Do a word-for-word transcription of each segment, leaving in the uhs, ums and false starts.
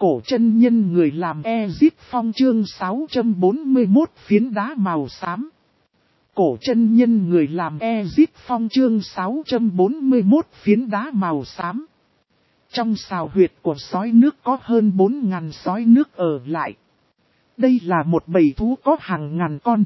Cổ chân nhân người làm Ezip Phong chương sáu trăm bốn mươi mốt phiến đá màu xám. Cổ chân nhân người làm Ezip Phong chương sáu trăm bốn mươi mốt phiến đá màu xám. Trong sào huyệt của sói nước có hơn bốn ngàn sói nước ở lại. Đây là một bầy thú có hàng ngàn con.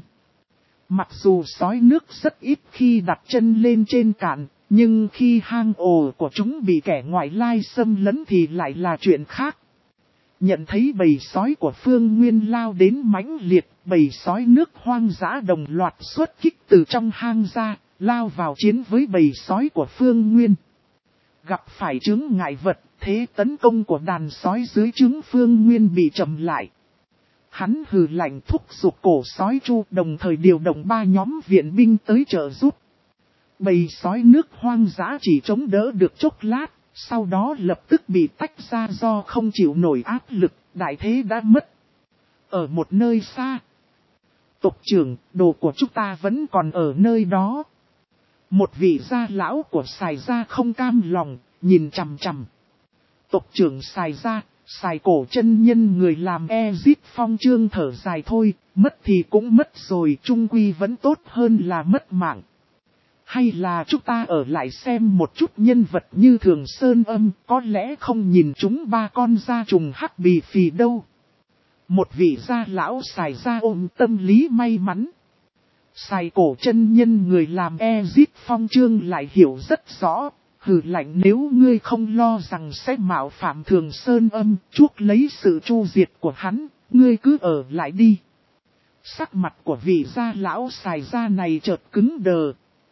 Mặc dù sói nước rất ít khi đặt chân lên trên cạn, nhưng khi hang ổ của chúng bị kẻ ngoại lai xâm lấn thì lại là chuyện khác. Nhận thấy bầy sói của Phương Nguyên lao đến mãnh liệt, bầy sói nước hoang dã đồng loạt xuất kích từ trong hang ra, lao vào chiến với bầy sói của Phương Nguyên. Gặp phải chướng ngại vật, thế tấn công của đàn sói dưới trướng Phương Nguyên bị chậm lại. Hắn hừ lạnh thúc giục cổ sói Chu, đồng thời điều động ba nhóm viện binh tới trợ giúp. Bầy sói nước hoang dã chỉ chống đỡ được chốc lát, sau đó lập tức bị tách ra do không chịu nổi áp lực, đại thế đã mất. Ở một nơi xa, tộc trưởng, đồ của chúng ta vẫn còn ở nơi đó. Một vị gia lão của Sài Gia không cam lòng, nhìn chằm chằm. Tộc trưởng Sài Gia, Sài cổ chân nhân người làm Ezip Phong chương thở dài thôi, mất thì cũng mất rồi, chung quy vẫn tốt hơn là mất mạng. Hay là chúng ta ở lại xem một chút nhân vật như Thường Sơn Âm, có lẽ không nhìn chúng ba con gia trùng hắc bì phì đâu. Một vị gia lão Sài Gia ôm tâm lý may mắn. Sài cổ chân nhân người làm Ezip Phong chương lại hiểu rất rõ, hừ lạnh nếu ngươi không lo rằng sẽ mạo phạm Thường Sơn Âm, chuốc lấy sự chu diệt của hắn, ngươi cứ ở lại đi. Sắc mặt của vị gia lão Sài Gia này chợt cứng đờ.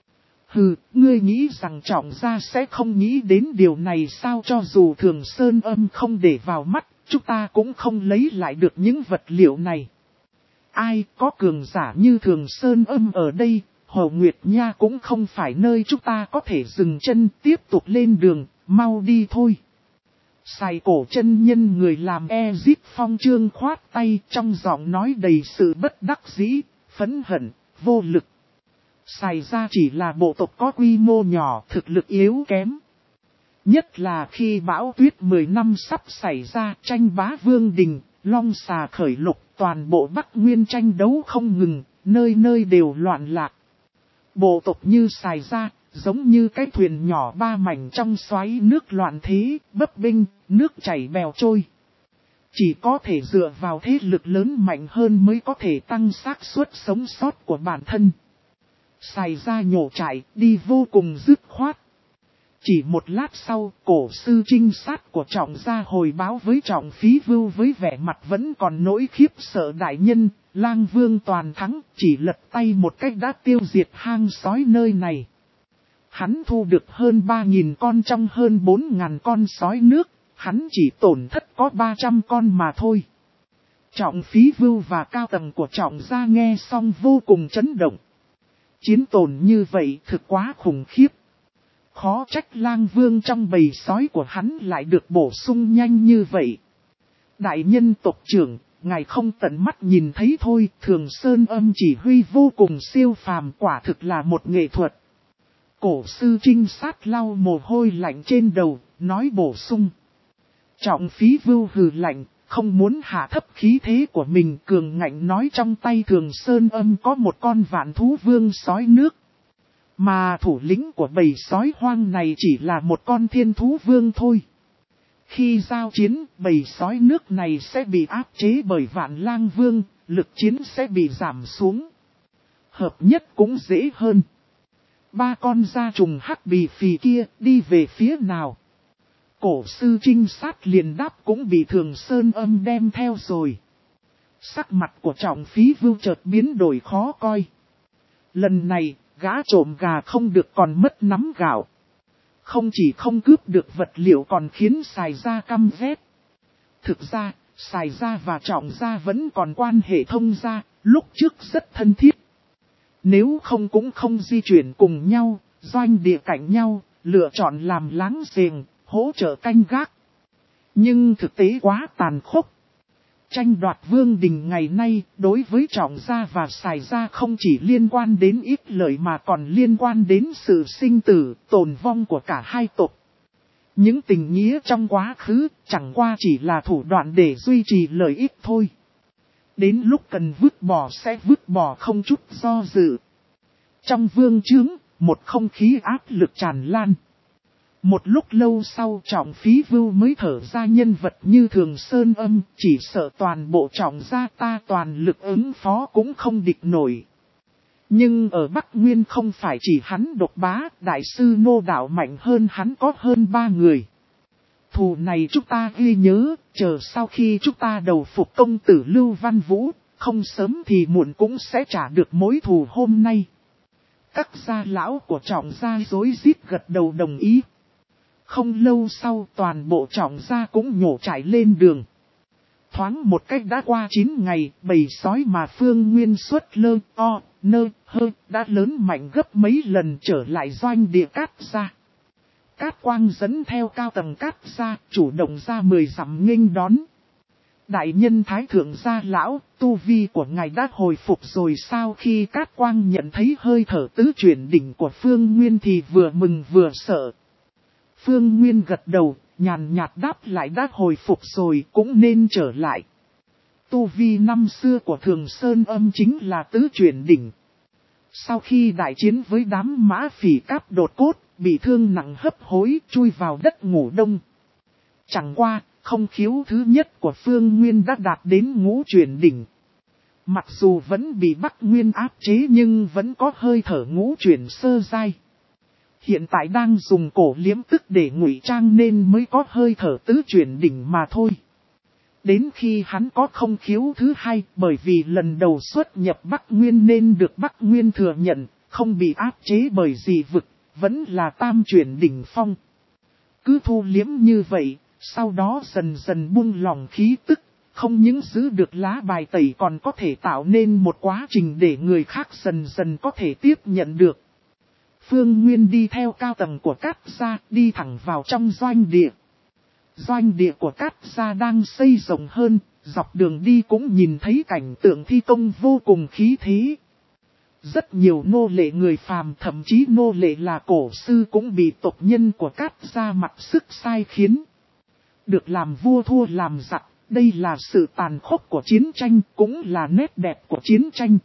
Hừ, ngươi nghĩ rằng Trọng gia sẽ không nghĩ đến điều này sao? Cho dù Thường Sơn Âm không để vào mắt, chúng ta cũng không lấy lại được những vật liệu này. Ai có cường giả như Thường Sơn Âm ở đây, Hồ Nguyệt Nha cũng không phải nơi chúng ta có thể dừng chân tiếp tục lên đường, mau đi thôi. Sài cổ chân nhân người làm Ezip Phong chương khoát tay, trong giọng nói đầy sự bất đắc dĩ, phẫn hận, vô lực. Sài Gia chỉ là bộ tộc có quy mô nhỏ, thực lực yếu kém. Nhất là khi bão tuyết mười năm sắp xảy ra, tranh bá vương đình, long xà khởi lục, toàn bộ Bắc Nguyên tranh đấu không ngừng, nơi nơi đều loạn lạc. Bộ tộc như Sài Gia, giống như cái thuyền nhỏ ba mảnh trong xoáy nước loạn thế, bấp bênh, nước chảy bèo trôi. Chỉ có thể dựa vào thế lực lớn mạnh hơn mới có thể tăng xác suất sống sót của bản thân. Sài Gia nhổ trại, đi vô cùng dứt khoát. Chỉ một lát sau, cổ sư trinh sát của Trọng gia hồi báo với Trọng Phí Vưu với vẻ mặt vẫn còn nỗi khiếp sợ đại nhân, Lang Vương toàn thắng, chỉ lật tay một cách đã tiêu diệt hang sói nơi này. Hắn thu được hơn ba nghìn con trong hơn bốn ngàn con sói nước, hắn chỉ tổn thất có ba trăm con mà thôi. Trọng Phí Vưu và cao tầng của Trọng gia nghe xong vô cùng chấn động. Chiến tổn như vậy thực quá khủng khiếp. Khó trách Lang Vương trong bầy sói của hắn lại được bổ sung nhanh như vậy. Đại nhân tộc trưởng, ngài không tận mắt nhìn thấy thôi, Thường Sơn Âm chỉ huy vô cùng siêu phàm, quả thực là một nghệ thuật. Cổ sư trinh sát lau mồ hôi lạnh trên đầu, nói bổ sung. Trọng Phí Vưu hừ lạnh, không muốn hạ thấp khí thế của mình, cường ngạnh nói trong tay Thường Sơn Âm có một con vạn thú vương sói nước. Mà thủ lĩnh của bầy sói hoang này chỉ là một con thiên thú vương thôi. Khi giao chiến, bầy sói nước này sẽ bị áp chế bởi Vạn Lang Vương, lực chiến sẽ bị giảm xuống. Hợp nhất cũng dễ hơn. Ba con gia trùng hắc bì phì kia đi về phía nào? Cổ sư trinh sát liền đáp cũng bị Thường Sơn Âm đem theo rồi. Sắc mặt của Trọng Phí Vưu chợt biến đổi khó coi. Lần này, gã trộm gà không được còn mất nắm gạo. Không chỉ không cướp được vật liệu còn khiến Sài Gia căm ghét. Thực ra, Sài Gia và Trọng Gia vẫn còn quan hệ thông gia, lúc trước rất thân thiết. Nếu không cũng không di chuyển cùng nhau, doanh địa cạnh nhau, lựa chọn làm láng giềng, hỗ trợ canh gác. Nhưng thực tế quá tàn khốc. Tranh đoạt vương đình ngày nay, đối với Trọng gia và Sài gia không chỉ liên quan đến ít lợi mà còn liên quan đến sự sinh tử, tồn vong của cả hai tộc. Những tình nghĩa trong quá khứ chẳng qua chỉ là thủ đoạn để duy trì lợi ích thôi. Đến lúc cần vứt bỏ sẽ vứt bỏ không chút do dự. Trong vương trướng, một không khí áp lực tràn lan. Một lúc lâu sau Trọng Phí Vưu mới thở ra nhân vật như Thường Sơn Âm, chỉ sợ toàn bộ Trọng gia ta toàn lực ứng phó cũng không địch nổi. Nhưng ở Bắc Nguyên không phải chỉ hắn độc bá, đại sư Nô Đạo mạnh hơn hắn có hơn ba người. Thù này chúng ta ghi nhớ, chờ sau khi chúng ta đầu phục công tử Lưu Văn Vũ, không sớm thì muộn cũng sẽ trả được mối thù hôm nay. Các gia lão của Trọng gia rối rít gật đầu đồng ý. Không lâu sau toàn bộ Trọng gia cũng nhổ chạy lên đường. Thoáng một cách đã qua chín ngày, bầy sói mà Phương Nguyên xuất lơ, o, nơ, hơ, đã lớn mạnh gấp mấy lần trở lại doanh địa Cát gia. Cát Quang dẫn theo cao tầng Cát gia, chủ động ra mười dặm nghênh đón. Đại nhân Thái Thượng gia lão, tu vi của ngài đã hồi phục rồi sao? Khi Cát Quang nhận thấy hơi thở tứ chuyển đỉnh của Phương Nguyên thì vừa mừng vừa sợ. Phương Nguyên gật đầu, nhàn nhạt đáp lại đã hồi phục rồi cũng nên trở lại. Tu vi năm xưa của Thường Sơn Âm chính là tứ chuyển đỉnh. Sau khi đại chiến với đám mã phỉ cáp đột cốt, bị thương nặng hấp hối chui vào đất ngủ đông. Chẳng qua, không khiếu thứ nhất của Phương Nguyên đã đạt đến ngũ chuyển đỉnh. Mặc dù vẫn bị Bắc Nguyên áp chế nhưng vẫn có hơi thở ngũ chuyển sơ giai. Hiện tại đang dùng cổ liếm tức để ngụy trang nên mới có hơi thở tứ chuyển đỉnh mà thôi. Đến khi hắn có không khiếu thứ hai, bởi vì lần đầu xuất nhập Bắc Nguyên nên được Bắc Nguyên thừa nhận, không bị áp chế bởi gì vực, vẫn là tam chuyển đỉnh phong. Cứ thu liếm như vậy, sau đó dần dần buông lỏng khí tức, không những giữ được lá bài tẩy còn có thể tạo nên một quá trình để người khác dần dần có thể tiếp nhận được. Phương Nguyên đi theo cao tầng của Cát gia, đi thẳng vào trong doanh địa. Doanh địa của Cát gia đang xây rộng hơn, dọc đường đi cũng nhìn thấy cảnh tượng thi công vô cùng khí thế. Rất nhiều nô lệ người phàm, thậm chí nô lệ là cổ sư cũng bị tộc nhân của Cát gia mặc sức sai khiến. Được làm vua thua làm giặc, đây là sự tàn khốc của chiến tranh, cũng là nét đẹp của chiến tranh.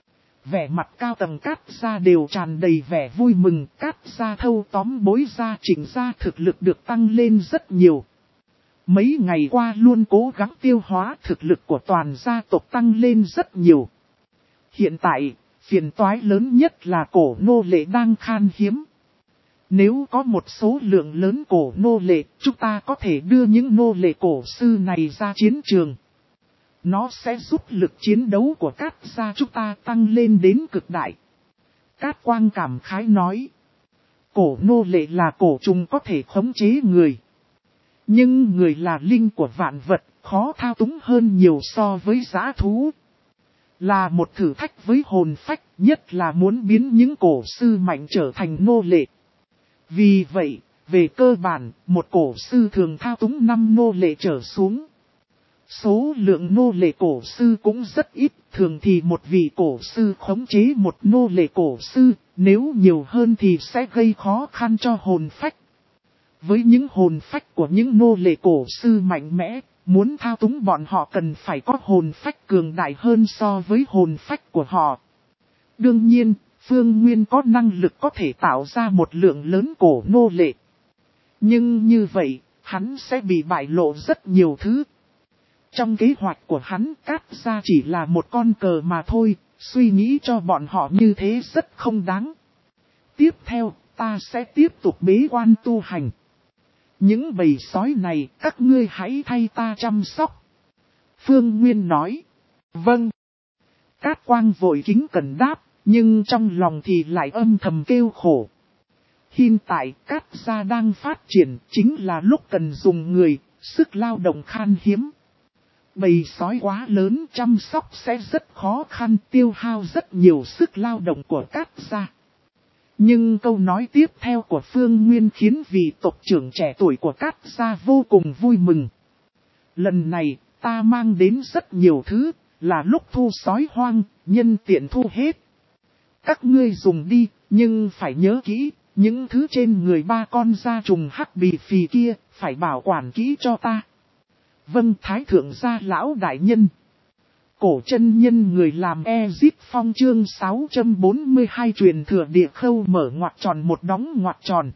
Vẻ mặt cao tầng Cát gia đều tràn đầy vẻ vui mừng, Cát gia thâu tóm bối gia Trịnh gia thực lực được tăng lên rất nhiều. Mấy ngày qua luôn cố gắng tiêu hóa, thực lực của toàn gia tộc tăng lên rất nhiều. Hiện tại, phiền toái lớn nhất là cổ nô lệ đang khan hiếm. Nếu có một số lượng lớn cổ nô lệ, chúng ta có thể đưa những nô lệ cổ sư này ra chiến trường. Nó sẽ giúp lực chiến đấu của Cát gia chúng ta tăng lên đến cực đại. Cát Quang cảm khái nói. Cổ nô lệ là cổ trùng có thể khống chế người. Nhưng người là linh của vạn vật, khó thao túng hơn nhiều so với dã thú. Là một thử thách với hồn phách, nhất là muốn biến những cổ sư mạnh trở thành nô lệ. Vì vậy, về cơ bản, một cổ sư thường thao túng năm nô lệ trở xuống. Số lượng nô lệ cổ sư cũng rất ít, thường thì một vị cổ sư khống chế một nô lệ cổ sư, nếu nhiều hơn thì sẽ gây khó khăn cho hồn phách. Với những hồn phách của những nô lệ cổ sư mạnh mẽ, muốn thao túng bọn họ cần phải có hồn phách cường đại hơn so với hồn phách của họ. Đương nhiên, Phương Nguyên có năng lực có thể tạo ra một lượng lớn cổ nô lệ. Nhưng như vậy, hắn sẽ bị bại lộ rất nhiều thứ. Trong kế hoạch của hắn, Cát gia chỉ là một con cờ mà thôi, suy nghĩ cho bọn họ như thế rất không đáng. Tiếp theo, ta sẽ tiếp tục bế quan tu hành. Những bầy sói này, các ngươi hãy thay ta chăm sóc. Phương Nguyên nói. Vâng. Cát Quang vội kính cẩn đáp, nhưng trong lòng thì lại âm thầm kêu khổ. Hiện tại, Cát gia đang phát triển, chính là lúc cần dùng người, sức lao động khan hiếm. Bầy sói quá lớn chăm sóc sẽ rất khó khăn, tiêu hao rất nhiều sức lao động của Cát gia. Nhưng câu nói tiếp theo của Phương Nguyên khiến vị tộc trưởng trẻ tuổi của Cát gia vô cùng vui mừng. Lần này, ta mang đến rất nhiều thứ, là lúc thu sói hoang, nhân tiện thu hết. Các ngươi dùng đi, nhưng phải nhớ kỹ, Những thứ trên người ba con gia trùng hắc bì phì kia, phải bảo quản kỹ cho ta. Vâng thái thượng gia lão đại nhân. Cổ chân nhân người làm Ezip Phong chương sáu trăm bốn mươi hai truyền thừa địa khâu mở ngoặc tròn một đóng ngoặc tròn.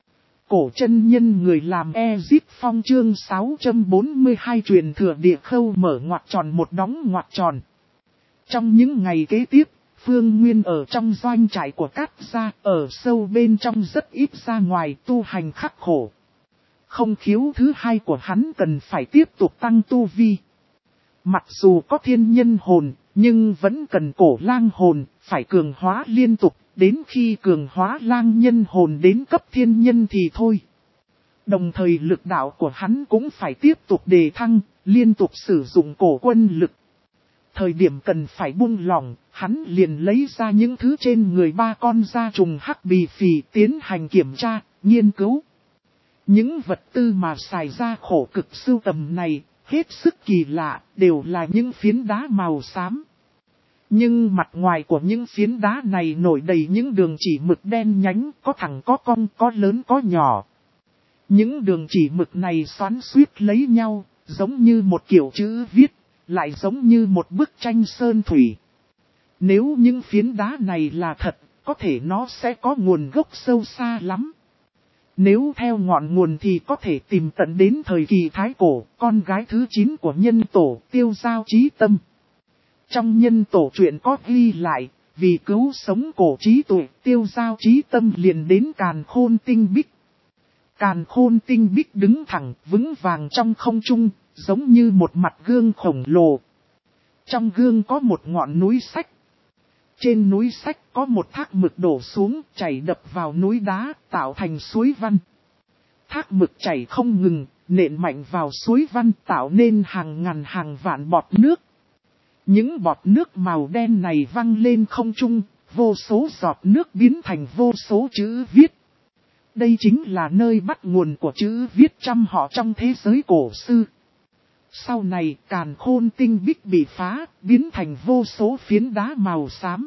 Cổ chân nhân người làm Ezip Phong chương sáu trăm bốn mươi hai truyền thừa địa khâu mở ngoặc tròn một đóng ngoặc tròn. Trong những ngày kế tiếp, Phương Nguyên ở trong doanh trại của Cát Gia, ở sâu bên trong rất ít ra ngoài tu hành khắc khổ. Không khiếu thứ hai của hắn cần phải tiếp tục tăng tu vi. Mặc dù có thiên nhân hồn, nhưng vẫn cần cổ lang hồn, phải cường hóa liên tục, đến khi cường hóa lang nhân hồn đến cấp thiên nhân thì thôi. Đồng thời lực đạo của hắn cũng phải tiếp tục đề thăng, liên tục sử dụng cổ quân lực. Thời điểm cần phải buông lỏng, hắn liền lấy ra những thứ trên người ba con gia trùng hắc bì phì tiến hành kiểm tra, nghiên cứu. Những vật tư mà xài ra khổ cực sưu tầm này, hết sức kỳ lạ, đều là những phiến đá màu xám. Nhưng mặt ngoài của những phiến đá này nổi đầy những đường chỉ mực đen nhánh, có thẳng có cong, có lớn có nhỏ. Những đường chỉ mực này xoắn xuýt lấy nhau, giống như một kiểu chữ viết, lại giống như một bức tranh sơn thủy. Nếu những phiến đá này là thật, có thể nó sẽ có nguồn gốc sâu xa lắm. Nếu theo ngọn nguồn thì có thể tìm tận đến thời kỳ Thái Cổ, con gái thứ chín của nhân tổ Tiêu Giao Chí Tâm. Trong nhân tổ truyện có ghi lại, vì cứu sống cổ trí tuệ Tiêu Giao Chí Tâm liền đến Càn Khôn Tinh Bích. Càn Khôn Tinh Bích đứng thẳng vững vàng trong không trung, giống như một mặt gương khổng lồ. Trong gương có một ngọn núi sách. Trên núi sách có một thác mực đổ xuống, chảy đập vào núi đá, tạo thành suối văn. Thác mực chảy không ngừng, nện mạnh vào suối văn tạo nên hàng ngàn hàng vạn bọt nước. Những bọt nước màu đen này văng lên không trung, vô số giọt nước biến thành vô số chữ viết. Đây chính là nơi bắt nguồn của chữ viết trăm họ trong thế giới cổ xưa. Sau này Càn Khôn Tinh Bích bị phá, biến thành vô số phiến đá màu xám.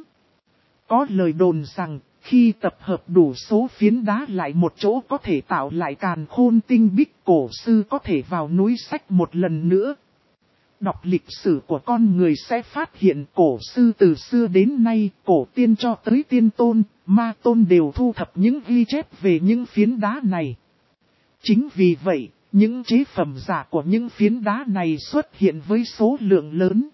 Có lời đồn rằng, khi tập hợp đủ số phiến đá lại một chỗ có thể tạo lại Càn Khôn Tinh Bích, cổ sư có thể vào núi sách một lần nữa. Đọc lịch sử của con người sẽ phát hiện cổ sư từ xưa đến nay, cổ tiên cho tới tiên tôn, ma tôn đều thu thập những ghi chép về những phiến đá này. Chính vì vậy, những chế phẩm giả của những phiến đá này xuất hiện với số lượng lớn.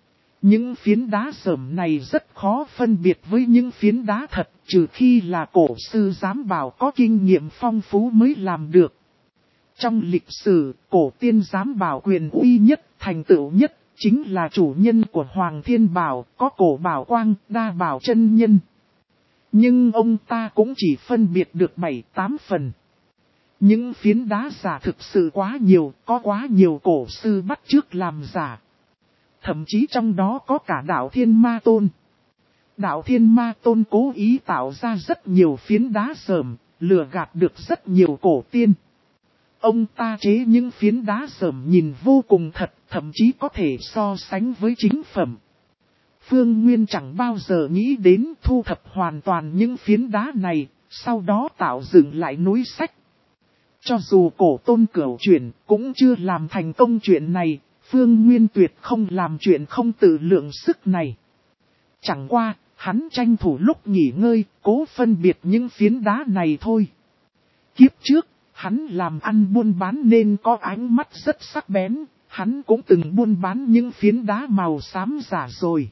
Những phiến đá sởm này rất khó phân biệt với những phiến đá thật, trừ khi là cổ sư giám bảo có kinh nghiệm phong phú mới làm được. Trong lịch sử, cổ tiên giám bảo quyền uy nhất, thành tựu nhất, chính là chủ nhân của Hoàng Thiên Bảo, có cổ bảo quang, đa bảo chân nhân. Nhưng ông ta cũng chỉ phân biệt được bảy tám phần. Những phiến đá giả thực sự quá nhiều, có quá nhiều cổ sư bắt chước làm giả. Thậm chí trong đó có cả đạo Thiên Ma Tôn. Đạo Thiên Ma Tôn cố ý tạo ra rất nhiều phiến đá sởm, lừa gạt được rất nhiều cổ tiên. Ông ta chế những phiến đá sởm nhìn vô cùng thật, thậm chí có thể so sánh với chính phẩm. Phương Nguyên chẳng bao giờ nghĩ đến thu thập hoàn toàn những phiến đá này, sau đó tạo dựng lại núi sách. Cho dù cổ tôn cửu chuyển cũng chưa làm thành công chuyện này, Phương Nguyên tuyệt không làm chuyện không tự lượng sức này. Chẳng qua, hắn tranh thủ lúc nghỉ ngơi, cố phân biệt những phiến đá này thôi. Kiếp trước, hắn làm ăn buôn bán nên có ánh mắt rất sắc bén, hắn cũng từng buôn bán những phiến đá màu xám giả rồi.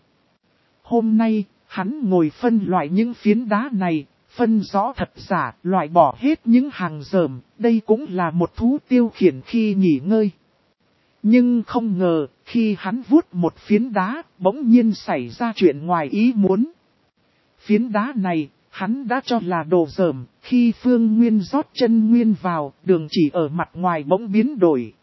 Hôm nay, hắn ngồi phân loại những phiến đá này, phân rõ thật giả, loại bỏ hết những hàng dởm, đây cũng là một thú tiêu khiển khi nghỉ ngơi. Nhưng không ngờ, khi hắn vuốt một phiến đá, bỗng nhiên xảy ra chuyện ngoài ý muốn. Phiến đá này, hắn đã cho là đồ dởm, khi Phương Nguyên rót chân nguyên vào, đường chỉ ở mặt ngoài bỗng biến đổi.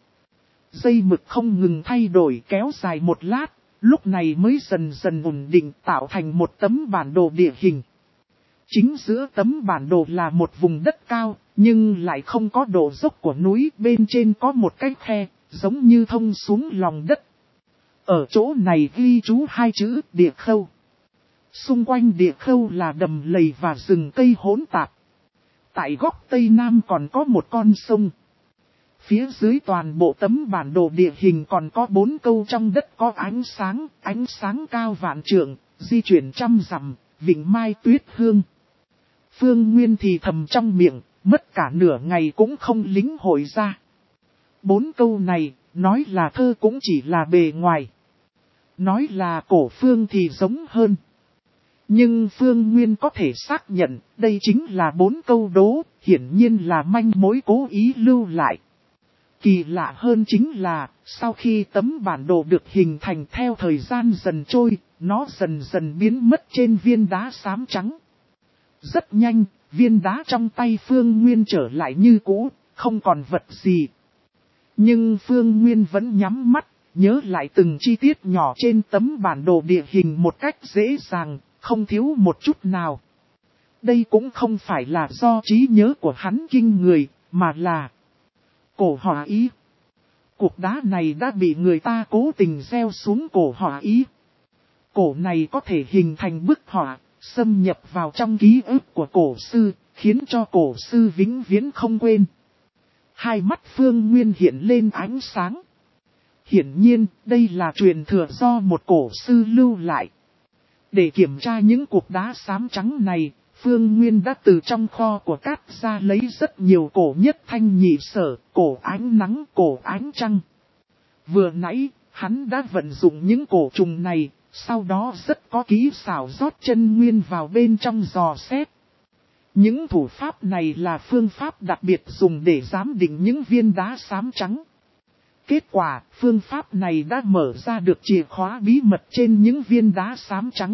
Dây mực không ngừng thay đổi kéo dài một lát, lúc này mới dần dần ổn định tạo thành một tấm bản đồ địa hình. Chính giữa tấm bản đồ là một vùng đất cao, nhưng lại không có độ dốc của núi, bên trên có một cái khe, giống như thông xuống lòng đất. Ở chỗ này ghi chú hai chữ địa khâu. Xung quanh địa khâu là đầm lầy và rừng cây hỗn tạp. Tại góc Tây Nam còn có một con sông. Phía dưới toàn bộ tấm bản đồ địa hình còn có bốn câu trong đất có ánh sáng, ánh sáng cao vạn trượng, di chuyển trăm dặm, vịnh Mai Tuyết Hương. Phương Nguyên thì thầm trong miệng, mất cả nửa ngày cũng không lĩnh hội ra. Bốn câu này, nói là thơ cũng chỉ là bề ngoài. Nói là cổ phương thì giống hơn. Nhưng Phương Nguyên có thể xác nhận, đây chính là bốn câu đố, hiển nhiên là manh mối cố ý lưu lại. Kỳ lạ hơn chính là, sau khi tấm bản đồ được hình thành theo thời gian dần trôi, nó dần dần biến mất trên viên đá xám trắng. Rất nhanh, viên đá trong tay Phương Nguyên trở lại như cũ, không còn vật gì. Nhưng Phương Nguyên vẫn nhắm mắt, nhớ lại từng chi tiết nhỏ trên tấm bản đồ địa hình một cách dễ dàng, không thiếu một chút nào. Đây cũng không phải là do trí nhớ của hắn kinh người, mà là cổ họa ý. Cục đá này đã bị người ta cố tình gieo xuống cổ họa ý. Cổ này có thể hình thành bức họa, xâm nhập vào trong ký ức của cổ sư, khiến cho cổ sư vĩnh viễn không quên. Hai mắt Phương Nguyên hiện lên ánh sáng. Hiển nhiên, đây là truyền thừa do một cổ sư lưu lại. Để kiểm tra những cục đá xám trắng này, Phương Nguyên đã từ trong kho của Cát ra lấy rất nhiều cổ nhất thanh nhị sở, cổ ánh nắng, cổ ánh trăng. Vừa nãy, hắn đã vận dụng những cổ trùng này, sau đó rất có kỹ xảo rót chân nguyên vào bên trong dò xét. Những thủ pháp này là phương pháp đặc biệt dùng để giám định những viên đá xám trắng. Kết quả, phương pháp này đã mở ra được chìa khóa bí mật trên những viên đá xám trắng.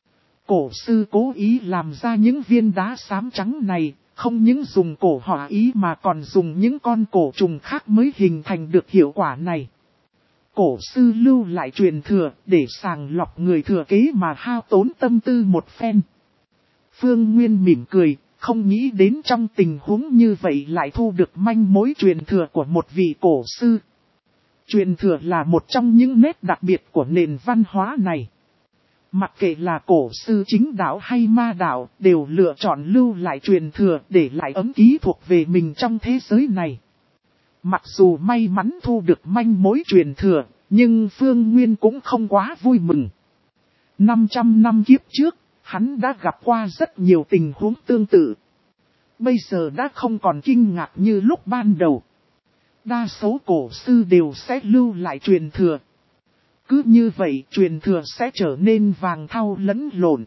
Cổ sư cố ý làm ra những viên đá xám trắng này, không những dùng cổ họa ý mà còn dùng những con cổ trùng khác mới hình thành được hiệu quả này. Cổ sư lưu lại truyền thừa để sàng lọc người thừa kế mà hao tốn tâm tư một phen. Phương Nguyên mỉm cười, không nghĩ đến trong tình huống như vậy lại thu được manh mối truyền thừa của một vị cổ sư. Truyền thừa là một trong những nét đặc biệt của nền văn hóa này. Mặc kệ là cổ sư chính đạo hay ma đạo, đều lựa chọn lưu lại truyền thừa để lại ấm ký thuộc về mình trong thế giới này. Mặc dù may mắn thu được manh mối truyền thừa, nhưng Phương Nguyên cũng không quá vui mừng. năm trăm năm kiếp trước, hắn đã gặp qua rất nhiều tình huống tương tự. Bây giờ đã không còn kinh ngạc như lúc ban đầu. Đa số cổ sư đều sẽ lưu lại truyền thừa. Cứ như vậy truyền thừa sẽ trở nên vàng thau lẫn lộn.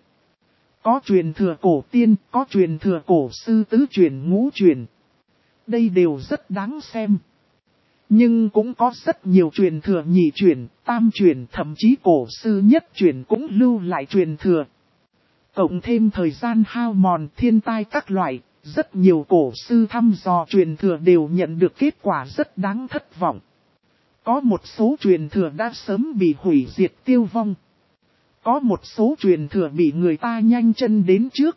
Có truyền thừa cổ tiên, có truyền thừa cổ sư tứ truyền ngũ truyền. Đây đều rất đáng xem. Nhưng cũng có rất nhiều truyền thừa nhị truyền, tam truyền, thậm chí cổ sư nhất truyền cũng lưu lại truyền thừa. Cộng thêm thời gian hao mòn, thiên tai các loại, rất nhiều cổ sư thăm dò truyền thừa đều nhận được kết quả rất đáng thất vọng. Có một số truyền thừa đã sớm bị hủy diệt tiêu vong. Có một số truyền thừa bị người ta nhanh chân đến trước.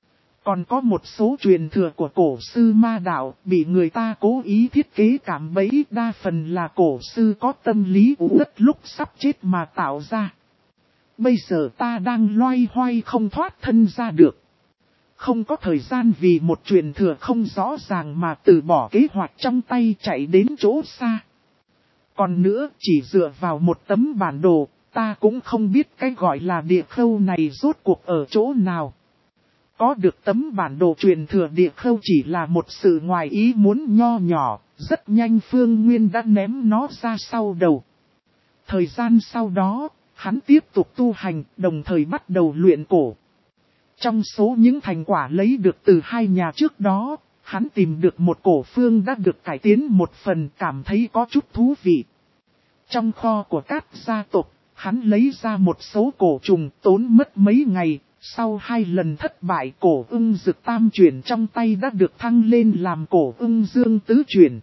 Còn có một số truyền thừa của cổ sư ma đạo bị người ta cố ý thiết kế cạm bẫy, đa phần là cổ sư có tâm lý ủ đất lúc sắp chết mà tạo ra. Bây giờ ta đang loay hoay không thoát thân ra được. Không có thời gian vì một truyền thừa không rõ ràng mà từ bỏ kế hoạch trong tay chạy đến chỗ xa. Còn nữa, chỉ dựa vào một tấm bản đồ, ta cũng không biết cái gọi là địa khâu này rốt cuộc ở chỗ nào. Có được tấm bản đồ truyền thừa địa khâu chỉ là một sự ngoài ý muốn nho nhỏ, rất nhanh Phương Nguyên đã ném nó ra sau đầu. Thời gian sau đó, hắn tiếp tục tu hành, đồng thời bắt đầu luyện cổ. Trong số những thành quả lấy được từ hai nhà trước đó, hắn tìm được một cổ phương đã được cải tiến một phần, cảm thấy có chút thú vị. Trong kho của các gia tộc, hắn lấy ra một số cổ trùng tốn mất mấy ngày, sau hai lần thất bại cổ ưng dực tam chuyển trong tay đã được thăng lên làm cổ ưng dương tứ chuyển.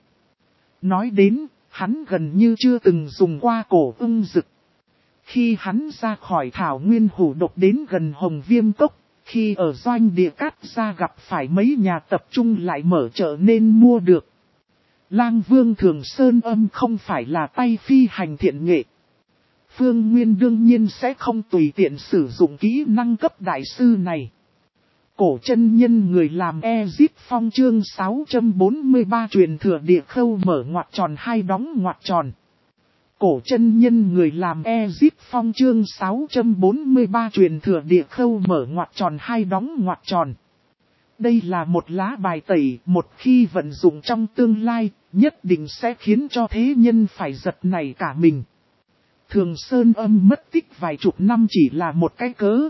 Nói đến, hắn gần như chưa từng dùng qua cổ ưng dực. Khi hắn ra khỏi thảo nguyên hủ độc đến gần Hồng Viêm Cốc, khi ở doanh địa Cát Gia gặp phải mấy nhà tập trung lại mở chợ nên mua được. Lang Vương Thường Sơn Âm không phải là tay phi hành thiện nghệ. Phương Nguyên đương nhiên sẽ không tùy tiện sử dụng kỹ năng cấp đại sư này. Cổ chân nhân người làm Ezip Phong chương sáu trăm bốn mươi ba truyền thừa địa khâu mở ngoặc tròn hai đóng ngoặc tròn. Cổ chân nhân người làm Ezip Phong chương sáu trăm bốn mươi ba truyền thừa địa khâu mở ngoặc tròn hai đóng ngoặc tròn. Đây là một lá bài tẩy, một khi vận dụng trong tương lai, nhất định sẽ khiến cho thế nhân phải giật nảy cả mình. Thường Sơn Âm mất tích vài chục năm chỉ là một cái cớ.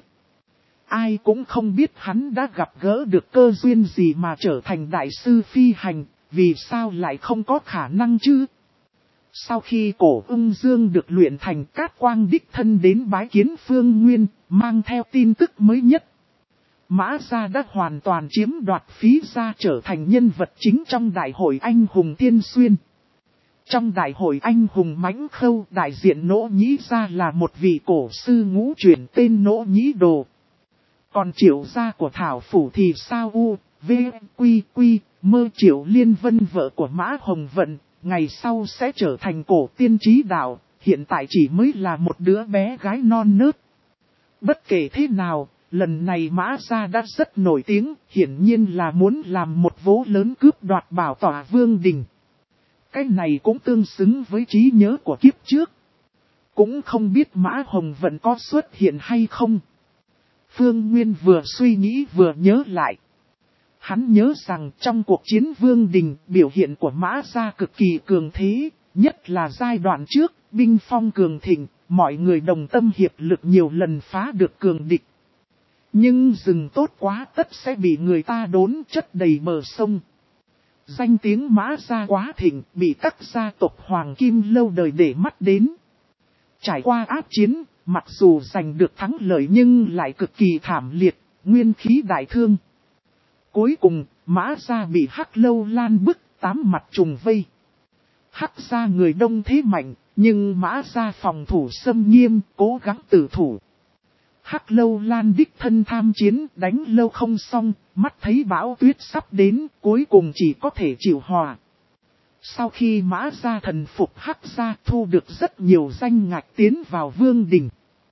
Ai cũng không biết hắn đã gặp gỡ được cơ duyên gì mà trở thành đại sư phi hành, vì sao lại không có khả năng chứ? Sau khi Cổ Ưng Dương được luyện thành, Cát Quang đích thân đến bái kiến Phương Nguyên, mang theo tin tức mới nhất. Mã Gia đã hoàn toàn chiếm đoạt Phí Gia trở thành nhân vật chính trong Đại hội Anh Hùng Thiên Xuyên. Trong Đại hội Anh Hùng Mãnh Khâu, đại diện Nỗ Nhĩ Gia là một vị cổ sư ngũ chuyển tên Nỗ Nhĩ Đồ. Còn Triệu gia của Thảo Phủ thì sao u, v, quy, quy, mơ Triệu Liên Vân vợ của Mã Hồng Vận, ngày sau sẽ trở thành cổ tiên trí đạo, hiện tại chỉ mới là một đứa bé gái non nớt. Bất kể thế nào, lần này Mã Gia đã rất nổi tiếng, hiển nhiên là muốn làm một vố lớn cướp đoạt bảo tỏa vương đình. Cái này cũng tương xứng với trí nhớ của kiếp trước. Cũng không biết Mã Hồng Vận có xuất hiện hay không. Phương Nguyên vừa suy nghĩ vừa nhớ lại. Hắn nhớ rằng trong cuộc chiến vương đình, biểu hiện của Mã Gia cực kỳ cường thế, nhất là giai đoạn trước, binh phong cường thịnh, mọi người đồng tâm hiệp lực nhiều lần phá được cường địch. Nhưng rừng tốt quá tất sẽ bị người ta đốn chất đầy bờ sông. Danh tiếng Mã Gia quá thịnh, bị các gia tộc Hoàng Kim lâu đời để mắt đến. Trải qua áp chiến, mặc dù giành được thắng lợi nhưng lại cực kỳ thảm liệt, nguyên khí đại thương. Cuối cùng, Mã Gia bị Hắc Lâu Lan bức, tám mặt trùng vây. Hắc Gia người đông thế mạnh, nhưng Mã Gia phòng thủ xâm nghiêm, cố gắng tử thủ. Hắc Lâu Lan đích thân tham chiến, đánh lâu không xong, mắt thấy bão tuyết sắp đến, cuối cùng chỉ có thể chịu hòa. Sau khi Mã Gia thần phục Hắc Gia, thu được rất nhiều danh ngạch tiến vào vương đình.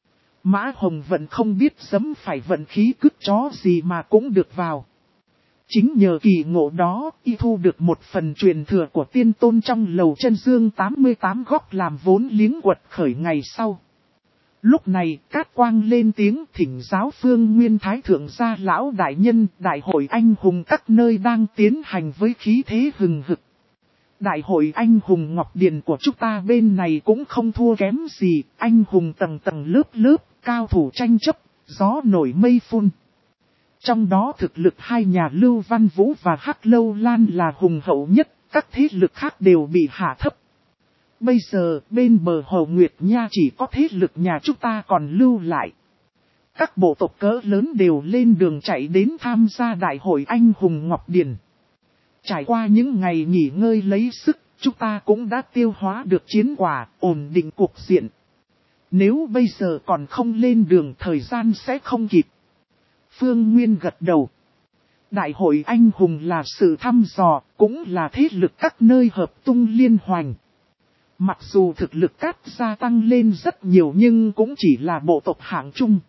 Mã Hồng Vận không biết dẫm phải vận khí cứt chó gì mà cũng được vào. Chính nhờ kỳ ngộ đó, y thu được một phần truyền thừa của tiên tôn trong lầu chân dương tám mươi tám góc làm vốn liếng quật khởi ngày sau. Lúc này, Cát Quang lên tiếng thỉnh giáo Phương Nguyên Thái Thượng gia lão đại nhân, Đại hội Anh Hùng các nơi đang tiến hành với khí thế hừng hực. Đại hội Anh Hùng Ngọc Điền của chúng ta bên này cũng không thua kém gì, anh hùng tầng tầng lớp lớp, cao thủ tranh chấp, gió nổi mây phun. Trong đó thực lực hai nhà Lưu Văn Vũ và Hắc Lâu Lan là hùng hậu nhất, các thế lực khác đều bị hạ thấp. Bây giờ, bên bờ Hồ Nguyệt Nha chỉ có thế lực nhà chúng ta còn lưu lại. Các bộ tộc cỡ lớn đều lên đường chạy đến tham gia Đại hội Anh Hùng Ngọc Điền. Trải qua những ngày nghỉ ngơi lấy sức, chúng ta cũng đã tiêu hóa được chiến quả, ổn định cuộc diện. Nếu bây giờ còn không lên đường, thời gian sẽ không kịp. Phương Nguyên gật đầu. Đại hội Anh Hùng là sự thăm dò, cũng là thế lực các nơi hợp tung liên hoành. Mặc dù thực lực Cát gia tăng lên rất nhiều nhưng cũng chỉ là bộ tộc hạng trung.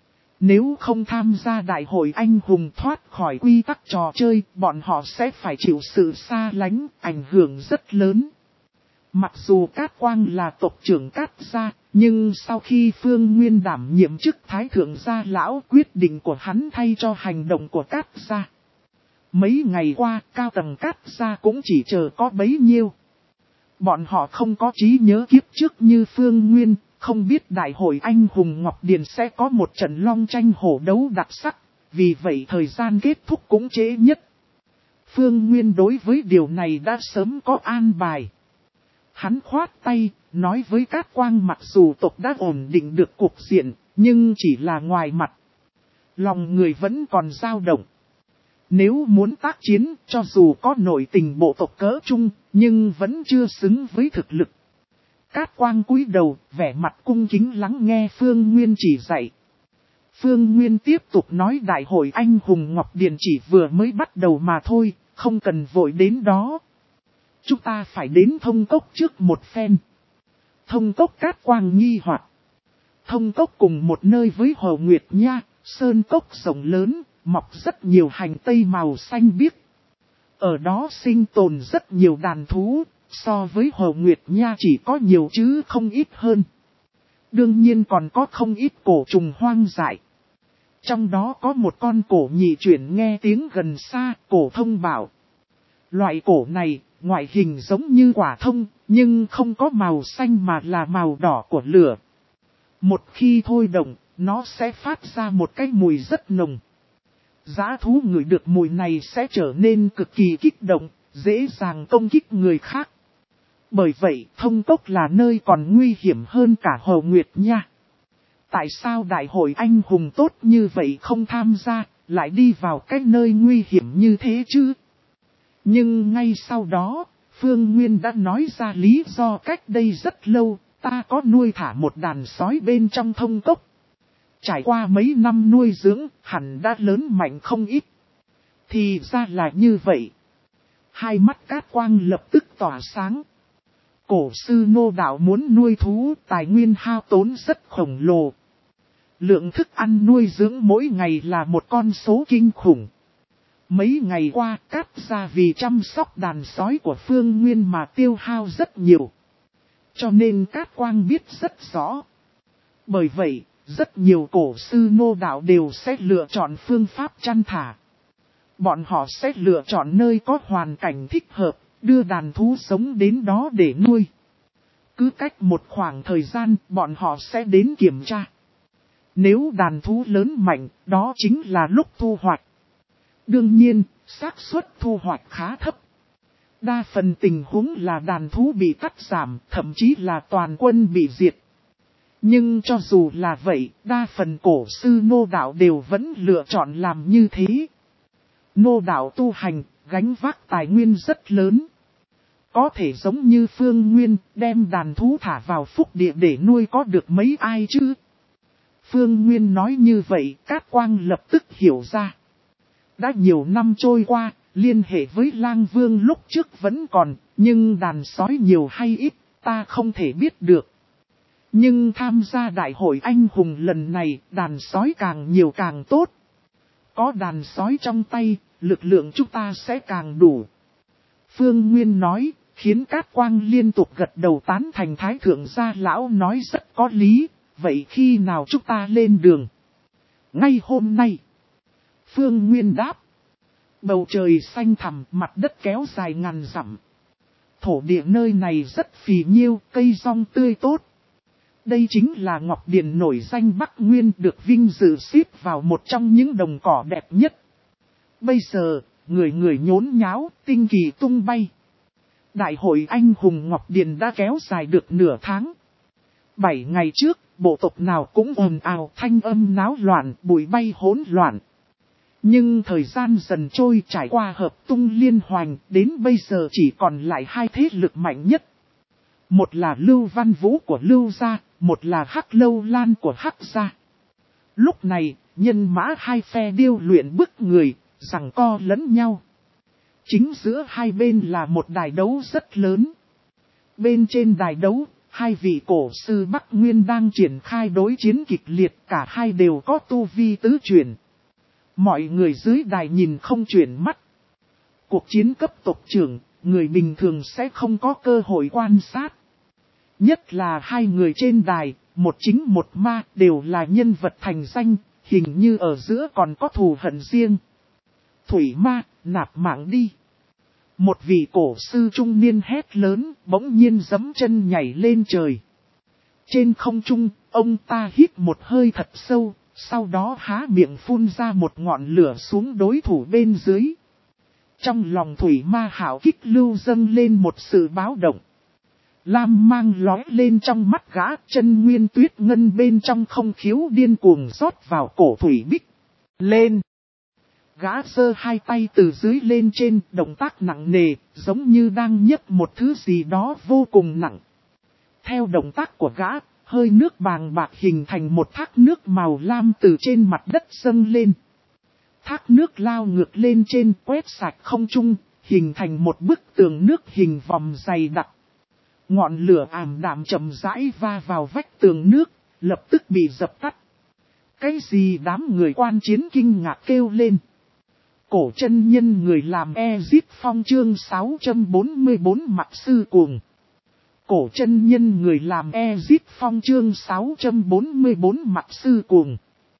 Nếu không tham gia Đại hội Anh Hùng thoát khỏi quy tắc trò chơi, bọn họ sẽ phải chịu sự xa lánh, ảnh hưởng rất lớn. Mặc dù Cát Quang là tộc trưởng Cát gia, nhưng sau khi Phương Nguyên đảm nhiệm chức Thái Thượng gia lão, quyết định của hắn thay cho hành động của Cát gia. Mấy ngày qua, cao tầng Cát gia cũng chỉ chờ có bấy nhiêu. Bọn họ không có trí nhớ kiếp trước như Phương Nguyên, không biết Đại hội Anh Hùng Ngọc Điền sẽ có một trận long tranh hổ đấu đặc sắc, vì vậy thời gian kết thúc cũng trễ nhất. Phương Nguyên đối với điều này đã sớm có an bài. Hắn khoát tay, nói với Cát Quang mặc dù tộc đã ổn định được cuộc diện, nhưng chỉ là ngoài mặt. Lòng người vẫn còn dao động. Nếu muốn tác chiến, cho dù có nội tình bộ tộc cỡ chung, nhưng vẫn chưa xứng với thực lực. Cát Quang cúi đầu, vẻ mặt cung kính lắng nghe Phương Nguyên chỉ dạy. Phương Nguyên tiếp tục nói Đại hội Anh Hùng Ngọc Điền chỉ vừa mới bắt đầu mà thôi, không cần vội đến đó. Chúng ta phải đến Thông Cốc trước một phen. Thông Cốc Cát Quang nghi hoặc. Thông Cốc cùng một nơi với Hồ Nguyệt Nha, Sơn Cốc rộng lớn, mọc rất nhiều hành tây màu xanh biếc. Ở đó sinh tồn rất nhiều đàn thú, so với Hồ Nguyệt Nha chỉ có nhiều chứ không ít hơn. Đương nhiên còn có không ít cổ trùng hoang dại. Trong đó có một con cổ nhị chuyển nghe tiếng gần xa, cổ thông bảo. Loại cổ này, ngoại hình giống như quả thông, nhưng không có màu xanh mà là màu đỏ của lửa. Một khi thôi động, nó sẽ phát ra một cái mùi rất nồng. Dã thú ngửi được mùi này sẽ trở nên cực kỳ kích động, dễ dàng công kích người khác. Bởi vậy, Thông Cốc là nơi còn nguy hiểm hơn cả Hồ Nguyệt Nha. Tại sao đại hội anh hùng tốt như vậy không tham gia, lại đi vào cái nơi nguy hiểm như thế chứ? Nhưng ngay sau đó, Phương Nguyên đã nói ra lý do cách đây rất lâu, ta có nuôi thả một đàn sói bên trong Thông Cốc. Trải qua mấy năm nuôi dưỡng, hẳn đã lớn mạnh không ít. Thì ra là như vậy. Hai mắt Cát Quang lập tức tỏa sáng. Cổ sư Nô Đạo muốn nuôi thú, tài nguyên hao tốn rất khổng lồ. Lượng thức ăn nuôi dưỡng mỗi ngày là một con số kinh khủng. Mấy ngày qua, Cát gia vì chăm sóc đàn sói của Phương Nguyên mà tiêu hao rất nhiều. Cho nên Cát Quang biết rất rõ. Bởi vậy, rất nhiều cổ sư Nô Đạo đều sẽ lựa chọn phương pháp chăn thả. Bọn họ sẽ lựa chọn nơi có hoàn cảnh thích hợp, đưa đàn thú sống đến đó để nuôi. Cứ cách một khoảng thời gian, bọn họ sẽ đến kiểm tra. Nếu đàn thú lớn mạnh, đó chính là lúc thu hoạch. Đương nhiên, xác suất thu hoạch khá thấp. Đa phần tình huống là đàn thú bị cắt giảm, thậm chí là toàn quân bị diệt. Nhưng cho dù là vậy, đa phần cổ sư Nô Đạo đều vẫn lựa chọn làm như thế. Nô Đạo tu hành, gánh vác tài nguyên rất lớn. Có thể giống như Phương Nguyên, đem đàn thú thả vào phúc địa để nuôi có được mấy ai chứ? Phương Nguyên nói như vậy, Cát Quang lập tức hiểu ra. Đã nhiều năm trôi qua, liên hệ với Lang Vương lúc trước vẫn còn, nhưng đàn sói nhiều hay ít, ta không thể biết được. Nhưng tham gia đại hội anh hùng lần này, đàn sói càng nhiều càng tốt. Có đàn sói trong tay, lực lượng chúng ta sẽ càng đủ. Phương Nguyên nói, khiến Cát Quang liên tục gật đầu tán thành Thái Thượng gia lão nói rất có lý, vậy khi nào chúng ta lên đường? Ngay hôm nay. Phương Nguyên đáp. Bầu trời xanh thẳm, mặt đất kéo dài ngàn dặm. Thổ địa nơi này rất phì nhiêu, cây rong tươi tốt. Đây chính là Ngọc Điền nổi danh Bắc Nguyên, được vinh dự xếp vào một trong những đồng cỏ đẹp nhất. Bây giờ, người người nhốn nháo, tinh kỳ tung bay. Đại hội anh hùng Ngọc Điền đã kéo dài được nửa tháng. Bảy ngày trước, bộ tộc nào cũng ồn ào, thanh âm náo loạn, bụi bay hỗn loạn. Nhưng thời gian dần trôi, trải qua hợp tung liên hoành, đến bây giờ chỉ còn lại hai thế lực mạnh nhất. Một là Lưu Văn Vũ của Lưu gia, một là Hắc Lâu Lan của Hắc gia. Lúc này, nhân mã hai phe điêu luyện bức người, giằng co lẫn nhau. Chính giữa hai bên là một đài đấu rất lớn. Bên trên đài đấu, hai vị cổ sư Bắc Nguyên đang triển khai đối chiến kịch liệt, cả hai đều có tu vi tứ chuyển. Mọi người dưới đài nhìn không chuyển mắt. Cuộc chiến cấp tộc trưởng, người bình thường sẽ không có cơ hội quan sát. Nhất là hai người trên đài, một chính một ma, đều là nhân vật thành danh, hình như ở giữa còn có thù hận riêng. Thủy ma, nạp mạng đi. Một vị cổ sư trung niên hét lớn, bỗng nhiên giẫm chân nhảy lên trời. Trên không trung, ông ta hít một hơi thật sâu, sau đó há miệng phun ra một ngọn lửa xuống đối thủ bên dưới. Trong lòng thủy ma hảo kích lưu dâng lên một sự báo động. Lam mang lói lên trong mắt gã, chân nguyên tuyết ngân bên trong không khiếu điên cuồng rót vào cổ thủy bích. Lên! Gã giơ hai tay từ dưới lên trên, động tác nặng nề, giống như đang nhấc một thứ gì đó vô cùng nặng. Theo động tác của gã, hơi nước bàng bạc hình thành một thác nước màu lam từ trên mặt đất dâng lên. Thác nước lao ngược lên trên, quét sạch không trung, hình thành một bức tường nước hình vòm dày đặc. Ngọn lửa ảm đạm chậm rãi va vào vách tường nước, lập tức bị dập tắt. Cái gì đám người quan chiến kinh ngạc kêu lên. Cổ chân nhân người làm Ezip Phong chương sáu trăm bốn mươi bốn mặt sư cuồng. Cổ chân nhân người làm Ezip Phong chương sáu trăm bốn mươi bốn mặt sư cuồng.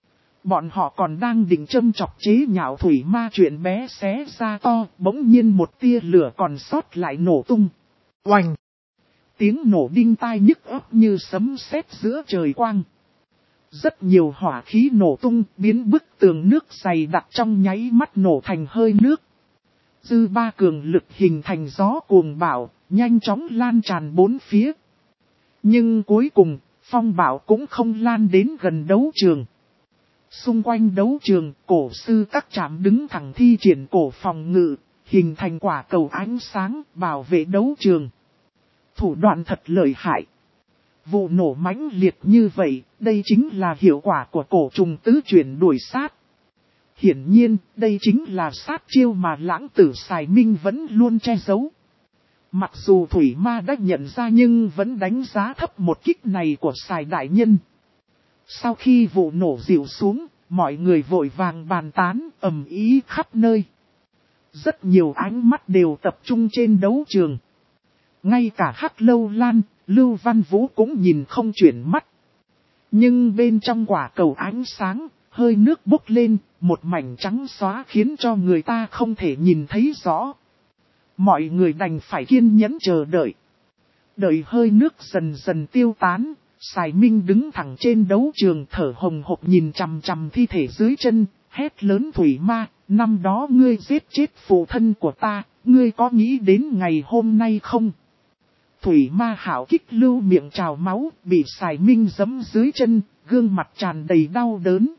Bọn họ còn đang định châm chọc chế nhạo thủy ma chuyện bé xé ra to, bỗng nhiên một tia lửa còn sót lại nổ tung. Oanh! Tiếng nổ đinh tai nhức óc như sấm sét giữa trời quang. Rất nhiều hỏa khí nổ tung, biến bức tường nước dày đặc trong nháy mắt nổ thành hơi nước. Dư ba cường lực hình thành gió cuồng bạo, nhanh chóng lan tràn bốn phía. Nhưng cuối cùng, phong bạo cũng không lan đến gần đấu trường. Xung quanh đấu trường, cổ sư các trạm đứng thẳng thi triển cổ phòng ngự, hình thành quả cầu ánh sáng, bảo vệ đấu trường. Thủ đoạn thật lợi hại. Vụ nổ mãnh liệt như vậy, đây chính là hiệu quả của cổ trùng tứ chuyển đuổi sát. Hiển nhiên, đây chính là sát chiêu mà lãng tử Sài Minh vẫn luôn che giấu. Mặc dù Thủy Ma đã nhận ra nhưng vẫn đánh giá thấp một kích này của Sài Đại Nhân. Sau khi vụ nổ dịu xuống, mọi người vội vàng bàn tán, ầm ĩ khắp nơi. Rất nhiều ánh mắt đều tập trung trên đấu trường. Ngay cả Hắc Lâu Lan, Lưu Văn Vũ cũng nhìn không chuyển mắt. Nhưng bên trong quả cầu ánh sáng, hơi nước bốc lên, một mảnh trắng xóa khiến cho người ta không thể nhìn thấy rõ. Mọi người đành phải kiên nhẫn chờ đợi. Đợi hơi nước dần dần tiêu tán, Sài Minh đứng thẳng trên đấu trường thở hồng hộc nhìn chằm chằm thi thể dưới chân, hét lớn Thủy Ma, năm đó ngươi giết chết phụ thân của ta, ngươi có nghĩ đến ngày hôm nay không? Thủy Ma hảo kích lưu miệng trào máu, bị Sài Minh giẫm dưới chân, gương mặt tràn đầy đau đớn.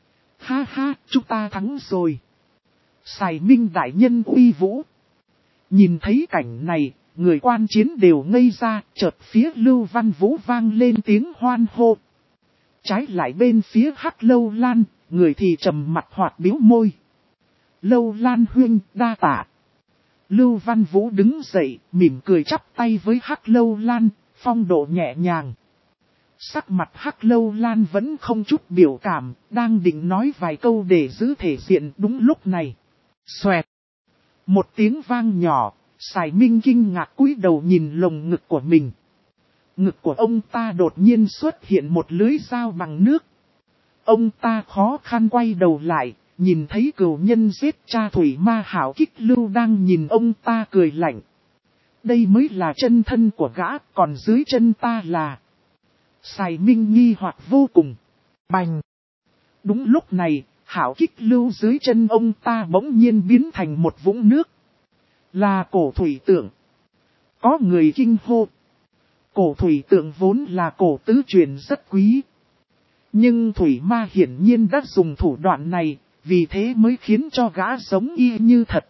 Ha ha, chúng ta thắng rồi. Sài Minh đại nhân uy vũ. Nhìn thấy cảnh này, người quan chiến đều ngây ra, chợt phía Lưu Văn Vũ vang lên tiếng hoan hô. Trái lại bên phía Hắc Lâu Lan, người thì trầm mặt hoạt biếu môi. Lâu Lan huynh, đa tạ. Lưu Văn Vũ đứng dậy, mỉm cười chắp tay với Hắc Lâu Lan, phong độ nhẹ nhàng. Sắc mặt Hắc Lâu Lan vẫn không chút biểu cảm, đang định nói vài câu để giữ thể diện đúng lúc này. Xoẹt! Một tiếng vang nhỏ, Sài Minh kinh ngạc cúi đầu nhìn lồng ngực của mình. Ngực của ông ta đột nhiên xuất hiện một lưới dao bằng nước. Ông ta khó khăn quay đầu lại, nhìn thấy cừu nhân giết cha Thủy Ma hảo kích lưu đang nhìn ông ta cười lạnh. Đây mới là chân thân của gã, còn dưới chân ta là... Sài Minh nghi hoặc vô cùng. Bành! Đúng lúc này, hảo kích lưu dưới chân ông ta bỗng nhiên biến thành một vũng nước. Là cổ thủy tượng. Có người kinh hô. Cổ thủy tượng vốn là cổ tứ truyền rất quý. Nhưng Thủy Ma hiển nhiên đã dùng thủ đoạn này, vì thế mới khiến cho gã giống y như thật.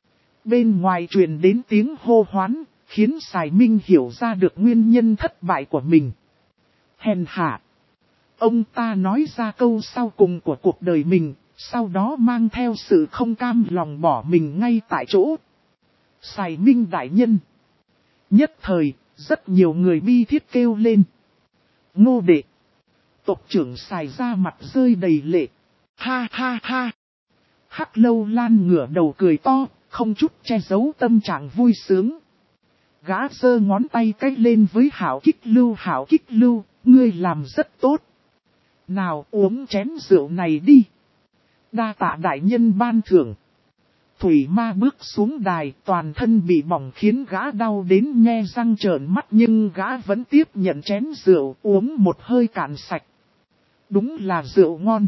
Bên ngoài truyền đến tiếng hô hoán, khiến Sài Minh hiểu ra được nguyên nhân thất bại của mình. Hèn hạ. Ông ta nói ra câu sau cùng của cuộc đời mình, sau đó mang theo sự không cam lòng bỏ mình ngay tại chỗ. Sài Minh đại nhân. Nhất thời, rất nhiều người bi thiết kêu lên. Ngô đệ. Tộc trưởng Sài ra mặt rơi đầy lệ. Ha ha ha. Hắc Lâu Lan ngửa đầu cười to, không chút che giấu tâm trạng vui sướng. Gã giơ ngón tay cách lên với hảo kích lưu hảo kích lưu, ngươi làm rất tốt. Nào uống chén rượu này đi. Đa tạ đại nhân ban thưởng. Thủy Ma bước xuống đài, toàn thân bị bỏng khiến gã đau đến nhe răng trợn mắt, nhưng gã vẫn tiếp nhận chén rượu uống một hơi cạn sạch. Đúng là rượu ngon.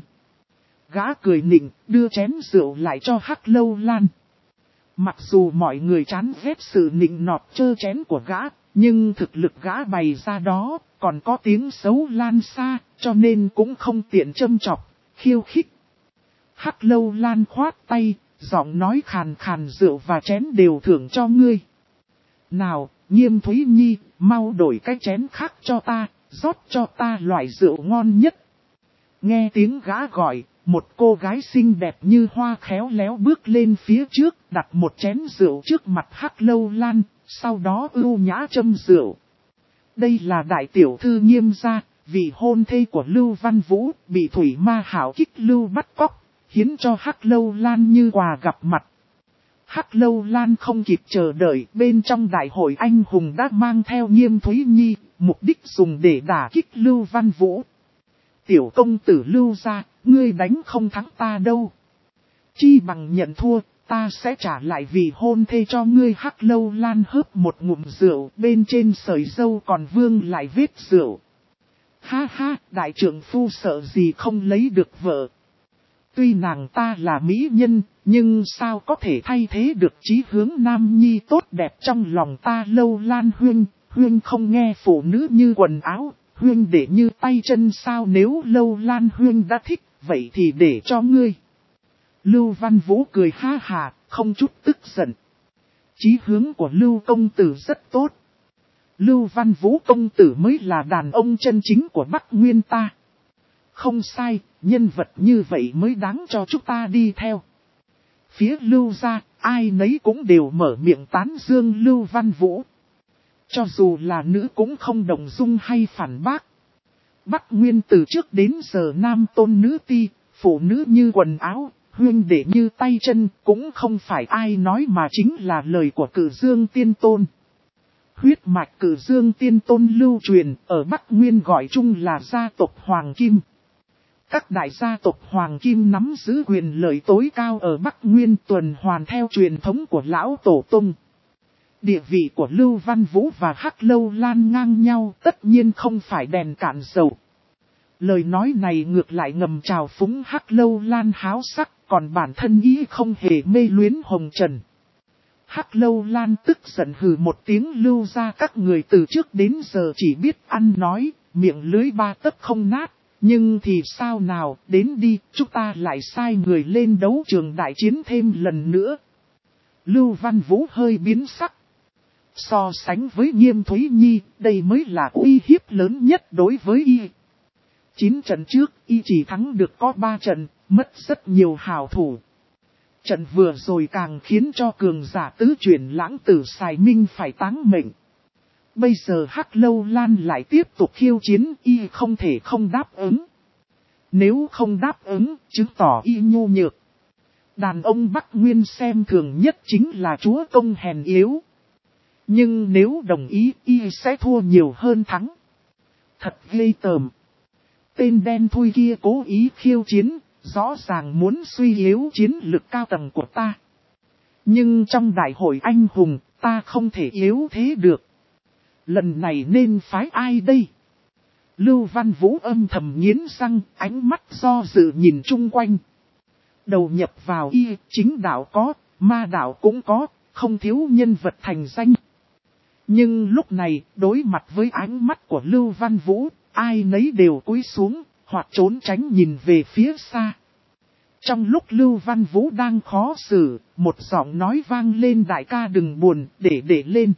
Gã cười nịnh, đưa chén rượu lại cho Hắc Lâu Lan. Mặc dù mọi người chán ghét sự nịnh nọt trơ chén của gã, nhưng thực lực gã bày ra đó, còn có tiếng xấu lan xa, cho nên cũng không tiện châm chọc, khiêu khích. Hắc Lâu Lan khoát tay, giọng nói khàn khàn, rượu và chén đều thưởng cho ngươi. Nào, Nghiêm Thúy Nhi, mau đổi cái chén khác cho ta, rót cho ta loại rượu ngon nhất. Nghe tiếng gã gọi, một cô gái xinh đẹp như hoa khéo léo bước lên phía trước, đặt một chén rượu trước mặt Hắc Lâu Lan, sau đó ưu nhã châm rượu. Đây là đại tiểu thư Nghiêm gia, vị hôn thê của Lưu Văn Vũ bị Thủy Ma Hảo Kích Lưu bắt cóc, hiến cho Hắc Lâu Lan như quà gặp mặt. Hắc Lâu Lan không kịp chờ đợi, bên trong đại hội anh hùng đã mang theo Nghiêm Thúy Nhi, mục đích dùng để đả kích Lưu Văn Vũ. Tiểu công tử Lưu gia, ngươi đánh không thắng ta đâu. Chi bằng nhận thua, ta sẽ trả lại vì hôn thê cho ngươi. Hắc Lâu Lan hớp một ngụm rượu, bên trên sợi dâu còn vương lại vết rượu. Ha ha, đại trưởng phu sợ gì không lấy được vợ. Tuy nàng ta là mỹ nhân, nhưng sao có thể thay thế được chí hướng nam nhi tốt đẹp trong lòng ta. Lâu Lan huynh, huynh không nghe phụ nữ như quần áo, huynh để như tay chân sao. Nếu Lâu Lan huynh đã thích, vậy thì để cho ngươi. Lưu Văn Vũ cười ha hà, không chút tức giận. Chí hướng của Lưu công tử rất tốt. Lưu Văn Vũ công tử mới là đàn ông chân chính của Bắc Nguyên ta. Không sai, nhân vật như vậy mới đáng cho chúng ta đi theo. Phía Lưu gia, ai nấy cũng đều mở miệng tán dương Lưu Văn Vũ. Cho dù là nữ cũng không đồng dung hay phản bác. Bắc Nguyên từ trước đến giờ nam tôn nữ ti, phụ nữ như quần áo, huynh đệ như tay chân, cũng không phải ai nói mà chính là lời của Cử Dương Tiên Tôn. Huyết mạch Cử Dương Tiên Tôn lưu truyền, ở Bắc Nguyên gọi chung là gia tộc Hoàng Kim. Các đại gia tộc Hoàng Kim nắm giữ quyền lợi tối cao ở Bắc Nguyên, tuần hoàn theo truyền thống của lão tổ tông. Địa vị của Lưu Văn Vũ và Hắc Lâu Lan ngang nhau, tất nhiên không phải đèn cạn dầu. Lời nói này ngược lại ngầm trào phúng Hắc Lâu Lan háo sắc, còn bản thân ý không hề mê luyến hồng trần. Hắc Lâu Lan tức giận hừ một tiếng. Lưu ra các người từ trước đến giờ chỉ biết ăn nói, miệng lưới ba tấc không nát. Nhưng thì sao nào, đến đi, chúng ta lại sai người lên đấu trường đại chiến thêm lần nữa. Lưu Văn Vũ hơi biến sắc. So sánh với Nghiêm Thúy Nhi, đây mới là uy hiếp lớn nhất đối với y. Chín trận trước, y chỉ thắng được có ba trận, mất rất nhiều hảo thủ. Trận vừa rồi càng khiến cho cường giả tứ chuyển lãng tử Sài Minh phải táng mệnh. Bây giờ Hắc Lâu Lan lại tiếp tục khiêu chiến, y không thể không đáp ứng. Nếu không đáp ứng, chứng tỏ y nhu nhược. Đàn ông Bắc Nguyên xem thường nhất chính là chúa công hèn yếu. Nhưng nếu đồng ý, y sẽ thua nhiều hơn thắng. Thật ghê tởm. Tên đen thui kia cố ý khiêu chiến, rõ ràng muốn suy yếu chiến lực cao tầng của ta. Nhưng trong đại hội anh hùng, ta không thể yếu thế được. Lần này nên phái ai đây? Lưu Văn Vũ âm thầm nghiến răng, ánh mắt do dự nhìn chung quanh. Đầu nhập vào y, chính đạo có, ma đạo cũng có, không thiếu nhân vật thành danh. Nhưng lúc này, đối mặt với ánh mắt của Lưu Văn Vũ, ai nấy đều cúi xuống, hoặc trốn tránh nhìn về phía xa. Trong lúc Lưu Văn Vũ đang khó xử, một giọng nói vang lên: đại ca đừng buồn, để để lên.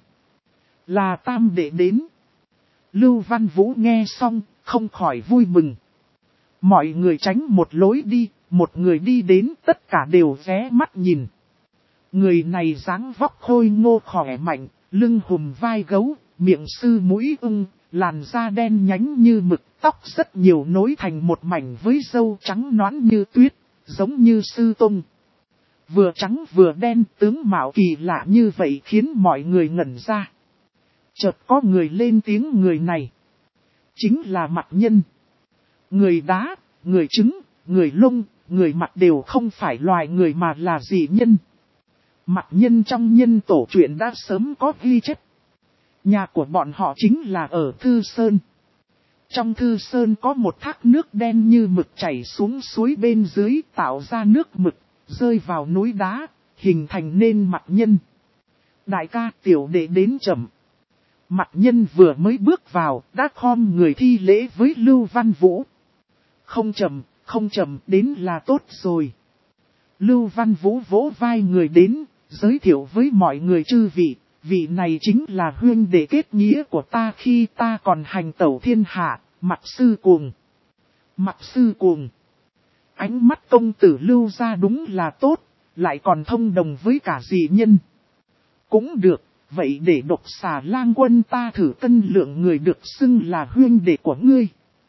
Là Tam đệ đến. Lưu Văn Vũ nghe xong, không khỏi vui mừng. Mọi người tránh một lối đi, một người đi đến, tất cả đều ghé mắt nhìn. Người này dáng vóc khôi ngô khỏe mạnh, lưng hùm vai gấu, miệng sư mũi ưng, làn da đen nhánh như mực, tóc rất nhiều nối thành một mảnh với râu trắng nõn như tuyết, giống như sư tung. Vừa trắng vừa đen, tướng mạo kỳ lạ như vậy khiến mọi người ngẩn ra. Chợt có người lên tiếng: người này chính là Mạc Nhân. Người đá, người trứng, người lông, người mặt đều không phải loài người mà là dị nhân. Mạc Nhân trong nhân tổ truyện đã sớm có ghi chép. Nhà của bọn họ chính là ở Thư Sơn. Trong Thư Sơn có một thác nước đen như mực chảy xuống suối bên dưới, tạo ra nước mực, rơi vào núi đá, hình thành nên Mạc Nhân. Đại ca, tiểu đệ đến chậm. Mạc Nhân vừa mới bước vào, đã khom người thi lễ với Lưu Văn Vũ. Không chậm, không chậm, đến là tốt rồi. Lưu Văn Vũ vỗ vai người đến, giới thiệu với mọi người: chư vị, vị này chính là huynh đệ kết nghĩa của ta khi ta còn hành tẩu thiên hạ, Mạc Sư Cuồng. Mạc Sư Cuồng. Ánh mắt công tử Lưu ra đúng là tốt, lại còn thông đồng với cả dị nhân. Cũng được, vậy để Độc Xà Lang quân ta thử cân lượng người được xưng là huynh đệ của ngươi.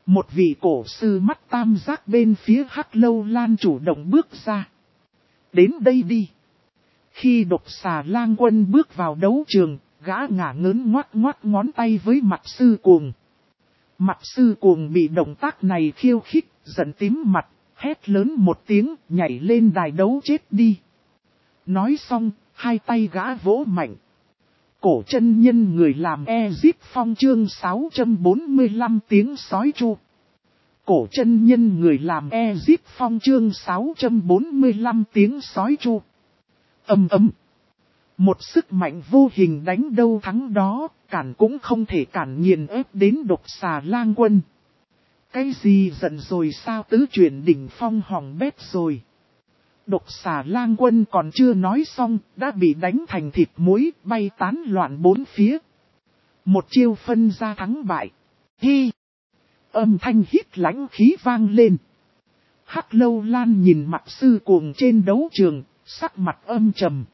Một vị cổ sư mắt tam giác bên phía Hắc Lâu Lan chủ động bước ra. Đến đây đi. Khi Độc Xà Lang Quân bước vào đấu trường, gã ngả ngớn ngoắt ngoắt ngón tay với Mặt Sư Cuồng. Mặt Sư Cuồng bị động tác này khiêu khích, giận tím mặt, hét lớn một tiếng, nhảy lên đài đấu chết đi. Nói xong, hai tay gã vỗ mạnh. Cổ chân nhân người làm Ezip Phong chương sáu trăm bốn mươi lăm tiếng sói chu. Cổ chân nhân người làm Ezip Phong chương sáu trăm bốn mươi lăm tiếng sói chu. Ầm ầm. Một sức mạnh vô hình đánh đâu thắng đó, cản cũng không thể cản nghiền ép đến Độc Xà Lang Quân. Cái gì giận rồi sao tứ chuyển đỉnh phong hỏng bét rồi. Độc Xà Lang Quân còn chưa nói xong, đã bị đánh thành thịt muối, bay tán loạn bốn phía. Một chiêu phân ra thắng bại. Hi! Âm thanh hít lãnh khí vang lên. Hắc Lâu Lan nhìn Mặt Sư Cuồng trên đấu trường, sắc mặt âm trầm.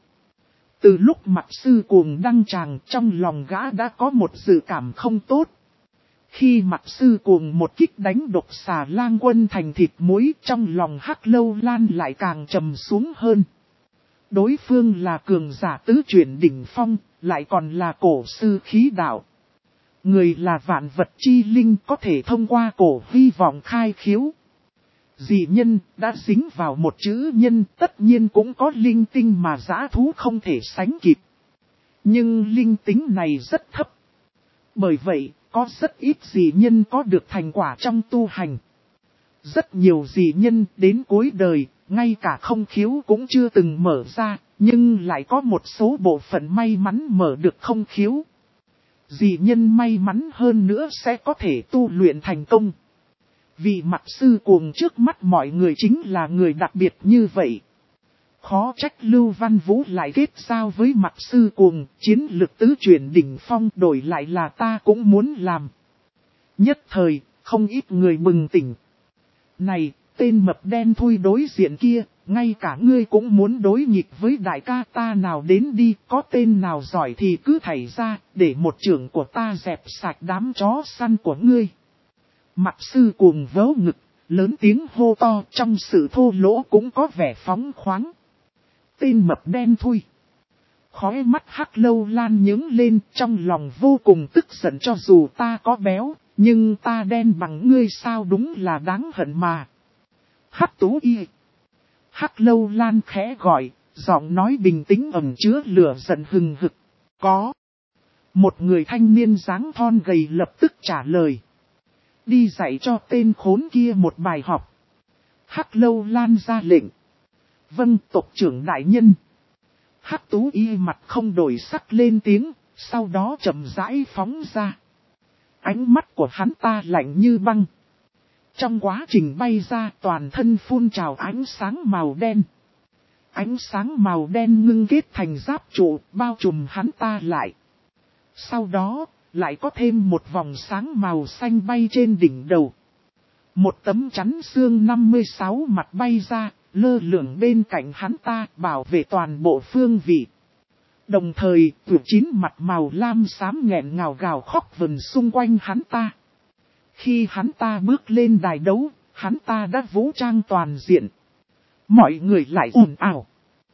Từ lúc Mặt Sư Cuồng đăng tràng, trong lòng gã đã có một dự cảm không tốt. Khi Mặt Sư Cuồng một kích đánh Độc Xà Lang Quân thành thịt muối, trong lòng Hắc Lâu Lan lại càng trầm xuống hơn. Đối phương là cường giả tứ chuyển đỉnh phong, lại còn là cổ sư khí đạo. Người là vạn vật chi linh, có thể thông qua cổ hy vọng khai khiếu. Dị nhân đã dính vào một chữ nhân, tất nhiên cũng có linh tinh mà dã thú không thể sánh kịp. Nhưng linh tính này rất thấp. Bởi vậy, có rất ít dị nhân có được thành quả trong tu hành. Rất nhiều dị nhân đến cuối đời, ngay cả không khiếu cũng chưa từng mở ra, nhưng lại có một số bộ phận may mắn mở được không khiếu. Dị nhân may mắn hơn nữa sẽ có thể tu luyện thành công. Vị Mặt Sư Cuồng trước mắt mọi người chính là người đặc biệt như vậy. Khó trách Lưu Văn Vũ lại kết giao với Mặt Sư Cuồng, chiến lực tứ chuyển đỉnh phong đổi lại là ta cũng muốn làm. Nhất thời, không ít người bừng tỉnh. Này, tên mập đen thui đối diện kia, ngay cả ngươi cũng muốn đối nghịch với đại ca ta nào đến đi, có tên nào giỏi thì cứ thảy ra, để một trưởng của ta dẹp sạch đám chó săn của ngươi. Mặt Sư Cuồng vớ ngực, lớn tiếng hô to, trong sự thô lỗ cũng có vẻ phóng khoáng. Tên mập đen thui. Khói mắt Hắc Lâu Lan nhướng lên, trong lòng vô cùng tức giận, cho dù ta có béo, nhưng ta đen bằng ngươi sao, đúng là đáng hận mà. Hắc Tú Y. Hắc Lâu Lan khẽ gọi, giọng nói bình tĩnh ẩn chứa lửa giận hừng hực. Có. Một người thanh niên dáng thon gầy lập tức trả lời. Đi dạy cho tên khốn kia một bài học. Hắc Lâu Lan ra lệnh. Vâng, tộc trưởng đại nhân. Hắc Tú Y mặt không đổi sắc lên tiếng, sau đó chậm rãi phóng ra. Ánh mắt của hắn ta lạnh như băng. Trong quá trình bay ra, toàn thân phun trào ánh sáng màu đen. Ánh sáng màu đen ngưng kết thành giáp trụ, bao trùm hắn ta lại. Sau đó, lại có thêm một vòng sáng màu xanh bay trên đỉnh đầu. Một tấm chắn xương năm mươi sáu mặt bay ra, lơ lửng bên cạnh hắn ta, bảo vệ toàn bộ phương vị. Đồng thời, tuyệt chín mặt màu lam xám nghẹn ngào gào khóc vần xung quanh hắn ta. Khi hắn ta bước lên đài đấu, hắn ta đã vũ trang toàn diện. Mọi người lại ồn ào.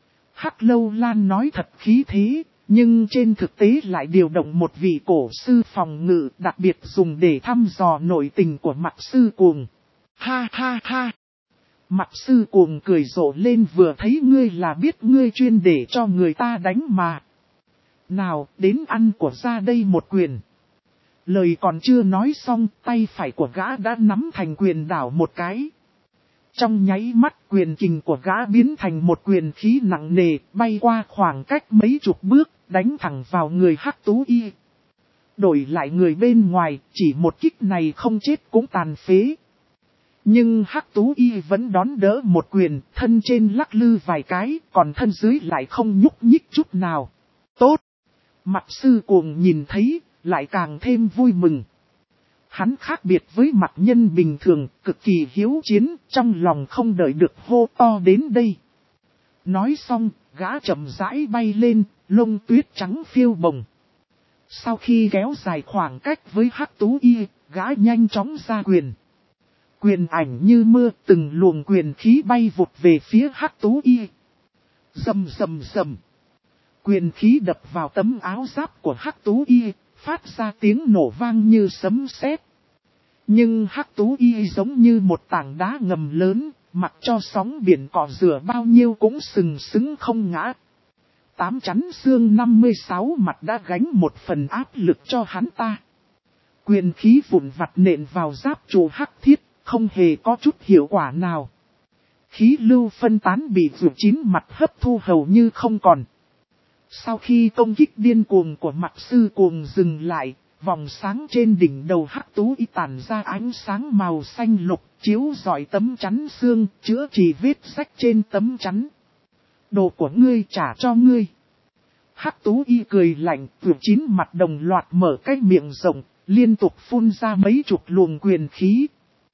Hắc Lâu Lan nói thật khí thế, nhưng trên thực tế lại điều động một vị cổ sư phòng ngự đặc biệt dùng để thăm dò nội tình của Mặt Sư Cuồng. Ha ha ha! Mặt Sư Cuồng cười rộ lên, vừa thấy ngươi là biết ngươi chuyên để cho người ta đánh mà. Nào, đến ăn của ra đây một quyền. Lời còn chưa nói xong, tay phải của gã đã nắm thành quyền đảo một cái. Trong nháy mắt, quyền kình của gã biến thành một quyền khí nặng nề, bay qua khoảng cách mấy chục bước, đánh thẳng vào người Hắc Tú Y. Đổi lại người bên ngoài, chỉ một kích này không chết cũng tàn phế. Nhưng Hắc Tú Y vẫn đón đỡ một quyền, thân trên lắc lư vài cái, còn thân dưới lại không nhúc nhích chút nào. Tốt! Mặt Sư Cuồng nhìn thấy, lại càng thêm vui mừng. Hắn khác biệt với mặt nhân bình thường, cực kỳ hiếu chiến, trong lòng không đợi được hô to đến đây. Nói xong, gã chậm rãi bay lên, lông tuyết trắng phiêu bồng. Sau khi kéo dài khoảng cách với Hắc Tú Y, gã nhanh chóng ra quyền. Quyền ảnh như mưa, từng luồng quyền khí bay vụt về phía Hắc Tú Y. Rầm rầm rầm. Quyền khí đập vào tấm áo giáp của Hắc Tú Y, phát ra tiếng nổ vang như sấm sét. Nhưng Hắc Tú Y giống như một tảng đá ngầm lớn, mặc cho sóng biển cọ rửa bao nhiêu cũng sừng sững không ngã. Tám chắn xương năm mươi sáu mặt đã gánh một phần áp lực cho hắn ta. Quyền khí vụn vặt nện vào giáp trụ hắc thiết, không hề có chút hiệu quả nào. Khí lưu phân tán bị vượt chín mặt hấp thu hầu như không còn. Sau khi công kích điên cuồng của mặt sư cuồng dừng lại, vòng sáng trên đỉnh đầu Hắc Tú Y tản ra ánh sáng màu xanh lục, chiếu rọi tấm chắn xương, chữa trị vết rách trên tấm chắn. Đồ của ngươi trả cho ngươi. Hắc Tú Y cười lạnh, vượt chín mặt đồng loạt mở cái miệng rộng, liên tục phun ra mấy chục luồng quyền khí.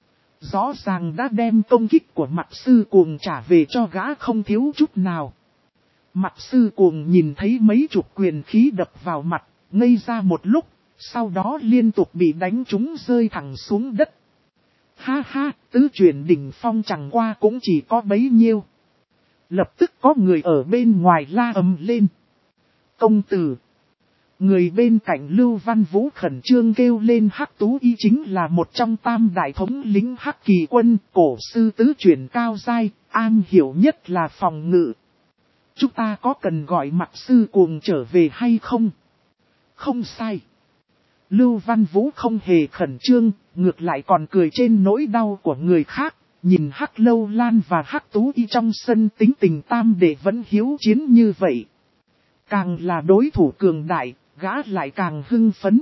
Rõ ràng đã đem công kích của mặt sư cuồng trả về cho gã không thiếu chút nào. Mặt sư cuồng nhìn thấy mấy chục quyền khí đập vào mặt, ngây ra một lúc, sau đó liên tục bị đánh trúng rơi thẳng xuống đất. Ha ha, tứ chuyển đỉnh phong chẳng qua cũng chỉ có bấy nhiêu. Lập tức có người ở bên ngoài la ầm lên. Công tử. Người bên cạnh Lưu Văn Vũ khẩn trương kêu lên Hắc Tú Y chính là một trong tam đại thống lính Hắc Kỳ quân, cổ sư tứ chuyển cao giai, an hiểu nhất là phòng ngự. Chúng ta có cần gọi mặt sư cuồng trở về hay không? Không sai. Lưu Văn Vũ không hề khẩn trương, ngược lại còn cười trên nỗi đau của người khác, nhìn Hắc Lâu Lan và Hắc Tú Y trong sân tính tình tam đệ vẫn hiếu chiến như vậy. Càng là đối thủ cường đại, gã lại càng hưng phấn.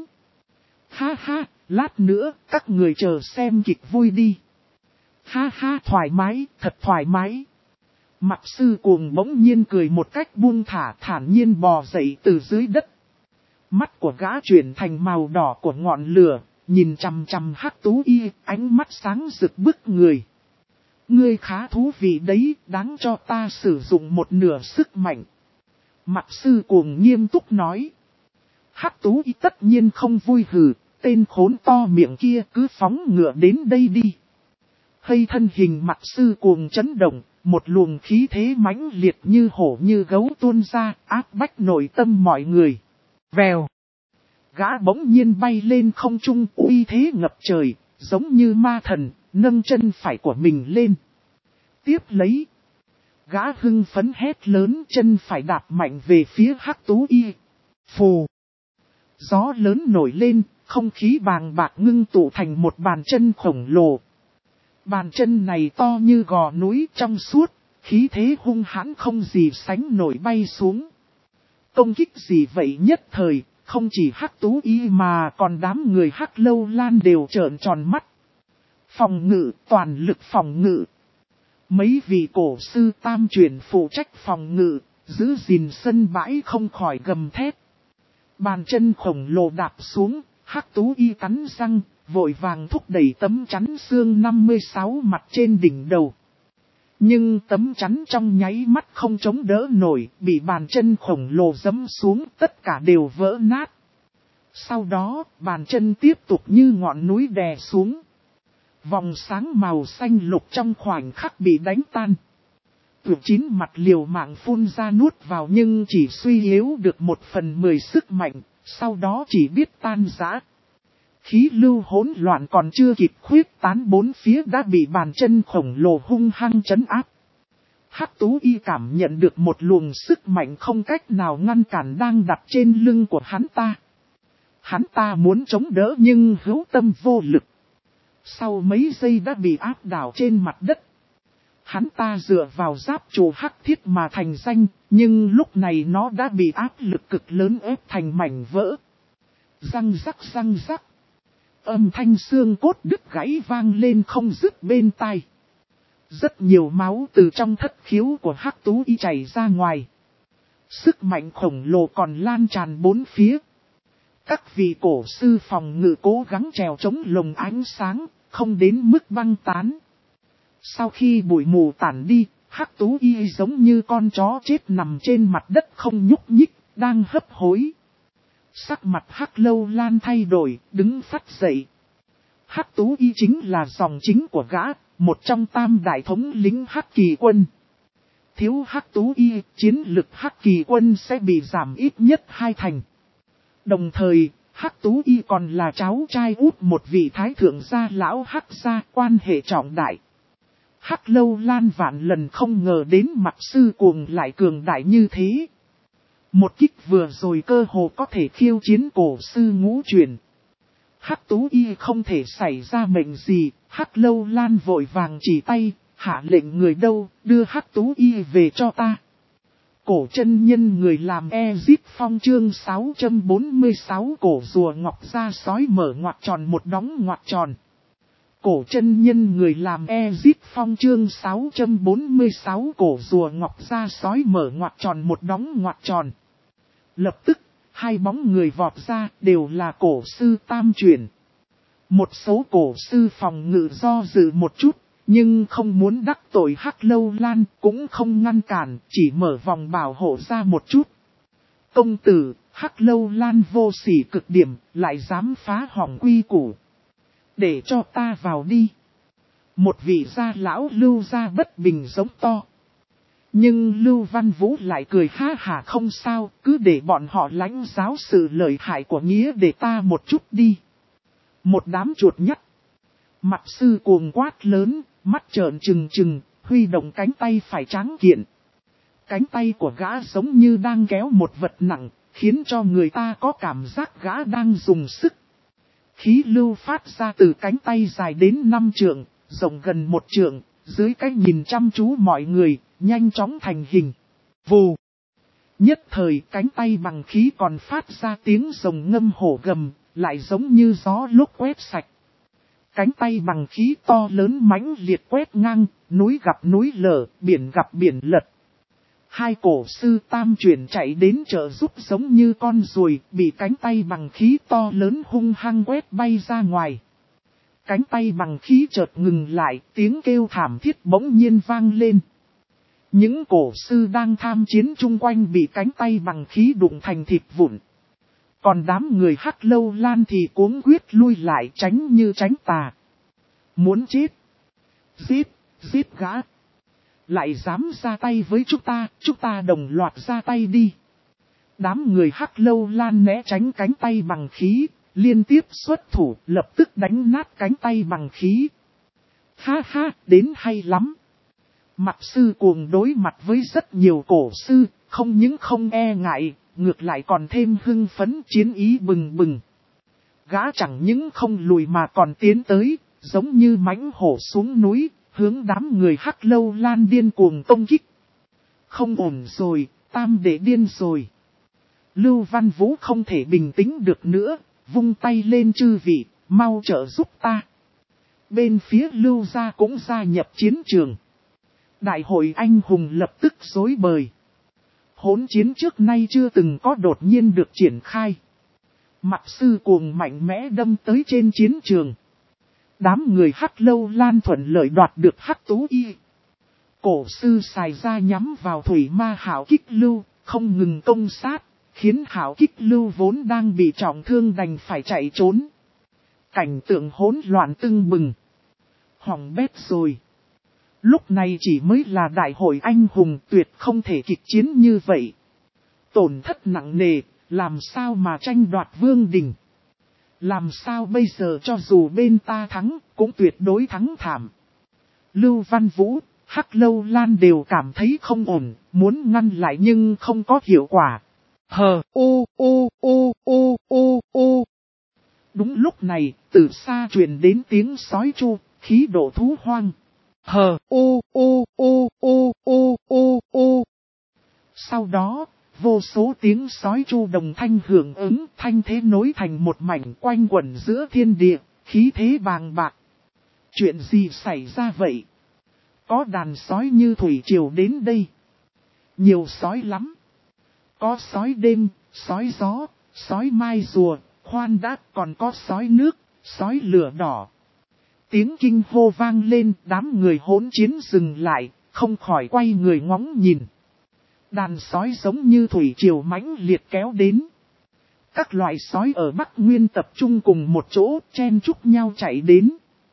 Ha ha, lát nữa, các người chờ xem kịch vui đi. Ha ha, thoải mái, thật thoải mái. Mặt sư cuồng bỗng nhiên cười một cách buông thả thản nhiên bò dậy từ dưới đất. Mắt của gã chuyển thành màu đỏ của ngọn lửa, nhìn chằm chằm Hắc Tú Y, ánh mắt sáng rực bức người. Ngươi khá thú vị đấy, đáng cho ta sử dụng một nửa sức mạnh. Mặt sư cuồng nghiêm túc nói. Hắc Tú Y tất nhiên không vui hừ, tên khốn to miệng kia cứ phóng ngựa đến đây đi. Hay thân hình mặt sư cuồng chấn động, một luồng khí thế mãnh liệt như hổ như gấu tuôn ra, áp bách nội tâm mọi người. Vèo. Gã bỗng nhiên bay lên không trung, uy thế ngập trời, giống như ma thần, nâng chân phải của mình lên. Tiếp lấy. Gã hưng phấn hét lớn, chân phải đạp mạnh về phía Hắc Tú Y. Phù. Gió lớn nổi lên, không khí bàng bạc ngưng tụ thành một bàn chân khổng lồ. Bàn chân này to như gò núi trong suốt, khí thế hung hãn không gì sánh nổi bay xuống. Công kích gì vậy nhất thời, không chỉ Hắc Tú Y mà còn đám người Hắc Lâu Lan đều trợn tròn mắt. Phòng ngự, toàn lực phòng ngự. Mấy vị cổ sư tam chuyển phụ trách phòng ngự, giữ gìn sân bãi không khỏi gầm thét. Bàn chân khổng lồ đạp xuống, Hắc Tú Y cắn răng, vội vàng thúc đẩy tấm chắn xương năm mươi sáu mặt trên đỉnh đầu. Nhưng tấm chắn trong nháy mắt không chống đỡ nổi, bị bàn chân khổng lồ giẫm xuống, tất cả đều vỡ nát. Sau đó, bàn chân tiếp tục như ngọn núi đè xuống. Vòng sáng màu xanh lục trong khoảnh khắc bị đánh tan. Tuyệt chín mặt liều mạng phun ra nuốt vào nhưng chỉ suy yếu được một phần mười sức mạnh, sau đó chỉ biết tan rã. Khí lưu hỗn loạn còn chưa kịp khuyết tán bốn phía đã bị bàn chân khổng lồ hung hăng trấn áp. Hắc Tú Y cảm nhận được một luồng sức mạnh không cách nào ngăn cản đang đặt trên lưng của hắn ta. Hắn ta muốn chống đỡ nhưng hữu tâm vô lực. Sau mấy giây đã bị áp đảo trên mặt đất. Hắn ta dựa vào giáp trụ hắc thiết mà thành danh, nhưng lúc này nó đã bị áp lực cực lớn ép thành mảnh vỡ. Răng rắc răng rắc. Âm thanh xương cốt đứt gãy vang lên không dứt bên tai. Rất nhiều máu từ trong thất khiếu của Hắc Tú Y chảy ra ngoài. Sức mạnh khổng lồ còn lan tràn bốn phía. Các vị cổ sư phòng ngự cố gắng trèo chống lồng ánh sáng, không đến mức băng tán. Sau khi bụi mù tản đi, Hắc Tú Y giống như con chó chết nằm trên mặt đất không nhúc nhích, đang hấp hối. Sắc mặt Hắc Lâu Lan thay đổi, đứng phắt dậy. Hắc Tú Y chính là dòng chính của gã, một trong tam đại thống lĩnh Hắc Kỳ quân. Thiếu Hắc Tú Y, chiến lực Hắc Kỳ quân sẽ bị giảm ít nhất hai thành. Đồng thời, Hắc Tú Y còn là cháu trai út một vị thái thượng gia lão Hắc gia, quan hệ trọng đại. Hắc Lâu Lan vạn lần không ngờ đến Mặc Sư Cuồng lại cường đại như thế. Một kích vừa rồi cơ hồ có thể khiêu chiến cổ sư ngũ truyền. Hắc Tú Y không thể xảy ra mệnh gì, Hắc Lâu Lan vội vàng chỉ tay, hạ lệnh người đâu, đưa Hắc Tú Y về cho ta. Cổ chân nhân người làm Ezip Phong chương sáu trăm bốn mươi sáu cổ rùa ngọc ra sói mở ngoặc tròn một đóng ngoặc tròn. Cổ chân nhân người làm Ezip Phong chương sáu trăm bốn mươi sáu cổ rùa ngọc ra sói mở ngoặc tròn một đóng ngoặc tròn. Lập tức, hai bóng người vọt ra đều là cổ sư tam chuyển. Một số cổ sư phòng ngự do dự một chút, nhưng không muốn đắc tội Hắc Lâu Lan cũng không ngăn cản, chỉ mở vòng bảo hộ ra một chút. Công tử, Hắc Lâu Lan vô sỉ cực điểm, lại dám phá hỏng quy củ. Để cho ta vào đi. Một vị gia lão Lưu gia bất bình giống to. Nhưng Lưu Văn Vũ lại cười ha hả không sao, cứ để bọn họ lãnh giáo sự lợi hại của nghĩa để ta một chút đi. Một đám chuột nhắt. Mặc Sư Cuồng quát lớn, mắt trợn trừng trừng, huy động cánh tay phải trắng kiện. Cánh tay của gã giống như đang kéo một vật nặng, khiến cho người ta có cảm giác gã đang dùng sức. Khí lưu phát ra từ cánh tay dài đến năm trượng, rộng gần một trượng, dưới cái nhìn chăm chú mọi người, nhanh chóng thành hình. Vù! Nhất thời cánh tay bằng khí còn phát ra tiếng rồng ngâm hổ gầm, lại giống như gió lúc quét sạch. Cánh tay bằng khí to lớn mãnh liệt quét ngang, núi gặp núi lở, biển gặp biển lật. Hai cổ sư tam chuyển chạy đến trợ giúp giống như con ruồi, bị cánh tay bằng khí to lớn hung hăng quét bay ra ngoài. Cánh tay bằng khí chợt ngừng lại, tiếng kêu thảm thiết bỗng nhiên vang lên. Những cổ sư đang tham chiến chung quanh bị cánh tay bằng khí đụng thành thịt vụn. Còn đám người Hắc Lâu Lan thì cuống quyết lui lại tránh như tránh tà. Muốn chết. Giết, giết gã. Lại dám ra tay với chúng ta, chúng ta đồng loạt ra tay đi. Đám người Hắc Lâu Lan né tránh cánh tay bằng khí, liên tiếp xuất thủ, lập tức đánh nát cánh tay bằng khí. Ha ha, đến hay lắm. Mặc Sư Cuồng đối mặt với rất nhiều cổ sư, không những không e ngại, ngược lại còn thêm hưng phấn chiến ý bừng bừng. Gã chẳng những không lùi mà còn tiến tới, giống như mãnh hổ xuống núi, hướng đám người Hắc Lâu Lan điên cuồng công kích. Không ổn rồi, tam đệ điên rồi. Lưu Văn Vũ không thể bình tĩnh được nữa, vung tay lên chư vị, mau trợ giúp ta. Bên phía Lưu gia cũng gia nhập chiến trường. Đại hội anh hùng lập tức rối bời. Hỗn chiến trước nay chưa từng có đột nhiên được triển khai. Mặc Sư Cuồng mạnh mẽ đâm tới trên chiến trường. Đám người Hắc Lâu Lan thuận lợi đoạt được Hắc Tú Y. Cổ sư xài ra nhắm vào thủy ma Hảo Kích Lưu, không ngừng công sát, khiến Hảo Kích Lưu vốn đang bị trọng thương đành phải chạy trốn. Cảnh tượng hỗn loạn tưng bừng. Hỏng bét rồi. Lúc này chỉ mới là đại hội anh hùng, tuyệt không thể kịch chiến như vậy. Tổn thất nặng nề, làm sao mà tranh đoạt vương đỉnh. Làm sao bây giờ cho dù bên ta thắng, cũng tuyệt đối thắng thảm. Lưu Văn Vũ, Hắc Lâu Lan đều cảm thấy không ổn, muốn ngăn lại nhưng không có hiệu quả. Hờ, ô, ô, ô, ô, ô, ô. Đúng lúc này, từ xa truyền đến tiếng sói chu, khí độ thú hoang. Hờ, ô, ô, ô, ô, ô, ô, ô. Sau đó, vô số tiếng sói chu đồng thanh hưởng ứng, thanh thế nối thành một mảnh quanh quẩn giữa thiên địa, khí thế bàng bạc. Chuyện gì xảy ra vậy? Có đàn sói như thủy triều đến đây. Nhiều sói lắm. Có sói đêm, sói gió, sói mai rùa, khoan đã còn có sói nước, sói lửa đỏ. Tiếng kinh hô vang lên, đám người hỗn chiến dừng lại, không khỏi quay người ngóng nhìn. Đàn sói giống như thủy triều mãnh liệt kéo đến. Các loại sói ở Bắc Nguyên tập trung cùng một chỗ chen chúc nhau chạy đến.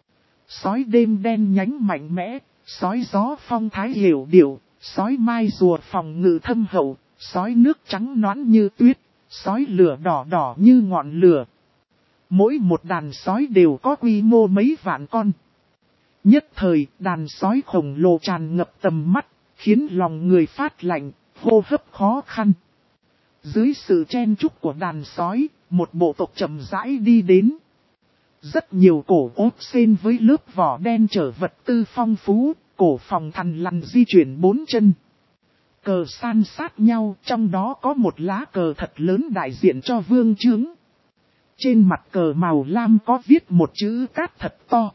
Sói đêm đen nhánh mạnh mẽ, sói gió phong thái hiểu điệu, sói mai rùa phòng ngự thâm hậu, sói nước trắng nõn như tuyết, sói lửa đỏ đỏ như ngọn lửa. Mỗi một đàn sói đều có quy mô mấy vạn con. Nhất thời, đàn sói khổng lồ tràn ngập tầm mắt, khiến lòng người phát lạnh, hô hấp khó khăn. Dưới sự chen chúc của đàn sói, một bộ tộc chậm rãi đi đến. Rất nhiều cổ ốt xên với lớp vỏ đen chở vật tư phong phú, cổ phòng thằn lằn di chuyển bốn chân. Cờ san sát nhau, trong đó có một lá cờ thật lớn đại diện cho vương chướng. Trên mặt cờ màu lam có viết một chữ cát thật to.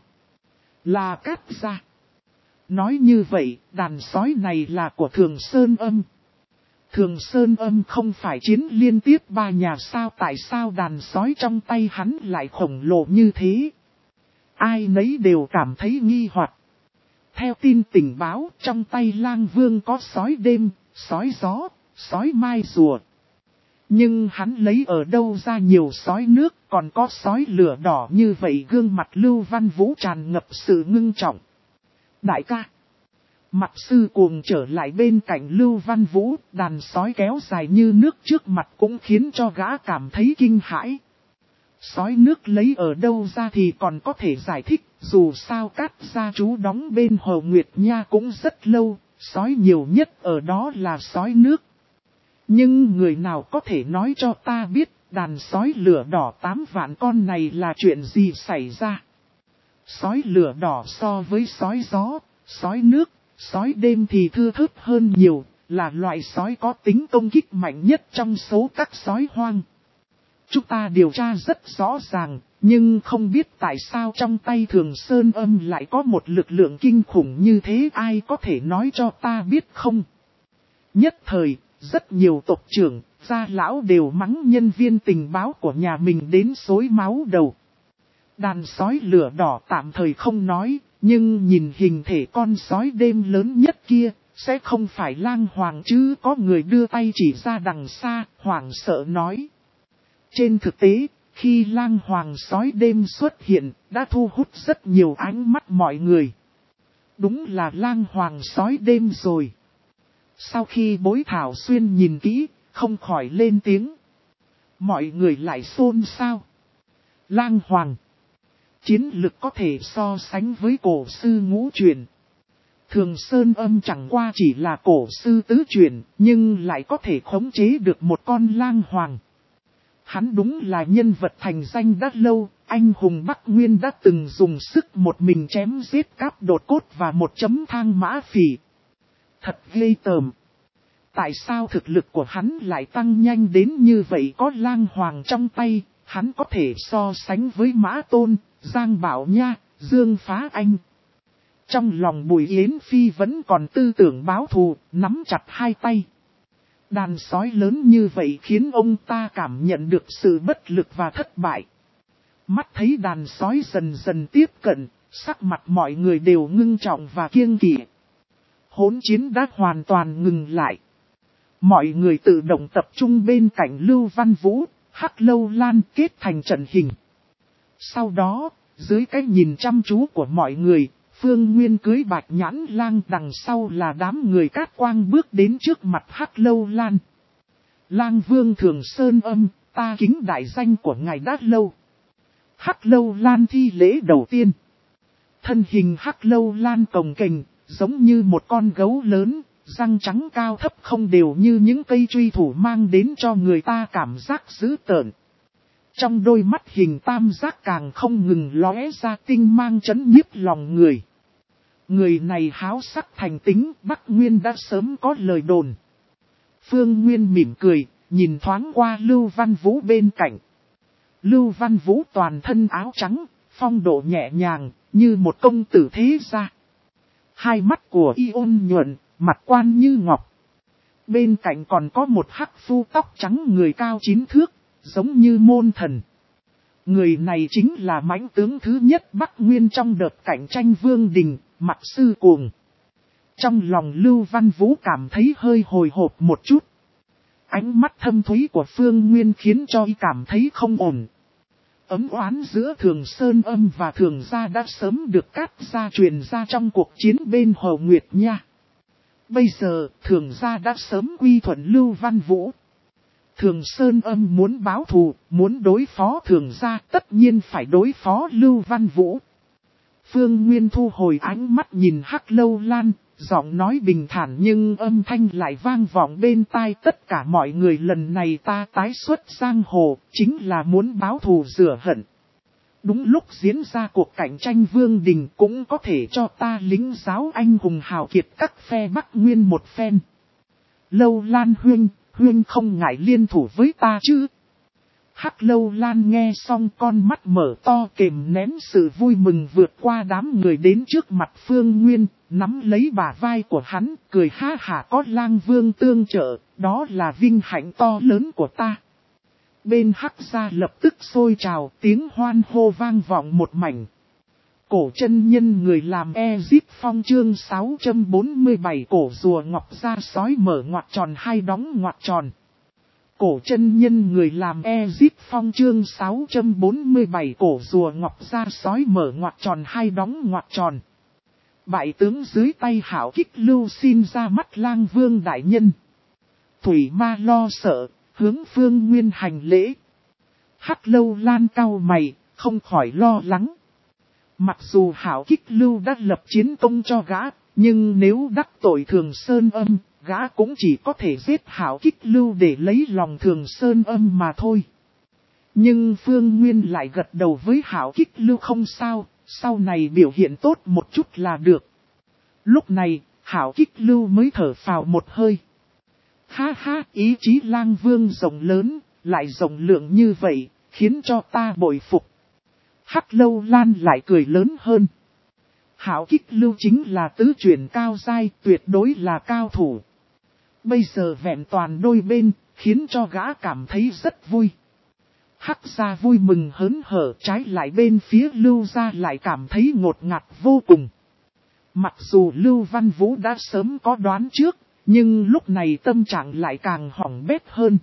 Là Cát Gia. Nói như vậy, đàn sói này là của Thường Sơn Âm. Thường Sơn Âm không phải chiến liên tiếp ba nhà sao, tại sao đàn sói trong tay hắn lại khổng lồ như thế? Ai nấy đều cảm thấy nghi hoặc. Theo tin tình báo, trong tay Lang Vương có sói đêm, sói gió, sói mai rùa. Nhưng hắn lấy ở đâu ra nhiều sói nước, còn có sói lửa đỏ như vậy? Gương mặt Lưu Văn Vũ tràn ngập sự ngưng trọng. Đại ca. Mặt sư cuồng trở lại bên cạnh Lưu Văn Vũ, đàn sói kéo dài như nước trước mặt cũng khiến cho gã cảm thấy kinh hãi. Sói nước lấy ở đâu ra thì còn có thể giải thích, dù sao Cát gia trú đóng bên Hồ Nguyệt Nha cũng rất lâu, sói nhiều nhất ở đó là sói nước. Nhưng người nào có thể nói cho ta biết, đàn sói lửa đỏ tám vạn con này là chuyện gì xảy ra? Sói lửa đỏ so với sói gió, sói nước, sói đêm thì thưa thớt hơn nhiều, là loại sói có tính công kích mạnh nhất trong số các sói hoang. Chúng ta điều tra rất rõ ràng, nhưng không biết tại sao trong tay Thường Sơn Âm lại có một lực lượng kinh khủng như thế, ai có thể nói cho ta biết không? Nhất thời, rất nhiều tộc trưởng, gia lão đều mắng nhân viên tình báo của nhà mình đến xối máu đầu. Đàn sói lửa đỏ tạm thời không nói, nhưng nhìn hình thể con sói đêm lớn nhất kia, sẽ không phải Lang Hoàng chứ? Có người đưa tay chỉ ra đằng xa, hoảng sợ nói. Trên thực tế, khi Lang Hoàng sói đêm xuất hiện, đã thu hút rất nhiều ánh mắt mọi người. Đúng là Lang Hoàng sói đêm rồi. Sau khi Bối Thảo Xuyên nhìn kỹ, không khỏi lên tiếng. Mọi người lại xôn xao. Lang Hoàng. Chiến lực có thể so sánh với cổ sư ngũ truyền. Thường Sơn Âm chẳng qua chỉ là cổ sư tứ truyền, nhưng lại có thể khống chế được một con Lang Hoàng. Hắn đúng là nhân vật thành danh đã lâu, anh hùng Bắc Nguyên đã từng dùng sức một mình chém giết Cáp Đột Cốt và một chấm thang mã phỉ. Thật ghê tởm. Tại sao thực lực của hắn lại tăng nhanh đến như vậy? Có Lang Hoàng trong tay, hắn có thể so sánh với Mã Tôn, Giang Bảo Nha, Dương Phá Anh. Trong lòng Bùi Yến Phi vẫn còn tư tưởng báo thù, nắm chặt hai tay. Đàn sói lớn như vậy khiến ông ta cảm nhận được sự bất lực và thất bại. Mắt thấy đàn sói dần dần tiếp cận, sắc mặt mọi người đều ngưng trọng và kiêng kỵ. Hỗn chiến đã hoàn toàn ngừng lại. Mọi người tự động tập trung bên cạnh Lưu Văn Vũ, Hắc Lâu Lan kết thành trận hình. Sau đó, dưới cái nhìn chăm chú của mọi người, Phương Nguyên cưới Bạch Nhãn Lang, đằng sau là đám người Cát Quang bước đến trước mặt Hắc Lâu Lan. Lang Vương Thường Sơn Âm, ta kính đại danh của ngài đã lâu. Hắc Lâu Lan thi lễ đầu tiên. Thân hình Hắc Lâu Lan cồng kềnh, giống như một con gấu lớn, răng trắng cao thấp không đều như những cây truy thủ mang đến cho người ta cảm giác dữ tợn. Trong đôi mắt hình tam giác càng không ngừng lóe ra tinh mang chấn nhiếp lòng người. Người này háo sắc thành tính, Bắc Nguyên đã sớm có lời đồn. Phương Nguyên mỉm cười, nhìn thoáng qua Lưu Văn Vũ bên cạnh. Lưu Văn Vũ toàn thân áo trắng, phong độ nhẹ nhàng, như một công tử thế gia. Hai mắt của y ôn nhuận, mặt quan như ngọc. Bên cạnh còn có một hắc phu tóc trắng người cao chín thước, giống như môn thần. Người này chính là mãnh tướng thứ nhất Bắc Nguyên trong đợt cạnh tranh Vương Đình, Mặt Sư Cuồng. Trong lòng Lưu Văn Vũ cảm thấy hơi hồi hộp một chút. Ánh mắt thâm thúy của Phương Nguyên khiến cho y cảm thấy không ổn. Ấm oán giữa Thường Sơn Âm và Thường Gia đã sớm được cắt gia truyền ra trong cuộc chiến bên Hồ Nguyệt Nha. Bây giờ, Thường Gia đã sớm quy thuận Lưu Văn Vũ. Thường Sơn Âm muốn báo thù, muốn đối phó Thường Gia, tất nhiên phải đối phó Lưu Văn Vũ. Phương Nguyên thu hồi ánh mắt nhìn Hắc Lâu Lan, giọng nói bình thản nhưng âm thanh lại vang vọng bên tai tất cả mọi người. Lần này ta tái xuất giang hồ, chính là muốn báo thù rửa hận. Đúng lúc diễn ra cuộc cạnh tranh vương đình cũng có thể cho ta lính giáo anh hùng hào kiệt các phe Bắc Nguyên một phen. Lâu Lan huynh, huynh không ngại liên thủ với ta chứ? Hắc Lâu Lan nghe xong con mắt mở to kềm nén sự vui mừng vượt qua đám người đến trước mặt Phương Nguyên, nắm lấy bả vai của hắn, cười ha hả. Có Lang Vương tương trợ, đó là vinh hạnh to lớn của ta. Bên Hắc gia lập tức sôi trào, tiếng hoan hô vang vọng một mảnh. Cổ chân nhân người làm Ezip Phong chương sáu trăm bốn mươi bảy cổ rùa ngọc ra sói mở ngoặc tròn hai đóng ngoặc tròn. Cổ chân nhân người làm Ezip Phong chương sáu trăm bốn mươi bảy cổ rùa ngọc ra sói mở ngoặc tròn hai đóng ngoặc tròn. Bại tướng dưới tay Hảo Kích Lưu xin ra mắt Lang Vương đại nhân. Thủy Ma lo sợ, hướng Phương Nguyên hành lễ. Hắc Lâu Lan cau mày, không khỏi lo lắng. Mặc dù Hảo Kích Lưu đã lập chiến công cho gã, nhưng nếu đắc tội Thường Sơn Âm, gã cũng chỉ có thể giết Hảo Kích Lưu để lấy lòng Thường Sơn Âm mà thôi. Nhưng Phương Nguyên lại gật đầu với Hảo Kích Lưu không sao, sau này biểu hiện tốt một chút là được. Lúc này, Hảo Kích Lưu mới thở phào một hơi. Ha ha, ý chí Lang Vương rộng lớn, lại rộng lượng như vậy, khiến cho ta bội phục. Hắc Lâu Lan lại cười lớn hơn. Hảo Kích Lưu chính là tứ truyền cao giai, tuyệt đối là cao thủ. Bây giờ vẹn toàn đôi bên, khiến cho gã cảm thấy rất vui. Hắc gia vui mừng hớn hở, trái lại bên phía Lưu gia lại cảm thấy ngột ngạt vô cùng. Mặc dù Lưu Văn Vũ đã sớm có đoán trước, nhưng lúc này tâm trạng lại càng hỏng bét hơn.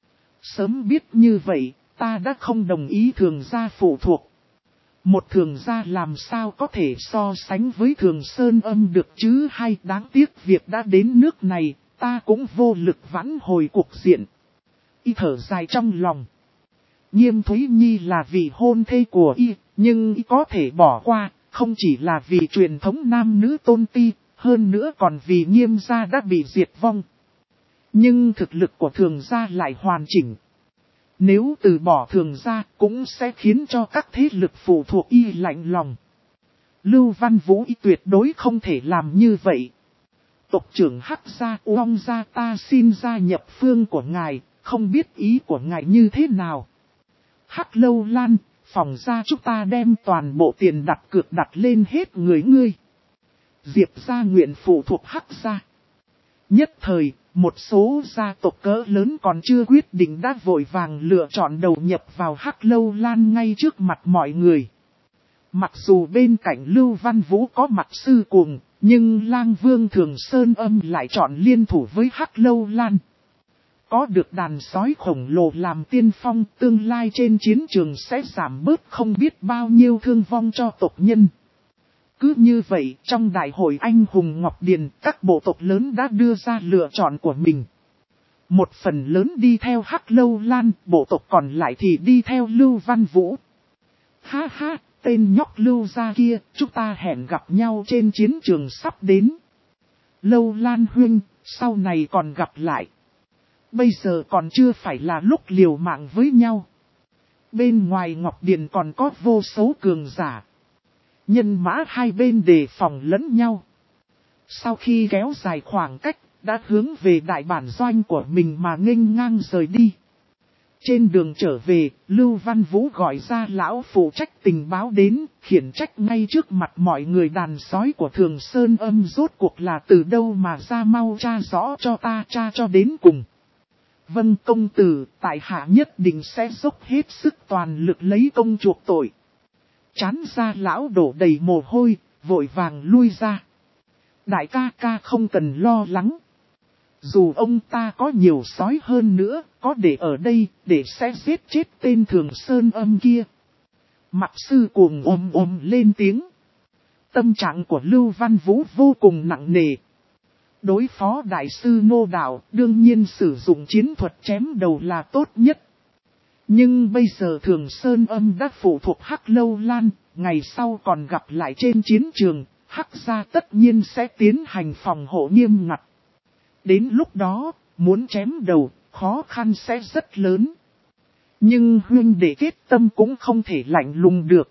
Sớm biết như vậy, ta đã không đồng ý Thường gia phụ thuộc. Một Thường gia làm sao có thể so sánh với Thường Sơn Âm được chứ, hay đáng tiếc việc đã đến nước này, ta cũng vô lực vãn hồi cuộc diện. Y thở dài trong lòng. Nghiêm Thúy Nhi là vị hôn thê của y, nhưng y có thể bỏ qua, không chỉ là vì truyền thống nam nữ tôn ti, hơn nữa còn vì Nghiêm gia đã bị diệt vong. Nhưng thực lực của Thường gia lại hoàn chỉnh. Nếu từ bỏ Thường gia cũng sẽ khiến cho các thế lực phụ thuộc y lạnh lòng. Lưu Văn Vũ y tuyệt đối không thể làm như vậy. Tộc trưởng Hắc gia Uông gia ta xin gia nhập phương của ngài, không biết ý của ngài như thế nào. Hắc Lâu Lan, phòng gia chúng ta đem toàn bộ tiền đặt cược đặt lên hết người ngươi. Diệp gia nguyện phụ thuộc Hắc gia. Nhất thời, một số gia tộc cỡ lớn còn chưa quyết định đã vội vàng lựa chọn đầu nhập vào Hắc Lâu Lan ngay trước mặt mọi người. Mặc dù bên cạnh Lưu Văn Vũ có mặt sư cuồng, nhưng Lang Vương Thường Sơn Âm lại chọn liên thủ với Hắc Lâu Lan. Có được đàn sói khổng lồ làm tiên phong, tương lai trên chiến trường sẽ giảm bớt không biết bao nhiêu thương vong cho tộc nhân. Cứ như vậy, trong đại hội anh hùng Ngọc Điền, các bộ tộc lớn đã đưa ra lựa chọn của mình. Một phần lớn đi theo Hắc Lâu Lan, bộ tộc còn lại thì đi theo Lưu Văn Vũ. Ha ha, tên nhóc Lưu gia kia, chúng ta hẹn gặp nhau trên chiến trường sắp đến. Lâu Lan huynh, sau này còn gặp lại. Bây giờ còn chưa phải là lúc liều mạng với nhau. Bên ngoài Ngọc Điền còn có vô số cường giả. Nhân mã hai bên đề phòng lẫn nhau. Sau khi kéo dài khoảng cách, đã hướng về đại bản doanh của mình mà nghênh ngang rời đi. Trên đường trở về, Lưu Văn Vũ gọi ra lão phụ trách tình báo đến, khiển trách ngay trước mặt mọi người đàn sói của Thường Sơn Âm rốt cuộc là từ đâu mà ra, mau tra rõ cho ta, tra cho đến cùng. Vâng công tử, tại hạ nhất định sẽ dốc hết sức toàn lực lấy công chuộc tội. Chán ra lão đổ đầy mồ hôi, vội vàng lui ra. Đại ca ca không cần lo lắng. Dù ông ta có nhiều sói hơn nữa, có để ở đây, để sẽ giết chết tên Thường Sơn Âm kia. Mặc sư cuồng ôm ôm lên tiếng. Tâm trạng của Lưu Văn Vũ vô cùng nặng nề. Đối phó đại sư Ngô Đạo, đương nhiên sử dụng chiến thuật chém đầu là tốt nhất. Nhưng bây giờ Thường Sơn Âm đã phụ thuộc Hắc Lâu Lan, ngày sau còn gặp lại trên chiến trường, Hắc gia tất nhiên sẽ tiến hành phòng hộ nghiêm ngặt. Đến lúc đó, muốn chém đầu, khó khăn sẽ rất lớn. Nhưng huynh đệ kết tâm cũng không thể lạnh lùng được.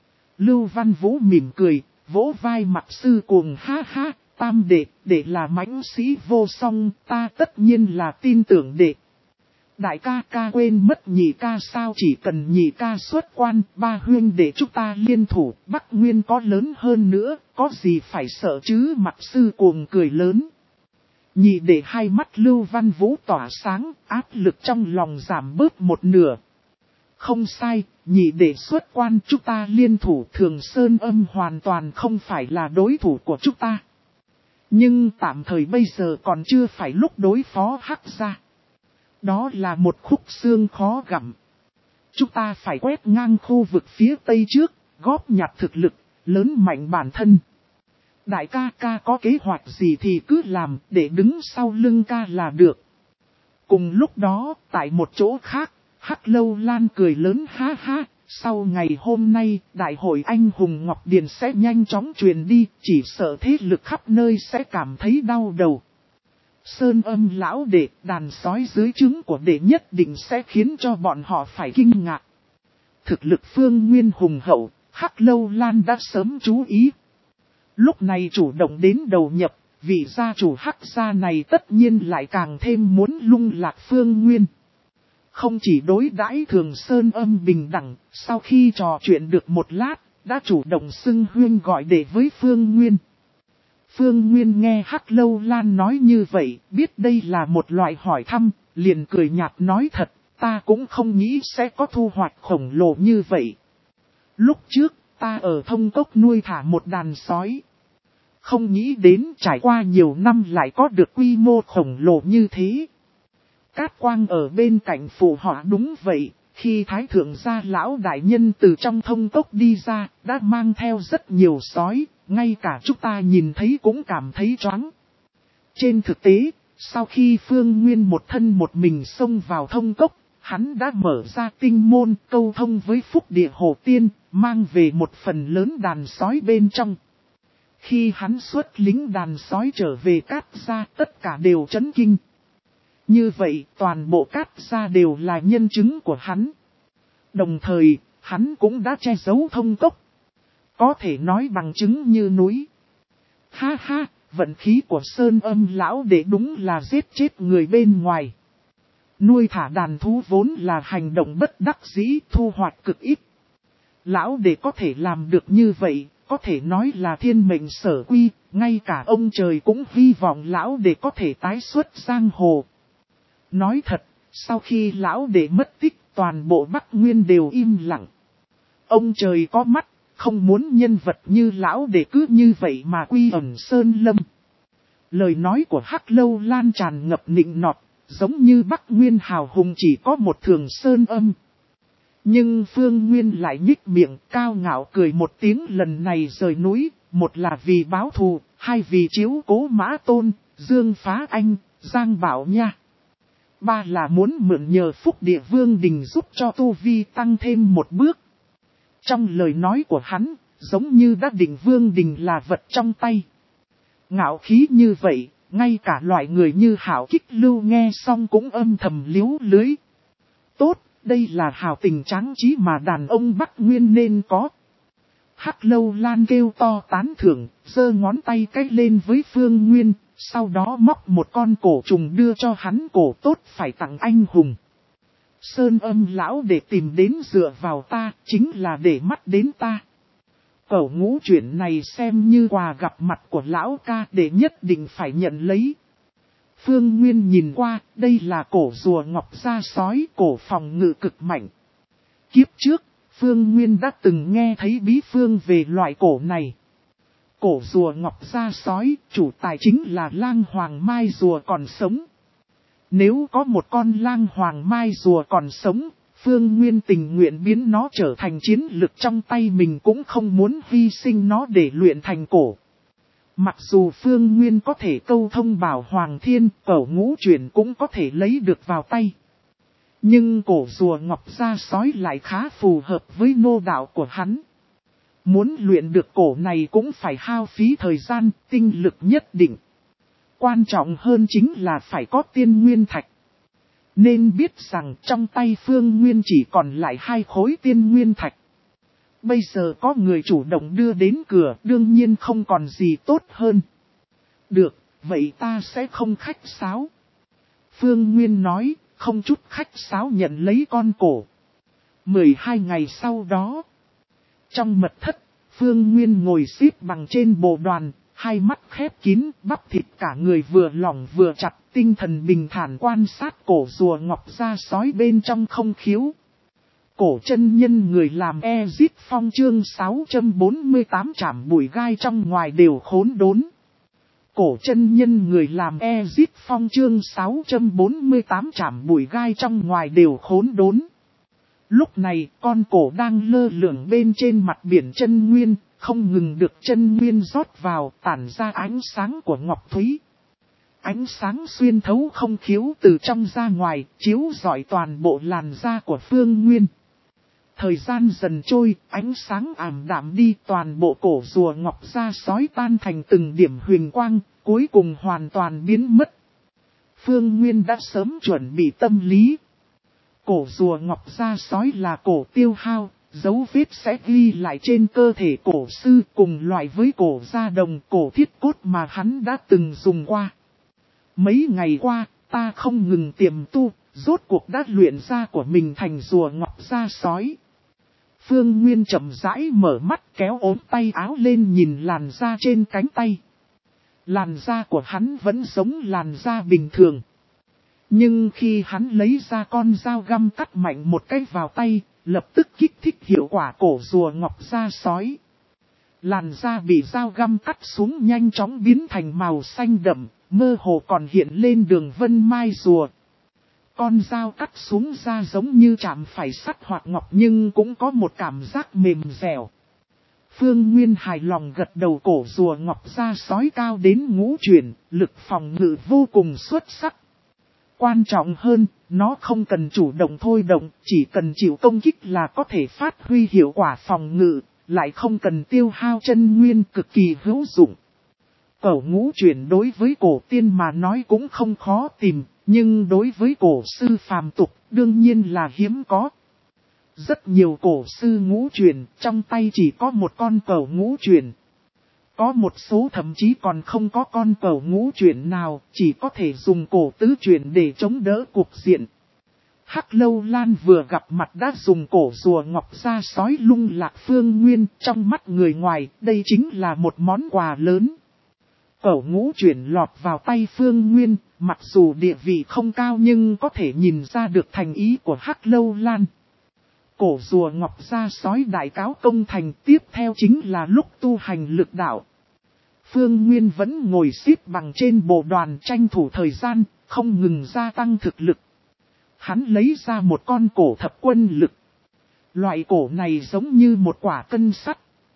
Lưu Văn Vũ mỉm cười, vỗ vai Mặc sư cuồng ha ha, tam đệ, đệ là mãnh sĩ vô song, ta tất nhiên là tin tưởng đệ. Đại ca ca quên mất nhị ca sao, chỉ cần nhị ca xuất quan, ba huynh đệ chúng ta liên thủ, Bắc Nguyên có lớn hơn nữa, có gì phải sợ chứ. Mặc sư cuồng cười lớn. Nhị đệ hai mắt Lưu Văn Vũ tỏa sáng, áp lực trong lòng giảm bớt một nửa. Không sai, nhị đệ xuất quan chúng ta liên thủ, Thường Sơn Âm hoàn toàn không phải là đối thủ của chúng ta. Nhưng tạm thời bây giờ còn chưa phải lúc đối phó Hắc gia. Đó là một khúc xương khó gặm. Chúng ta phải quét ngang khu vực phía Tây trước, góp nhặt thực lực, lớn mạnh bản thân. Đại ca ca có kế hoạch gì thì cứ làm, để đứng sau lưng ca là được. Cùng lúc đó, tại một chỗ khác, Hắc Lâu Lan cười lớn ha ha. Sau ngày hôm nay, đại hội anh hùng Ngọc Điền sẽ nhanh chóng truyền đi, chỉ sợ thế lực khắp nơi sẽ cảm thấy đau đầu. Sơn Âm lão đệ, đàn sói dưới trướng của đệ nhất định sẽ khiến cho bọn họ phải kinh ngạc. Thực lực Phương Nguyên hùng hậu, Hắc Lâu Lan đã sớm chú ý. Lúc này chủ động đến đầu nhập, vị gia chủ Hắc gia này tất nhiên lại càng thêm muốn lung lạc Phương Nguyên. Không chỉ đối đãi Thường Sơn Âm bình đẳng, sau khi trò chuyện được một lát, đã chủ động xưng huynh gọi đệ với Phương Nguyên. Phương Nguyên nghe Hắc Lâu Lan nói như vậy, biết đây là một loại hỏi thăm, liền cười nhạt nói thật, ta cũng không nghĩ sẽ có thu hoạch khổng lồ như vậy. Lúc trước, ta ở Thông Cốc nuôi thả một đàn sói. Không nghĩ đến trải qua nhiều năm lại có được quy mô khổng lồ như thế. Cát Quang ở bên cạnh phụ họ đúng vậy, khi Thái Thượng gia lão đại nhân từ trong Thông Cốc đi ra, đã mang theo rất nhiều sói, ngay cả chúng ta nhìn thấy cũng cảm thấy choáng. Trên thực tế, sau khi Phương Nguyên một thân một mình xông vào Thông Cốc, hắn đã mở ra tinh môn câu thông với Phúc Địa Hồ Tiên, mang về một phần lớn đàn sói bên trong. Khi hắn xuất lính đàn sói trở về Cát gia, tất cả đều chấn kinh. Như vậy, toàn bộ Cát gia đều là nhân chứng của hắn. Đồng thời, hắn cũng đã che giấu Thông Cốc. Có thể nói bằng chứng như núi. Ha ha, vận khí của Sơn Âm lão đệ đúng là giết chết người bên ngoài. Nuôi thả đàn thú vốn là hành động bất đắc dĩ, thu hoạch cực ít. Lão đệ có thể làm được như vậy, có thể nói là thiên mệnh sở quy, ngay cả ông trời cũng hy vọng lão đệ có thể tái xuất giang hồ. Nói thật, sau khi lão đệ mất tích, toàn bộ Bắc Nguyên đều im lặng. Ông trời có mắt, không muốn nhân vật như lão đệ cứ như vậy mà quy ẩn sơn lâm. Lời nói của Hắc Lâu Lan tràn ngập nịnh nọt, giống như Bắc Nguyên hào hùng chỉ có một Thường Sơn Âm. Nhưng Phương Nguyên lại nhích miệng cao ngạo cười một tiếng, lần này rời núi, một là vì báo thù, hai vì chiếu cố Mã Tôn, Dương Phá Anh, Giang Bảo Nha. Ba là muốn mượn nhờ Phúc Địa Vương Đình giúp cho Tu Vi tăng thêm một bước. Trong lời nói của hắn, giống như đã định Vương Đình là vật trong tay. Ngạo khí như vậy, ngay cả loại người như Hảo Kích Lưu nghe xong cũng âm thầm liếu lưới. Tốt, đây là hào tình tráng trí mà đàn ông Bắc Nguyên nên có. Hắc Lâu Lan kêu to tán thưởng, giơ ngón tay cách lên với Phương Nguyên, sau đó móc một con cổ trùng đưa cho hắn, cổ tốt phải tặng anh hùng. Sơn Âm lão để tìm đến dựa vào ta, chính là để mắt đến ta. Cẩu ngũ chuyện này xem như quà gặp mặt của lão ca, để nhất định phải nhận lấy. Phương Nguyên nhìn qua, đây là cổ rùa ngọc da sói, cổ phòng ngự cực mạnh. Kiếp trước, Phương Nguyên đã từng nghe thấy bí phương về loại cổ này. Cổ rùa ngọc da sói, chủ tài chính là lang hoàng mai rùa còn sống. Nếu có một con lang hoàng mai rùa còn sống, Phương Nguyên tình nguyện biến nó trở thành chiến lực trong tay mình cũng không muốn hy sinh nó để luyện thành cổ. Mặc dù Phương Nguyên có thể câu thông bảo Hoàng Thiên, Cẩu Ngũ Chuyển cũng có thể lấy được vào tay. Nhưng cổ rùa ngọc da sói lại khá phù hợp với nô đạo của hắn. Muốn luyện được cổ này cũng phải hao phí thời gian, tinh lực nhất định. Quan trọng hơn chính là phải có tiên nguyên thạch. Nên biết rằng trong tay Phương Nguyên chỉ còn lại hai khối tiên nguyên thạch. Bây giờ có người chủ động đưa đến cửa, đương nhiên không còn gì tốt hơn. Được, vậy ta sẽ không khách sáo. Phương Nguyên nói, không chút khách sáo nhận lấy con cổ. mười hai ngày sau đó, trong mật thất, Phương Nguyên ngồi xếp bằng trên bộ đoàn, hai mắt khép kín, bắp thịt cả người vừa lỏng vừa chặt, tinh thần bình thản quan sát cổ rùa ngọc da sói bên trong không khiếu. Cổ chân nhân người làm Ezit Phong chương sáu trăm bốn mươi tám trảm bụi gai trong ngoài đều khốn đốn. Cổ chân nhân người làm Ezit Phong chương sáu trăm bốn mươi tám trảm bụi gai trong ngoài đều khốn đốn. Lúc này, con cổ đang lơ lửng bên trên mặt biển chân nguyên, không ngừng được chân nguyên rót vào, tản ra ánh sáng của ngọc thúy. Ánh sáng xuyên thấu không khiếu từ trong ra ngoài, chiếu rọi toàn bộ làn da của Phương Nguyên. Thời gian dần trôi, ánh sáng ảm đạm đi, toàn bộ cổ rùa ngọc da sói tan thành từng điểm huyền quang, cuối cùng hoàn toàn biến mất. Phương Nguyên đã sớm chuẩn bị tâm lý. Cổ rùa ngọc da sói là cổ tiêu hao, dấu vết sẽ ghi lại trên cơ thể cổ sư cùng loại với cổ da đồng, cổ thiết cốt mà hắn đã từng dùng qua. Mấy ngày qua, ta không ngừng tiềm tu, rốt cuộc đã luyện da của mình thành rùa ngọc da sói. Phương Nguyên chậm rãi mở mắt kéo ốm tay áo lên nhìn làn da trên cánh tay. Làn da của hắn vẫn giống làn da bình thường. Nhưng khi hắn lấy ra con dao găm cắt mạnh một cái vào tay, lập tức kích thích hiệu quả cổ rùa ngọc da sói. Làn da bị dao găm cắt xuống nhanh chóng biến thành màu xanh đậm, mơ hồ còn hiện lên đường vân mai rùa. Con dao cắt xuống da giống như chạm phải sắt hoặc ngọc nhưng cũng có một cảm giác mềm dẻo. Phương Nguyên hài lòng gật đầu, cổ rùa ngọc da sói cao đến ngũ chuyển, lực phòng ngự vô cùng xuất sắc. Quan trọng hơn, nó không cần chủ động thôi động, chỉ cần chịu công kích là có thể phát huy hiệu quả phòng ngự, lại không cần tiêu hao chân nguyên, cực kỳ hữu dụng. Cẩu ngũ chuyển đối với cổ tiên mà nói cũng không khó tìm, nhưng đối với cổ sư phàm tục đương nhiên là hiếm có. Rất nhiều cổ sư ngũ chuyển trong tay chỉ có một con cẩu ngũ chuyển. Có một số thậm chí còn không có con cẩu ngũ chuyển nào, chỉ có thể dùng cổ tứ chuyển để chống đỡ cục diện. Hắc Lâu Lan vừa gặp mặt đã dùng cổ rùa ngọc da sói lung lạc Phương Nguyên, trong mắt người ngoài, đây chính là một món quà lớn. Cẩu ngũ chuyển lọt vào tay Phương Nguyên, mặc dù địa vị không cao nhưng có thể nhìn ra được thành ý của Hắc Lâu Lan. Cổ rùa ngọc da sói đại cáo công thành, tiếp theo chính là lúc tu hành lực đạo. Phương Nguyên vẫn ngồi xếp bằng trên bộ đoàn tranh thủ thời gian, không ngừng gia tăng thực lực. Hắn lấy ra một con cổ thập quân lực. Loại cổ này giống như một quả cân sắt.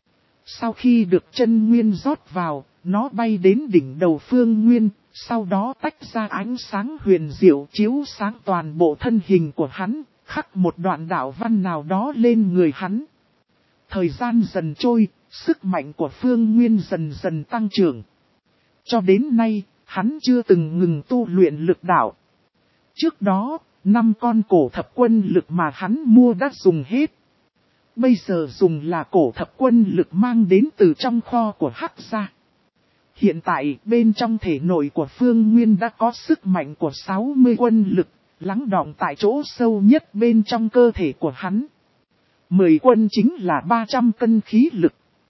Sau khi được chân nguyên rót vào, nó bay đến đỉnh đầu Phương Nguyên, sau đó tách ra ánh sáng huyền diệu chiếu sáng toàn bộ thân hình của hắn, khắc một đoạn đạo văn nào đó lên người hắn. Thời gian dần trôi, sức mạnh của Phương Nguyên dần dần tăng trưởng. Cho đến nay, hắn chưa từng ngừng tu luyện lực đạo. Trước đó, năm con cổ thập quân lực mà hắn mua đã dùng hết. Bây giờ dùng là cổ thập quân lực mang đến từ trong kho của Hắc gia. Hiện tại, bên trong thể nội của Phương Nguyên đã có sức mạnh của sáu mươi quân lực, lắng đọng tại chỗ sâu nhất bên trong cơ thể của hắn. mười quân chính là ba trăm cân khí lực.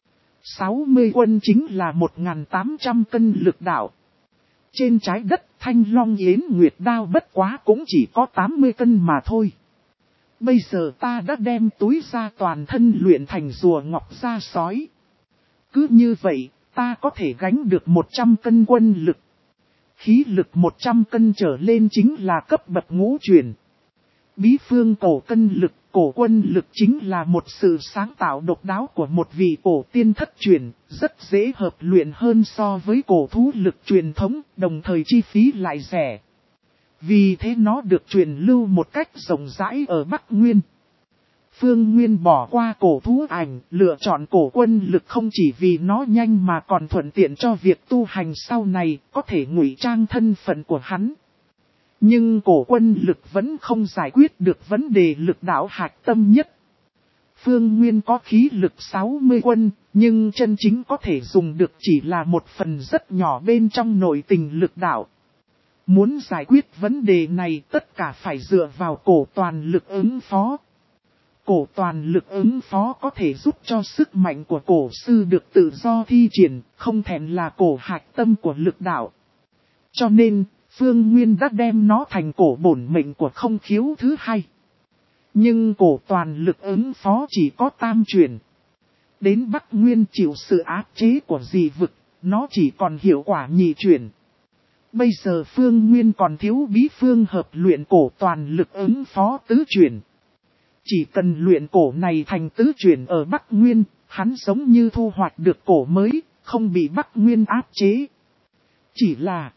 sáu mươi quân chính là một nghìn tám trăm cân lực đạo. Trên trái đất Thanh Long Yến Nguyệt Đao bất quá cũng chỉ có tám mươi cân mà thôi. Bây giờ ta đã đem túi ra toàn thân luyện thành rùa ngọc da sói. Cứ như vậy, ta có thể gánh được một trăm cân quân lực. Khí lực một trăm cân trở lên chính là cấp bậc ngũ chuyển. Bí phương cổ cân lực, cổ quân lực chính là một sự sáng tạo độc đáo của một vị cổ tiên thất truyền, rất dễ hợp luyện hơn so với cổ thú lực truyền thống, đồng thời chi phí lại rẻ. Vì thế nó được truyền lưu một cách rộng rãi ở Bắc Nguyên. Phương Nguyên bỏ qua cổ thú ảnh, lựa chọn cổ quân lực không chỉ vì nó nhanh mà còn thuận tiện cho việc tu hành sau này, có thể ngụy trang thân phận của hắn. Nhưng cổ quân lực vẫn không giải quyết được vấn đề lực đạo hạch tâm nhất. Phương Nguyên có khí lực sáu mươi quân, nhưng chân chính có thể dùng được chỉ là một phần rất nhỏ bên trong nội tình lực đạo. Muốn giải quyết vấn đề này tất cả phải dựa vào cổ toàn lực ứng phó. Cổ toàn lực ứng phó có thể giúp cho sức mạnh của cổ sư được tự do thi triển, không thèm là cổ hạch tâm của lực đạo. Cho nên, Phương Nguyên đã đem nó thành cổ bổn mệnh của không khiếu thứ hai. Nhưng cổ toàn lực ứng phó chỉ có tam chuyển. Đến Bắc Nguyên chịu sự áp chế của dị vực, nó chỉ còn hiệu quả nhị chuyển. Bây giờ Phương Nguyên còn thiếu bí phương hợp luyện cổ toàn lực ứng phó tứ chuyển. Chỉ cần luyện cổ này thành tứ chuyển ở Bắc Nguyên, hắn giống như thu hoạch được cổ mới, không bị Bắc Nguyên áp chế. Chỉ là,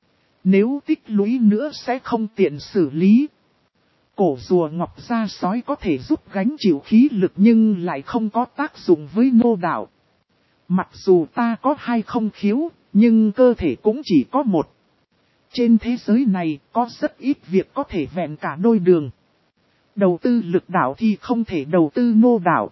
nếu tích lũy nữa sẽ không tiện xử lý. Cổ rùa ngọc da sói có thể giúp gánh chịu khí lực nhưng lại không có tác dụng với nô đạo. Mặc dù ta có hai không khiếu, nhưng cơ thể cũng chỉ có một. Trên thế giới này có rất ít việc có thể vẹn cả đôi đường. Đầu tư lực đạo thì không thể đầu tư nô đạo.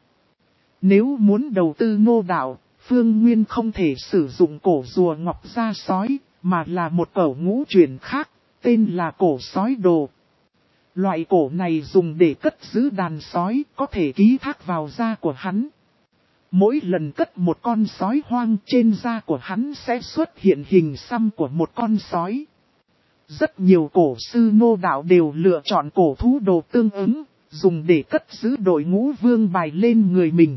Nếu muốn đầu tư nô đạo, Phương Nguyên không thể sử dụng cổ rùa ngọc da sói, mà là một cổ ngũ chuyển khác, tên là cổ sói đồ. Loại cổ này dùng để cất giữ đàn sói, có thể ký thác vào da của hắn. Mỗi lần cất một con sói hoang trên da của hắn sẽ xuất hiện hình xăm của một con sói. Rất nhiều cổ sư nô đạo đều lựa chọn cổ thú đồ tương ứng, dùng để cất giữ đội ngũ vương bài lên người mình.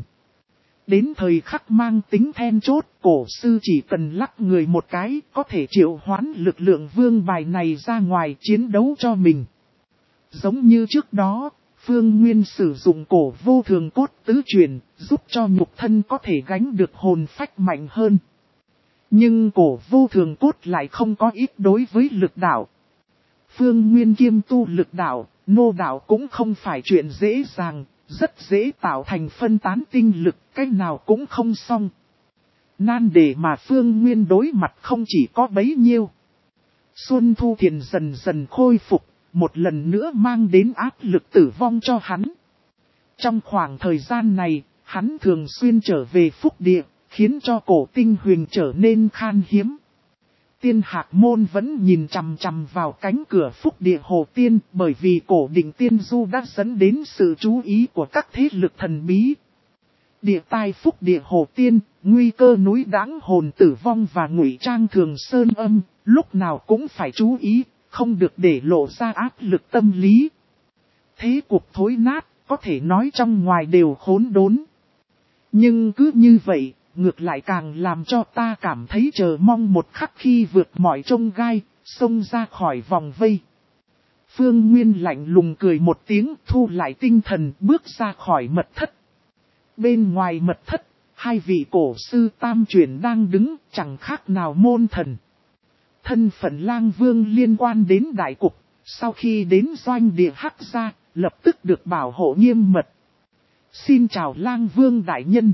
Đến thời khắc mang tính then chốt, cổ sư chỉ cần lắc người một cái, có thể triệu hoán lực lượng vương bài này ra ngoài chiến đấu cho mình. Giống như trước đó, Phương Nguyên sử dụng cổ vô thường cốt tứ truyền, giúp cho nhục thân có thể gánh được hồn phách mạnh hơn. Nhưng cổ vô thường cốt lại không có ít đối với lực đạo. Phương Nguyên kiêm tu lực đạo, nô đạo cũng không phải chuyện dễ dàng, rất dễ tạo thành phân tán tinh lực, cách nào cũng không xong. Nan đề mà Phương Nguyên đối mặt không chỉ có bấy nhiêu. Xuân Thu Thiền dần dần khôi phục, một lần nữa mang đến áp lực tử vong cho hắn. Trong khoảng thời gian này, hắn thường xuyên trở về phúc địa, khiến cho cổ tinh huyền trở nên khan hiếm. Tiên Hạc Môn vẫn nhìn chằm chằm vào cánh cửa phúc địa Hồ Tiên, bởi vì cổ đỉnh tiên du đã dẫn đến sự chú ý của các thế lực thần bí. Địa tai phúc địa Hồ Tiên, nguy cơ núi đãng hồn tử vong và ngụy trang thường sơn âm, lúc nào cũng phải chú ý, không được để lộ ra áp lực tâm lý. Thế cuộc thối nát, có thể nói trong ngoài đều khốn đốn. Nhưng cứ như vậy, ngược lại càng làm cho ta cảm thấy chờ mong một khắc khi vượt mọi chông gai, xông ra khỏi vòng vây. Phương Nguyên lạnh lùng cười một tiếng, thu lại tinh thần, bước ra khỏi mật thất. Bên ngoài mật thất, hai vị cổ sư tam chuyển đang đứng, chẳng khác nào môn thần. Thân phận Lang Vương liên quan đến đại cục, sau khi đến doanh địa Hắc Gia, lập tức được bảo hộ nghiêm mật. Xin chào Lang Vương đại nhân.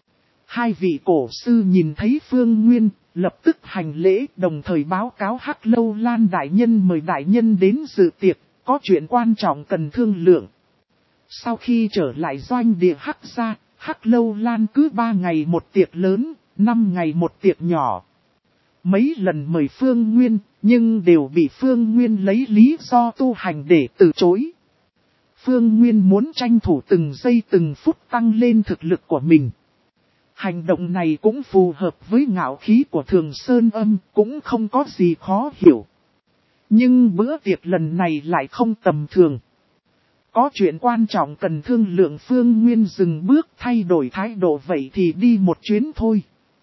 Hai vị cổ sư nhìn thấy Phương Nguyên, lập tức hành lễ, đồng thời báo cáo Hắc Lâu Lan đại nhân mời đại nhân đến dự tiệc, có chuyện quan trọng cần thương lượng. Sau khi trở lại doanh địa Hắc Gia, Hắc Lâu Lan cứ ba ngày một tiệc lớn, năm ngày một tiệc nhỏ. Mấy lần mời Phương Nguyên, nhưng đều bị Phương Nguyên lấy lý do tu hành để từ chối. Phương Nguyên muốn tranh thủ từng giây từng phút tăng lên thực lực của mình. Hành động này cũng phù hợp với ngạo khí của Thường Sơn Âm, cũng không có gì khó hiểu. Nhưng bữa tiệc lần này lại không tầm thường. Có chuyện quan trọng cần thương lượng. Phương Nguyên dừng bước thay đổi thái độ, vậy thì đi một chuyến thôi.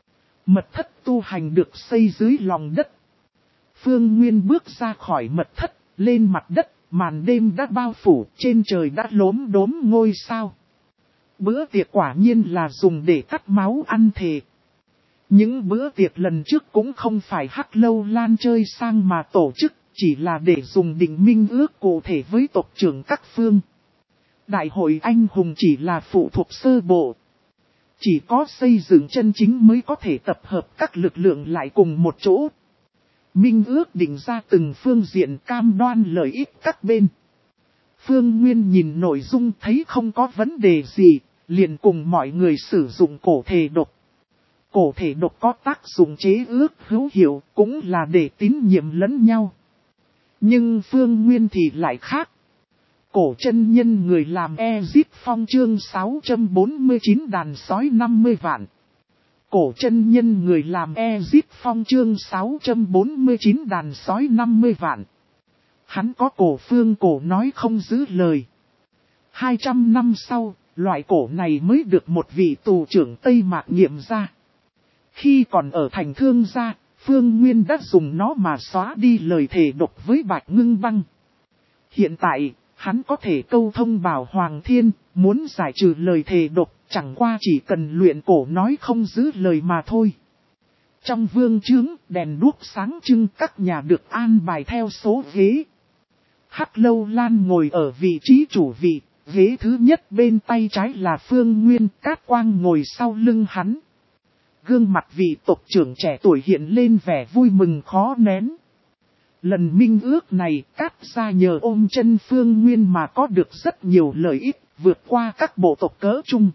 Mật thất tu hành được xây dưới lòng đất. Phương Nguyên bước ra khỏi mật thất, lên mặt đất, màn đêm đã bao phủ, trên trời đã lốm đốm ngôi sao. Bữa tiệc quả nhiên là dùng để cắt máu ăn thề. Những bữa tiệc lần trước cũng không phải Hắc Lâu Lan chơi sang mà tổ chức, chỉ là để dùng định minh ước cụ thể với tộc trưởng các phương. Đại hội anh hùng chỉ là phụ thuộc sơ bộ. Chỉ có xây dựng chân chính mới có thể tập hợp các lực lượng lại cùng một chỗ. Minh ước định ra từng phương diện cam đoan lợi ích các bên. Phương Nguyên nhìn nội dung thấy không có vấn đề gì, liền cùng mọi người sử dụng cổ thể độc. Cổ thể độc có tác dụng chế ước hữu hiệu, cũng là để tín nhiệm lẫn nhau. Nhưng Phương Nguyên thì lại khác. Cổ chân nhân người làm Ezic Phong chương sáu trăm bốn mươi chín đàn sói năm mươi vạn. Cổ chân nhân người làm Ezic Phong chương sáu trăm bốn mươi chín đàn sói năm mươi vạn. Hắn có cổ phương cổ nói không giữ lời. hai trăm năm sau, loại cổ này mới được một vị tù trưởng Tây Mạc nghiệm ra. Khi còn ở thành Thương Gia, Phương Nguyên đã dùng nó mà xóa đi lời thề độc với Bạch Ngưng Băng. Hiện tại, hắn có thể câu thông Bảo Hoàng Thiên, muốn giải trừ lời thề độc, chẳng qua chỉ cần luyện cổ nói không giữ lời mà thôi. Trong vương trướng, đèn đuốc sáng trưng, các nhà được an bài theo số ghế. Hắc Lâu Lan ngồi ở vị trí chủ vị, ghế thứ nhất bên tay trái là Phương Nguyên, Cát Quang ngồi sau lưng hắn. Gương mặt vị tộc trưởng trẻ tuổi hiện lên vẻ vui mừng khó nén. Lần minh ước này, Cát gia nhờ ôm chân Phương Nguyên mà có được rất nhiều lợi ích, vượt qua các bộ tộc cỡ chung.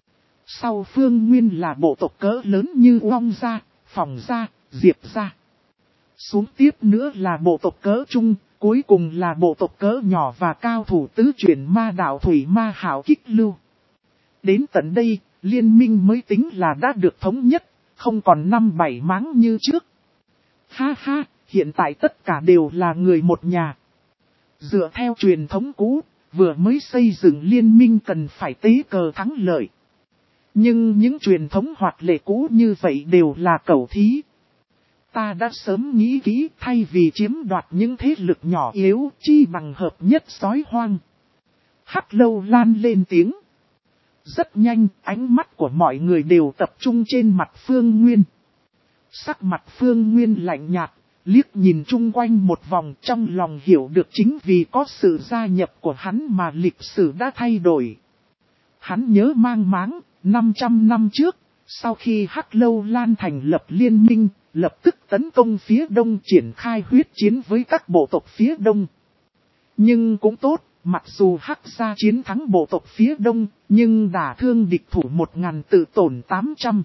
Sau Phương Nguyên là bộ tộc cỡ lớn như Uông gia, Phòng gia, Diệp gia. Xuống tiếp nữa là bộ tộc cỡ chung, cuối cùng là bộ tộc cỡ nhỏ và cao thủ tứ chuyển ma đạo thủy ma hảo kích lưu. Đến tận đây, liên minh mới tính là đã được thống nhất, không còn năm bảy máng như trước. Ha ha, hiện tại tất cả đều là người một nhà. Dựa theo truyền thống cũ, vừa mới xây dựng liên minh cần phải tế cờ thắng lợi. Nhưng những truyền thống hoạt lệ cũ như vậy đều là cẩu thí. Ta đã sớm nghĩ kỹ thay vì chiếm đoạt những thế lực nhỏ yếu chi bằng hợp nhất sói hoang. Hắc Lâu Lan lên tiếng. Rất nhanh, ánh mắt của mọi người đều tập trung trên mặt Phương Nguyên. Sắc mặt Phương Nguyên lạnh nhạt, liếc nhìn chung quanh một vòng trong lòng hiểu được chính vì có sự gia nhập của hắn mà lịch sử đã thay đổi. Hắn nhớ mang máng, năm trăm năm trước, sau khi Hắc Lâu Lan thành lập liên minh, lập tức tấn công phía đông triển khai huyết chiến với các bộ tộc phía đông. Nhưng cũng tốt, mặc dù Hắc gia chiến thắng bộ tộc phía đông, nhưng đả thương địch thủ một ngàn tự tổn tám trăm.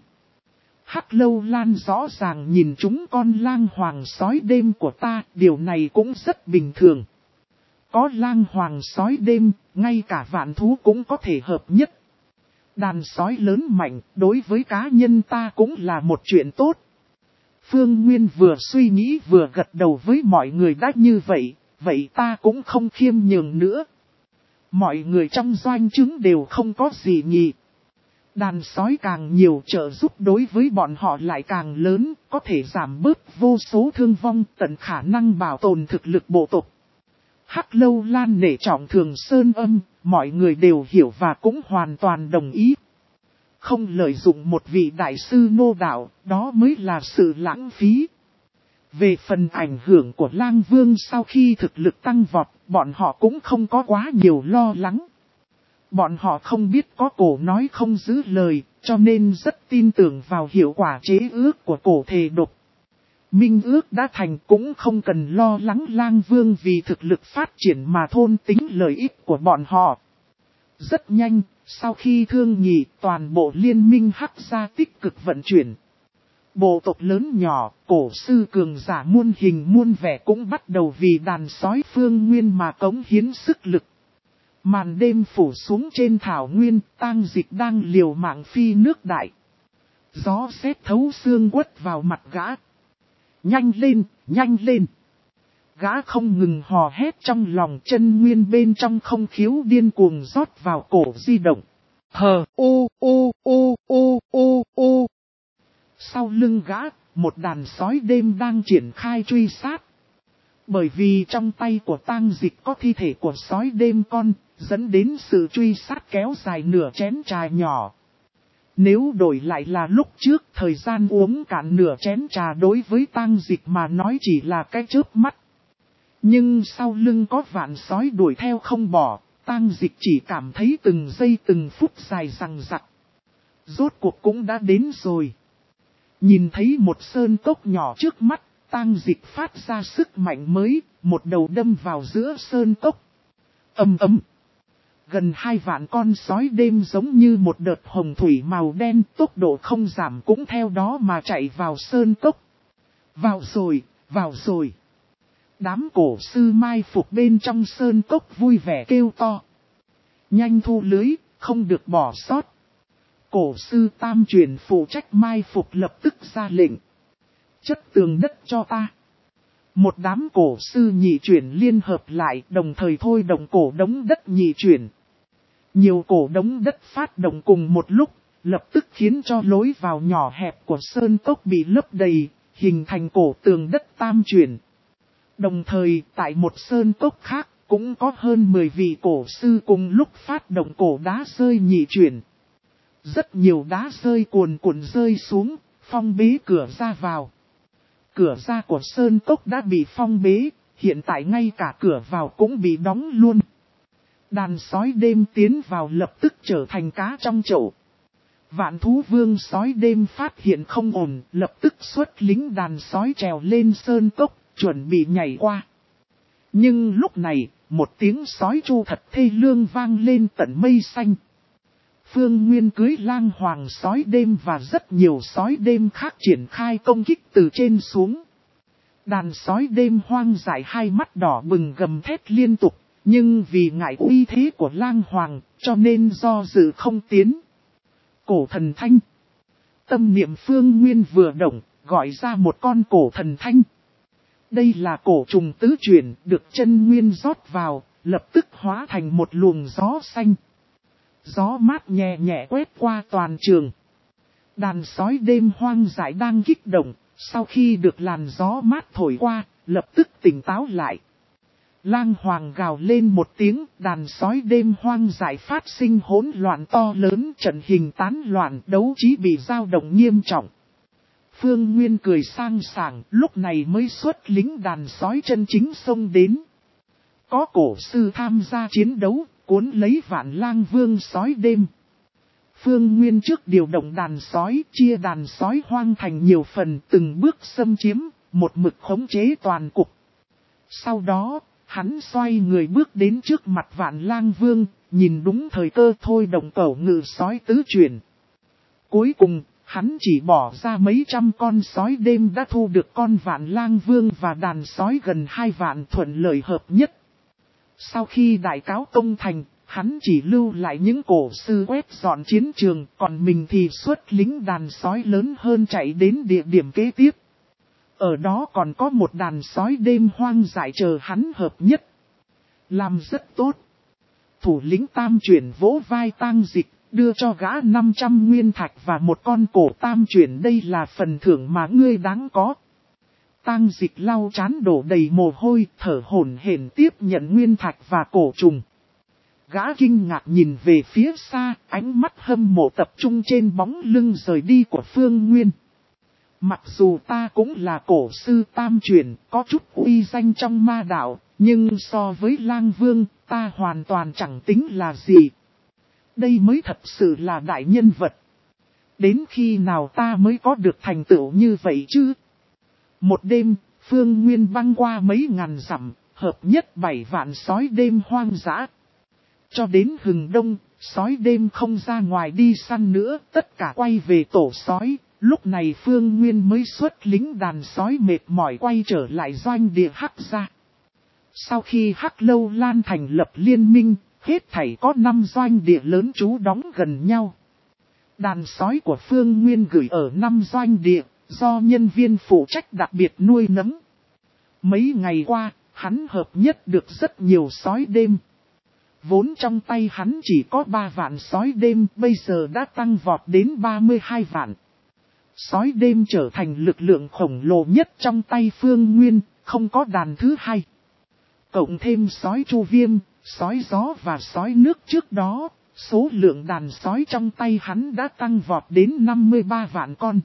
Hắc Lâu Lan rõ ràng nhìn chúng con lang hoàng sói đêm của ta, điều này cũng rất bình thường. Có lang hoàng sói đêm, ngay cả vạn thú cũng có thể hợp nhất. Đàn sói lớn mạnh, đối với cá nhân ta cũng là một chuyện tốt. Phương Nguyên vừa suy nghĩ vừa gật đầu với mọi người đã như vậy, vậy ta cũng không khiêm nhường nữa. Mọi người trong doanh trướng đều không có gì nhỉ. Đàn sói càng nhiều trợ giúp đối với bọn họ lại càng lớn, có thể giảm bớt vô số thương vong tận khả năng bảo tồn thực lực bộ tộc. Hắc Lâu Lan nể trọng Thường Sơn Âm, mọi người đều hiểu và cũng hoàn toàn đồng ý. Không lợi dụng một vị đại sư nô đạo, đó mới là sự lãng phí. Về phần ảnh hưởng của Lang Vương sau khi thực lực tăng vọt, bọn họ cũng không có quá nhiều lo lắng. Bọn họ không biết có cổ nói không giữ lời, cho nên rất tin tưởng vào hiệu quả chế ước của cổ thề độc. Minh ước đã thành cũng không cần lo lắng Lang Vương vì thực lực phát triển mà thôn tính lợi ích của bọn họ. Rất nhanh, sau khi thương nghị toàn bộ liên minh Hắc gia tích cực vận chuyển. Bộ tộc lớn nhỏ, cổ sư cường giả muôn hình muôn vẻ cũng bắt đầu vì đàn sói Phương Nguyên mà cống hiến sức lực. Màn đêm phủ xuống trên thảo nguyên, tang dịch đang liều mạng phi nước đại. Gió sét thấu xương quất vào mặt gã. Nhanh lên, nhanh lên. Gã không ngừng hò hét trong lòng, chân nguyên bên trong không khiếu điên cuồng rót vào cổ di động. Hờ, ô, ô, ô, ô, ô, ô. Sau lưng gã, một đàn sói đêm đang triển khai truy sát. Bởi vì trong tay của Tang Dịch có thi thể của sói đêm con, dẫn đến sự truy sát kéo dài nửa chén trà nhỏ. Nếu đổi lại là lúc trước, thời gian uống cạn nửa chén trà đối với Tang Dịch mà nói chỉ là cái chớp mắt. Nhưng sau lưng có vạn sói đuổi theo không bỏ, Tang Dịch chỉ cảm thấy từng giây từng phút dài dằng dặc. Rốt cuộc cũng đã đến rồi. Nhìn thấy một sơn cốc nhỏ trước mắt, Tang Dịch phát ra sức mạnh mới, một đầu đâm vào giữa sơn cốc. Ầm ầm. Gần hai vạn con sói đêm giống như một đợt hồng thủy màu đen, tốc độ không giảm cũng theo đó mà chạy vào sơn cốc. Vào rồi, vào rồi. Đám cổ sư mai phục bên trong sơn cốc vui vẻ kêu to. Nhanh thu lưới, không được bỏ sót. Cổ sư tam truyền phụ trách mai phục lập tức ra lệnh. Chất tường đất cho ta. Một đám cổ sư nhị chuyển liên hợp lại, đồng thời thôi động cổ đống đất nhị chuyển. Nhiều cổ đống đất phát động cùng một lúc, lập tức khiến cho lối vào nhỏ hẹp của sơn cốc bị lấp đầy, hình thành cổ tường đất tam chuyển. Đồng thời, tại một sơn cốc khác, cũng có hơn mười vị cổ sư cùng lúc phát động cổ đá rơi nhị chuyển. Rất nhiều đá rơi cuồn cuộn rơi xuống, phong bế cửa ra vào. Cửa ra của sơn cốc đã bị phong bế, hiện tại ngay cả cửa vào cũng bị đóng luôn. Đàn sói đêm tiến vào lập tức trở thành cá trong chậu. Vạn thú vương sói đêm phát hiện không ổn, lập tức xuất lính đàn sói trèo lên sơn cốc, chuẩn bị nhảy qua. Nhưng lúc này, một tiếng sói tru thật thê lương vang lên tận mây xanh. Phương Nguyên cưới lang hoàng sói đêm và rất nhiều sói đêm khác triển khai công kích từ trên xuống. Đàn sói đêm hoang dại hai mắt đỏ bừng gầm thét liên tục, nhưng vì ngại uy thế của lang hoàng, cho nên do dự không tiến. Cổ thần thanh. Tâm niệm Phương Nguyên vừa động, gọi ra một con cổ thần thanh. Đây là cổ trùng tứ chuyển, được chân nguyên rót vào, lập tức hóa thành một luồng gió xanh. Gió mát nhẹ nhẹ quét qua toàn trường. Đàn sói đêm hoang dại đang kích động, sau khi được làn gió mát thổi qua, lập tức tỉnh táo lại. Lang hoàng gào lên một tiếng, đàn sói đêm hoang dại phát sinh hỗn loạn to lớn, trận hình tán loạn, đấu trí bị dao động nghiêm trọng. Phương Nguyên cười sang sảng, lúc này mới xuất lính đàn sói chân chính xông đến. Có cổ sư tham gia chiến đấu, cuốn lấy vạn lang vương sói đêm. Phương Nguyên trước điều động đàn sói, chia đàn sói hoang thành nhiều phần, từng bước xâm chiếm, một mực khống chế toàn cục. Sau đó, hắn xoay người bước đến trước mặt vạn lang vương, nhìn đúng thời cơ thôi động cẩu ngự sói tứ chuyển. Cuối cùng, hắn chỉ bỏ ra mấy trăm con sói đêm đã thu được con vạn lang vương và đàn sói gần hai vạn thuận lợi hợp nhất. Sau khi đại cáo công thành, hắn chỉ lưu lại những cổ sư quét dọn chiến trường, còn mình thì xuất lính đàn sói lớn hơn chạy đến địa điểm kế tiếp. Ở đó còn có một đàn sói đêm hoang dại chờ hắn hợp nhất. Làm rất tốt. Thủ lĩnh tam chuyển vỗ vai Tang Dịch, đưa cho gã năm trăm nguyên thạch và một con cổ tam chuyển, đây là phần thưởng mà ngươi đáng có. Tang Dịch lau trán đổ đầy mồ hôi, thở hổn hển tiếp nhận nguyên thạch và cổ trùng. Gã kinh ngạc nhìn về phía xa, ánh mắt hâm mộ tập trung trên bóng lưng rời đi của Phương Nguyên. Mặc dù ta cũng là cổ sư tam chuyển, có chút uy danh trong ma đạo, nhưng so với Lang Vương, ta hoàn toàn chẳng tính là gì. Đây mới thật sự là đại nhân vật. Đến khi nào ta mới có được thành tựu như vậy chứ? Một đêm, Phương Nguyên băng qua mấy ngàn dặm, hợp nhất bảy vạn sói đêm hoang dã. Cho đến hừng đông, sói đêm không ra ngoài đi săn nữa, tất cả quay về tổ sói. Lúc này Phương Nguyên mới xuất lính đàn sói mệt mỏi quay trở lại doanh địa Hắc gia. Sau khi Hắc Lâu Lan thành lập liên minh, hết thảy có năm doanh địa lớn trú đóng gần nhau. Đàn sói của Phương Nguyên gửi ở năm doanh địa, do nhân viên phụ trách đặc biệt nuôi nấng. Mấy ngày qua, hắn hợp nhất được rất nhiều sói đêm. Vốn trong tay hắn chỉ có ba vạn sói đêm, bây giờ đã tăng vọt đến ba mươi hai vạn. sói đêm trở thành lực lượng khổng lồ nhất trong tay Phương Nguyên, không có đàn thứ hai. Cộng thêm sói chu viêm, sói gió và sói nước trước đó, số lượng đàn sói trong tay hắn đã tăng vọt đến năm mươi ba vạn con.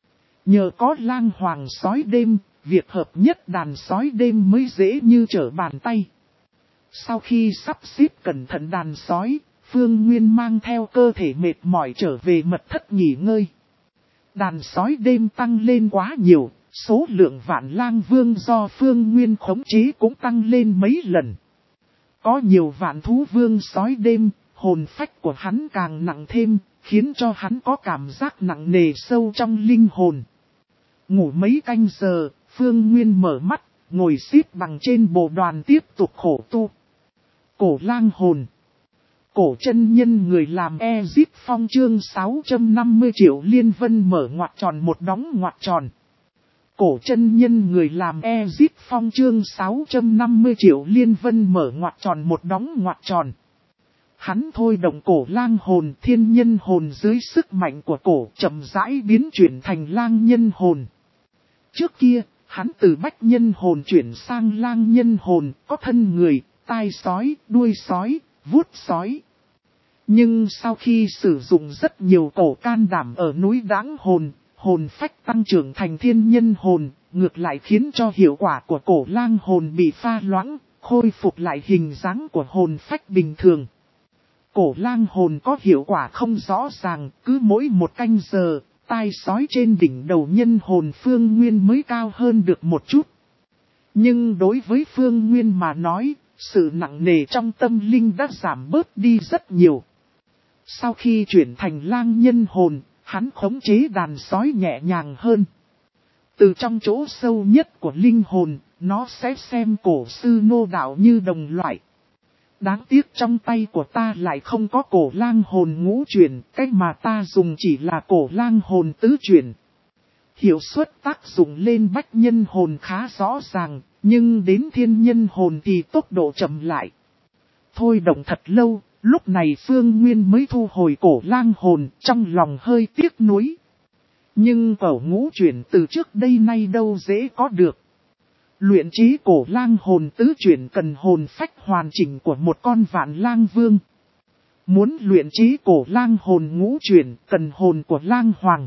Nhờ có lang hoàng sói đêm, việc hợp nhất đàn sói đêm mới dễ như trở bàn tay. Sau khi sắp xếp cẩn thận đàn sói, Phương Nguyên mang theo cơ thể mệt mỏi trở về mật thất nghỉ ngơi. Đàn sói đêm tăng lên quá nhiều, số lượng vạn lang vương do Phương Nguyên khống chế cũng tăng lên mấy lần. Có nhiều vạn thú vương sói đêm, hồn phách của hắn càng nặng thêm, khiến cho hắn có cảm giác nặng nề sâu trong linh hồn. Ngủ mấy canh giờ, Phương Nguyên mở mắt, ngồi xếp bằng trên bồ đoàn tiếp tục khổ tu. Cổ lang hồn. Cổ chân nhân người làm Ezip Phong chương sáu trăm năm mươi triệu liên vân mở ngoặc tròn một đóng ngoặc tròn. Cổ chân nhân người làm Ezip Phong chương sáu trăm năm mươi triệu liên vân mở ngoặc tròn một đóng ngoặc tròn. Hắn thôi động cổ lang hồn thiên nhân hồn dưới sức mạnh của cổ chậm rãi biến chuyển thành lang nhân hồn. Trước kia, hắn từ bách nhân hồn chuyển sang lang nhân hồn, có thân người, tai sói, đuôi sói, vuốt sói. Nhưng sau khi sử dụng rất nhiều cổ can đảm ở núi Đãng hồn, hồn phách tăng trưởng thành thiên nhân hồn, ngược lại khiến cho hiệu quả của cổ lang hồn bị pha loãng, khôi phục lại hình dáng của hồn phách bình thường. Cổ lang hồn có hiệu quả không rõ ràng, cứ mỗi một canh giờ, tai sói trên đỉnh đầu nhân hồn Phương Nguyên mới cao hơn được một chút. Nhưng đối với Phương Nguyên mà nói, sự nặng nề trong tâm linh đã giảm bớt đi rất nhiều. Sau khi chuyển thành lang nhân hồn, hắn khống chế đàn sói nhẹ nhàng hơn. Từ trong chỗ sâu nhất của linh hồn, nó sẽ xem cổ sư nô đạo như đồng loại. Đáng tiếc trong tay của ta lại không có cổ lang hồn ngũ chuyển, cái mà ta dùng chỉ là cổ lang hồn tứ chuyển. Hiệu suất tác dụng lên bách nhân hồn khá rõ ràng, nhưng đến thiên nhân hồn thì tốc độ chậm lại. Thôi động thật lâu, lúc này Phương Nguyên mới thu hồi cổ lang hồn, trong lòng hơi tiếc nuối. Nhưng cổ ngũ chuyển từ trước đây nay đâu dễ có được. Luyện chế cổ lang hồn tứ chuyển cần hồn phách hoàn chỉnh của một con vạn lang vương. Muốn luyện chế cổ lang hồn ngũ chuyển cần hồn của lang hoàng.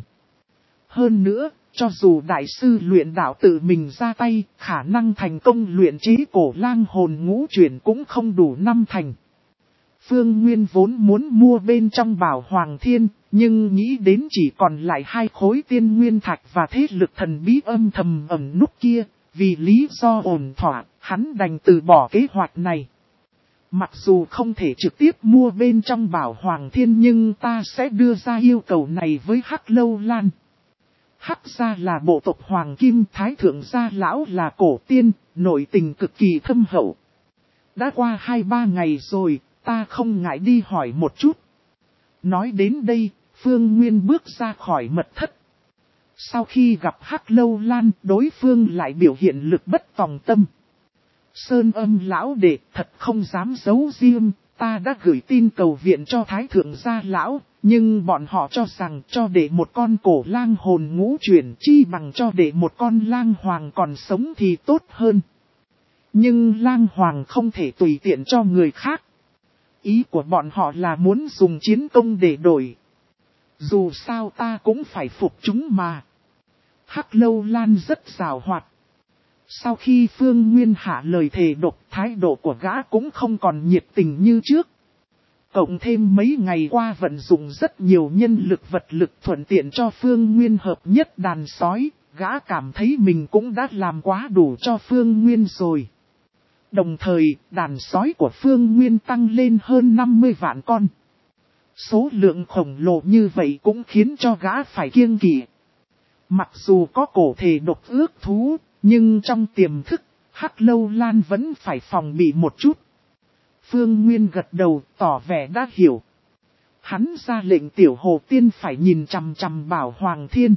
Hơn nữa, cho dù đại sư luyện đạo tự mình ra tay, khả năng thành công luyện chế cổ lang hồn ngũ chuyển cũng không đủ năm thành. Phương Nguyên vốn muốn mua bên trong Bảo Hoàng Thiên, nhưng nghĩ đến chỉ còn lại hai khối tiên nguyên thạch và thế lực thần bí âm thầm ẩn núp kia, vì lý do ổn thỏa, hắn đành từ bỏ kế hoạch này. Mặc dù không thể trực tiếp mua bên trong Bảo Hoàng Thiên nhưng ta sẽ đưa ra yêu cầu này với Hắc Lâu Lan. Hắc gia là bộ tộc Hoàng Kim, Thái Thượng gia lão là cổ tiên, nội tình cực kỳ thâm hậu. Đã qua hai ba ngày rồi, ta không ngại đi hỏi một chút. Nói đến đây, Phương Nguyên bước ra khỏi mật thất. Sau khi gặp Hắc Lâu Lan, đối phương lại biểu hiện lực bất tòng tâm. Sơn Âm lão đệ thật không dám giấu riêng, ta đã gửi tin cầu viện cho Thái Thượng gia lão, nhưng bọn họ cho rằng cho để một con cổ lang hồn ngũ chuyển chi bằng cho để một con lang hoàng còn sống thì tốt hơn. Nhưng lang hoàng không thể tùy tiện cho người khác. Ý của bọn họ là muốn dùng chiến công để đổi. Dù sao ta cũng phải phục chúng mà. Hắc Lâu Lan rất giàu hoạt. Sau khi Phương Nguyên hạ lời thề độc, thái độ của gã cũng không còn nhiệt tình như trước. Cộng thêm mấy ngày qua vận dụng rất nhiều nhân lực vật lực thuận tiện cho Phương Nguyên hợp nhất đàn sói, gã cảm thấy mình cũng đã làm quá đủ cho Phương Nguyên rồi. Đồng thời, đàn sói của Phương Nguyên tăng lên hơn năm mươi vạn con. Số lượng khổng lồ như vậy cũng khiến cho gã phải kiêng kỵ. Mặc dù có cổ thể độc ước thú, nhưng trong tiềm thức, Hắc Lâu Lan vẫn phải phòng bị một chút. Phương Nguyên gật đầu tỏ vẻ đã hiểu. Hắn ra lệnh tiểu hồ tiên phải nhìn chằm chằm Bảo Hoàng Thiên.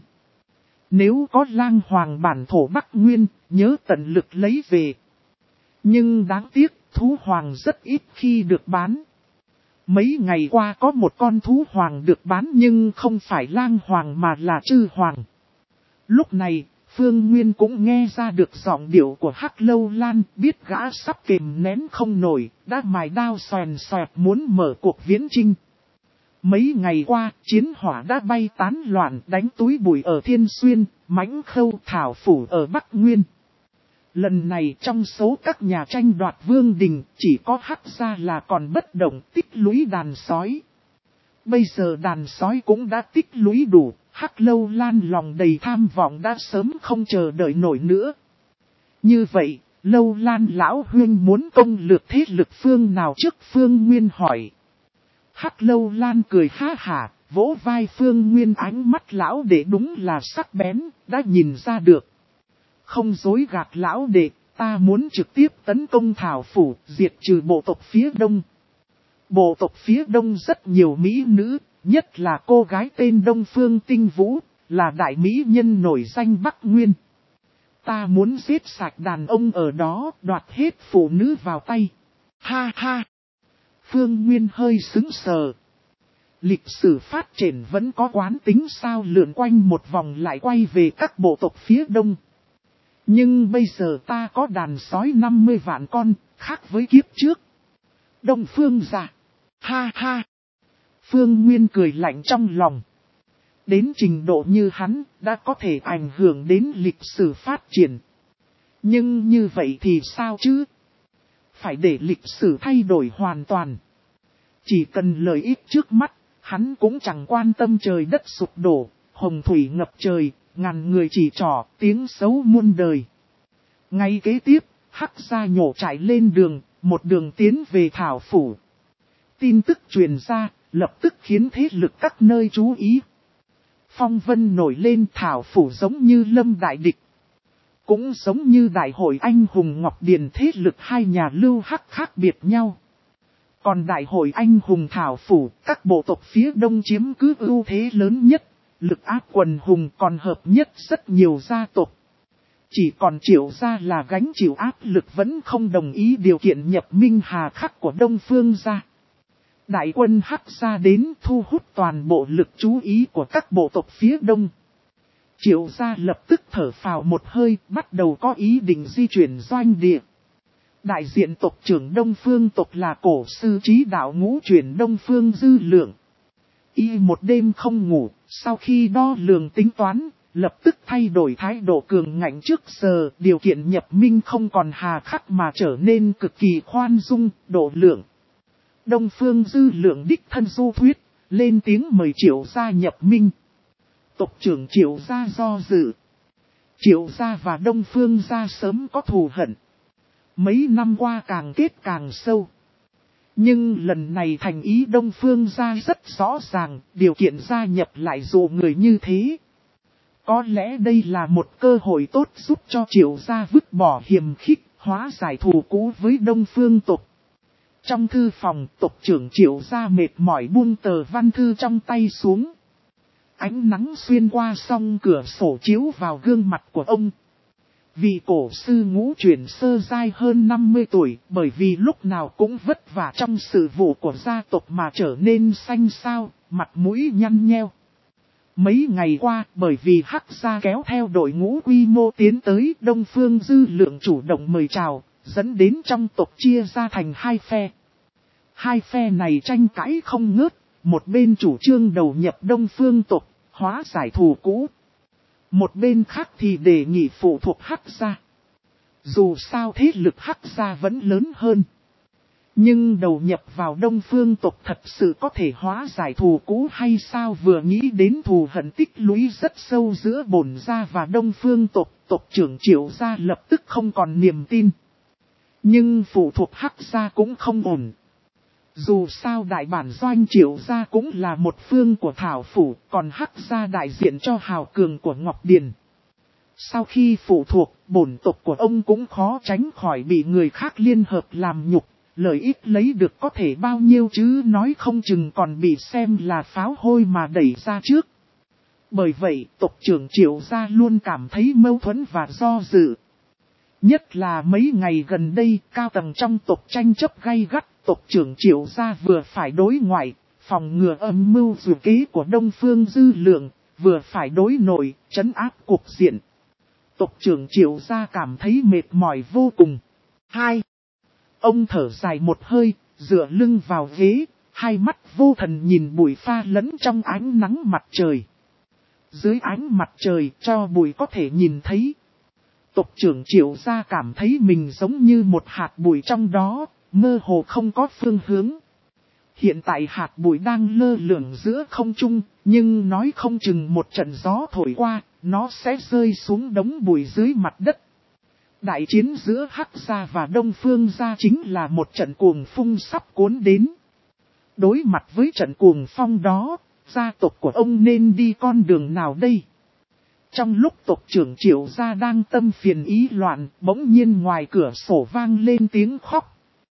Nếu có lang hoàng bản thổ Bắc Nguyên, nhớ tận lực lấy về. Nhưng đáng tiếc, thú hoàng rất ít khi được bán. Mấy ngày qua có một con thú hoàng được bán nhưng không phải lang hoàng mà là trư hoàng. Lúc này, Phương Nguyên cũng nghe ra được giọng điệu của Hắc Lâu Lan, biết gã sắp kềm nén không nổi, đã mài đao xoèn xoẹt muốn mở cuộc viễn chinh. Mấy ngày qua, chiến hỏa đã bay tán loạn đánh túi bụi ở Thiên Xuyên, Mãnh Khâu Thảo Phủ ở Bắc Nguyên. Lần này trong số các nhà tranh đoạt vương đình, chỉ có Hắc gia là còn bất động tích lũy đàn sói. Bây giờ đàn sói cũng đã tích lũy đủ, Hắc Lâu Lan lòng đầy tham vọng đã sớm không chờ đợi nổi nữa. Như vậy, Lâu Lan lão huynh muốn công lược thế lực phương nào trước? Phương Nguyên hỏi. Hắc Lâu Lan cười ha hả, vỗ vai Phương Nguyên, ánh mắt lão đệ đúng là sắc bén, đã nhìn ra được. Không dối gạt lão đệ, ta muốn trực tiếp tấn công Thảo Phủ, diệt trừ bộ tộc phía đông. Bộ tộc phía đông rất nhiều mỹ nữ, nhất là cô gái tên Đông Phương Tinh Vũ, là đại mỹ nhân nổi danh Bắc Nguyên. Ta muốn giết sạch đàn ông ở đó, đoạt hết phụ nữ vào tay. Ha ha! Phương Nguyên hơi sững sờ. Lịch sử phát triển vẫn có quán tính sao, lượn quanh một vòng lại quay về các bộ tộc phía đông. Nhưng bây giờ ta có đàn sói năm mươi vạn con, khác với kiếp trước. Đông Phương gia. Ha ha! Phương Nguyên cười lạnh trong lòng. Đến trình độ như hắn, đã có thể ảnh hưởng đến lịch sử phát triển. Nhưng như vậy thì sao chứ? Phải để lịch sử thay đổi hoàn toàn. Chỉ cần lợi ích trước mắt, hắn cũng chẳng quan tâm trời đất sụp đổ, hồng thủy ngập trời, ngàn người chỉ trỏ, tiếng xấu muôn đời. Ngay kế tiếp, Hắc gia nhổ trải lên đường, một đường tiến về Thảo Phủ. Tin tức truyền ra, lập tức khiến thế lực các nơi chú ý. Phong vân nổi lên, Thảo Phủ giống như lâm đại địch. Cũng giống như đại hội anh hùng Ngọc Điền, thế lực hai nhà Lưu Hắc khác biệt nhau. Còn đại hội anh hùng Thảo Phủ, các bộ tộc phía đông chiếm cứ ưu thế lớn nhất, lực áp quần hùng còn hợp nhất rất nhiều gia tộc. Chỉ còn Triệu gia là gánh chịu áp lực, vẫn không đồng ý điều kiện nhập minh hà khắc của Đông Phương gia. Đại quân Hắc gia đến thu hút toàn bộ lực chú ý của các bộ tộc phía đông. Triệu gia lập tức thở phào một hơi, bắt đầu có ý định di chuyển doanh địa. Đại diện tộc trưởng Đông Phương tộc là cổ sư trí đạo ngũ chuyển Đông Phương Dư Lượng. Y một đêm không ngủ, sau khi đo lường tính toán, lập tức thay đổi thái độ cường ngạnh trước giờ, điều kiện nhập minh không còn hà khắc mà trở nên cực kỳ khoan dung, độ lượng. Đông Phương Dư Lượng đích thân du thuyết, lên tiếng mời Triệu gia nhập minh. Tộc trưởng Triệu gia do dự. Triệu gia và Đông Phương gia sớm có thù hận. Mấy năm qua càng kết càng sâu. Nhưng lần này thành ý Đông Phương gia rất rõ ràng, điều kiện gia nhập lại dụ người như thế. Có lẽ đây là một cơ hội tốt giúp cho Triệu gia vứt bỏ hiềm khích, hóa giải thù cũ với Đông Phương tộc. Trong thư phòng, tộc trưởng Triệu gia mệt mỏi buông tờ văn thư trong tay xuống. Ánh nắng xuyên qua song cửa sổ chiếu vào gương mặt của ông. Vị cổ sư ngũ chuyển sơ giai hơn năm mươi tuổi, bởi vì lúc nào cũng vất vả trong sự vụ của gia tộc mà trở nên xanh xao, mặt mũi nhăn nheo. Mấy ngày qua, bởi vì Hắc gia kéo theo đội ngũ quy mô tiến tới, Đông Phương Dư Lượng chủ động mời chào, dẫn đến trong tộc chia ra thành hai phe. Hai phe này tranh cãi không ngớt, một bên chủ trương đầu nhập Đông Phương tộc, hóa giải thù cũ. Một bên khác thì đề nghị phụ thuộc Hắc gia. Dù sao thế lực Hắc gia vẫn lớn hơn. Nhưng đầu nhập vào Đông Phương tộc thật sự có thể hóa giải thù cũ hay sao? Vừa nghĩ đến thù hận tích lũy rất sâu giữa bổn gia và Đông Phương tộc, tộc trưởng Triệu gia lập tức không còn niềm tin. Nhưng phụ thuộc Hắc gia cũng không ổn. Dù sao đại bản doanh Triệu gia cũng là một phương của Thảo Phủ, còn Hắc gia đại diện cho hào cường của Ngọc Điền. Sau khi phụ thuộc, bổn tộc của ông cũng khó tránh khỏi bị người khác liên hợp làm nhục, lợi ích lấy được có thể bao nhiêu chứ nói không chừng còn bị xem là pháo hôi mà đẩy ra trước. Bởi vậy, tộc trưởng Triệu gia luôn cảm thấy mâu thuẫn và do dự. Nhất là mấy ngày gần đây, cao tầng trong tộc tranh chấp gay gắt, tộc trưởng Triệu gia vừa phải đối ngoại, phòng ngừa âm mưu dự kế của Đông Phương Dư Lượng, vừa phải đối nội, trấn áp cuộc diện. Tộc trưởng Triệu Gia cảm thấy mệt mỏi vô cùng. Hai. Ông thở dài một hơi, dựa lưng vào ghế, hai mắt vô thần nhìn bụi pha lẫn trong ánh nắng mặt trời. Dưới ánh mặt trời cho bụi có thể nhìn thấy. Tộc trưởng Triệu Gia cảm thấy mình giống như một hạt bụi trong đó, mơ hồ không có phương hướng. Hiện tại hạt bụi đang lơ lửng giữa không trung, nhưng nói không chừng một trận gió thổi qua, nó sẽ rơi xuống đống bụi dưới mặt đất. Đại chiến giữa Hắc Gia và Đông Phương Gia chính là một trận cuồng phong sắp cuốn đến. Đối mặt với trận cuồng phong đó, gia tộc của ông nên đi con đường nào đây? Trong lúc tộc trưởng Triệu Gia đang tâm phiền ý loạn, bỗng nhiên ngoài cửa sổ vang lên tiếng khóc.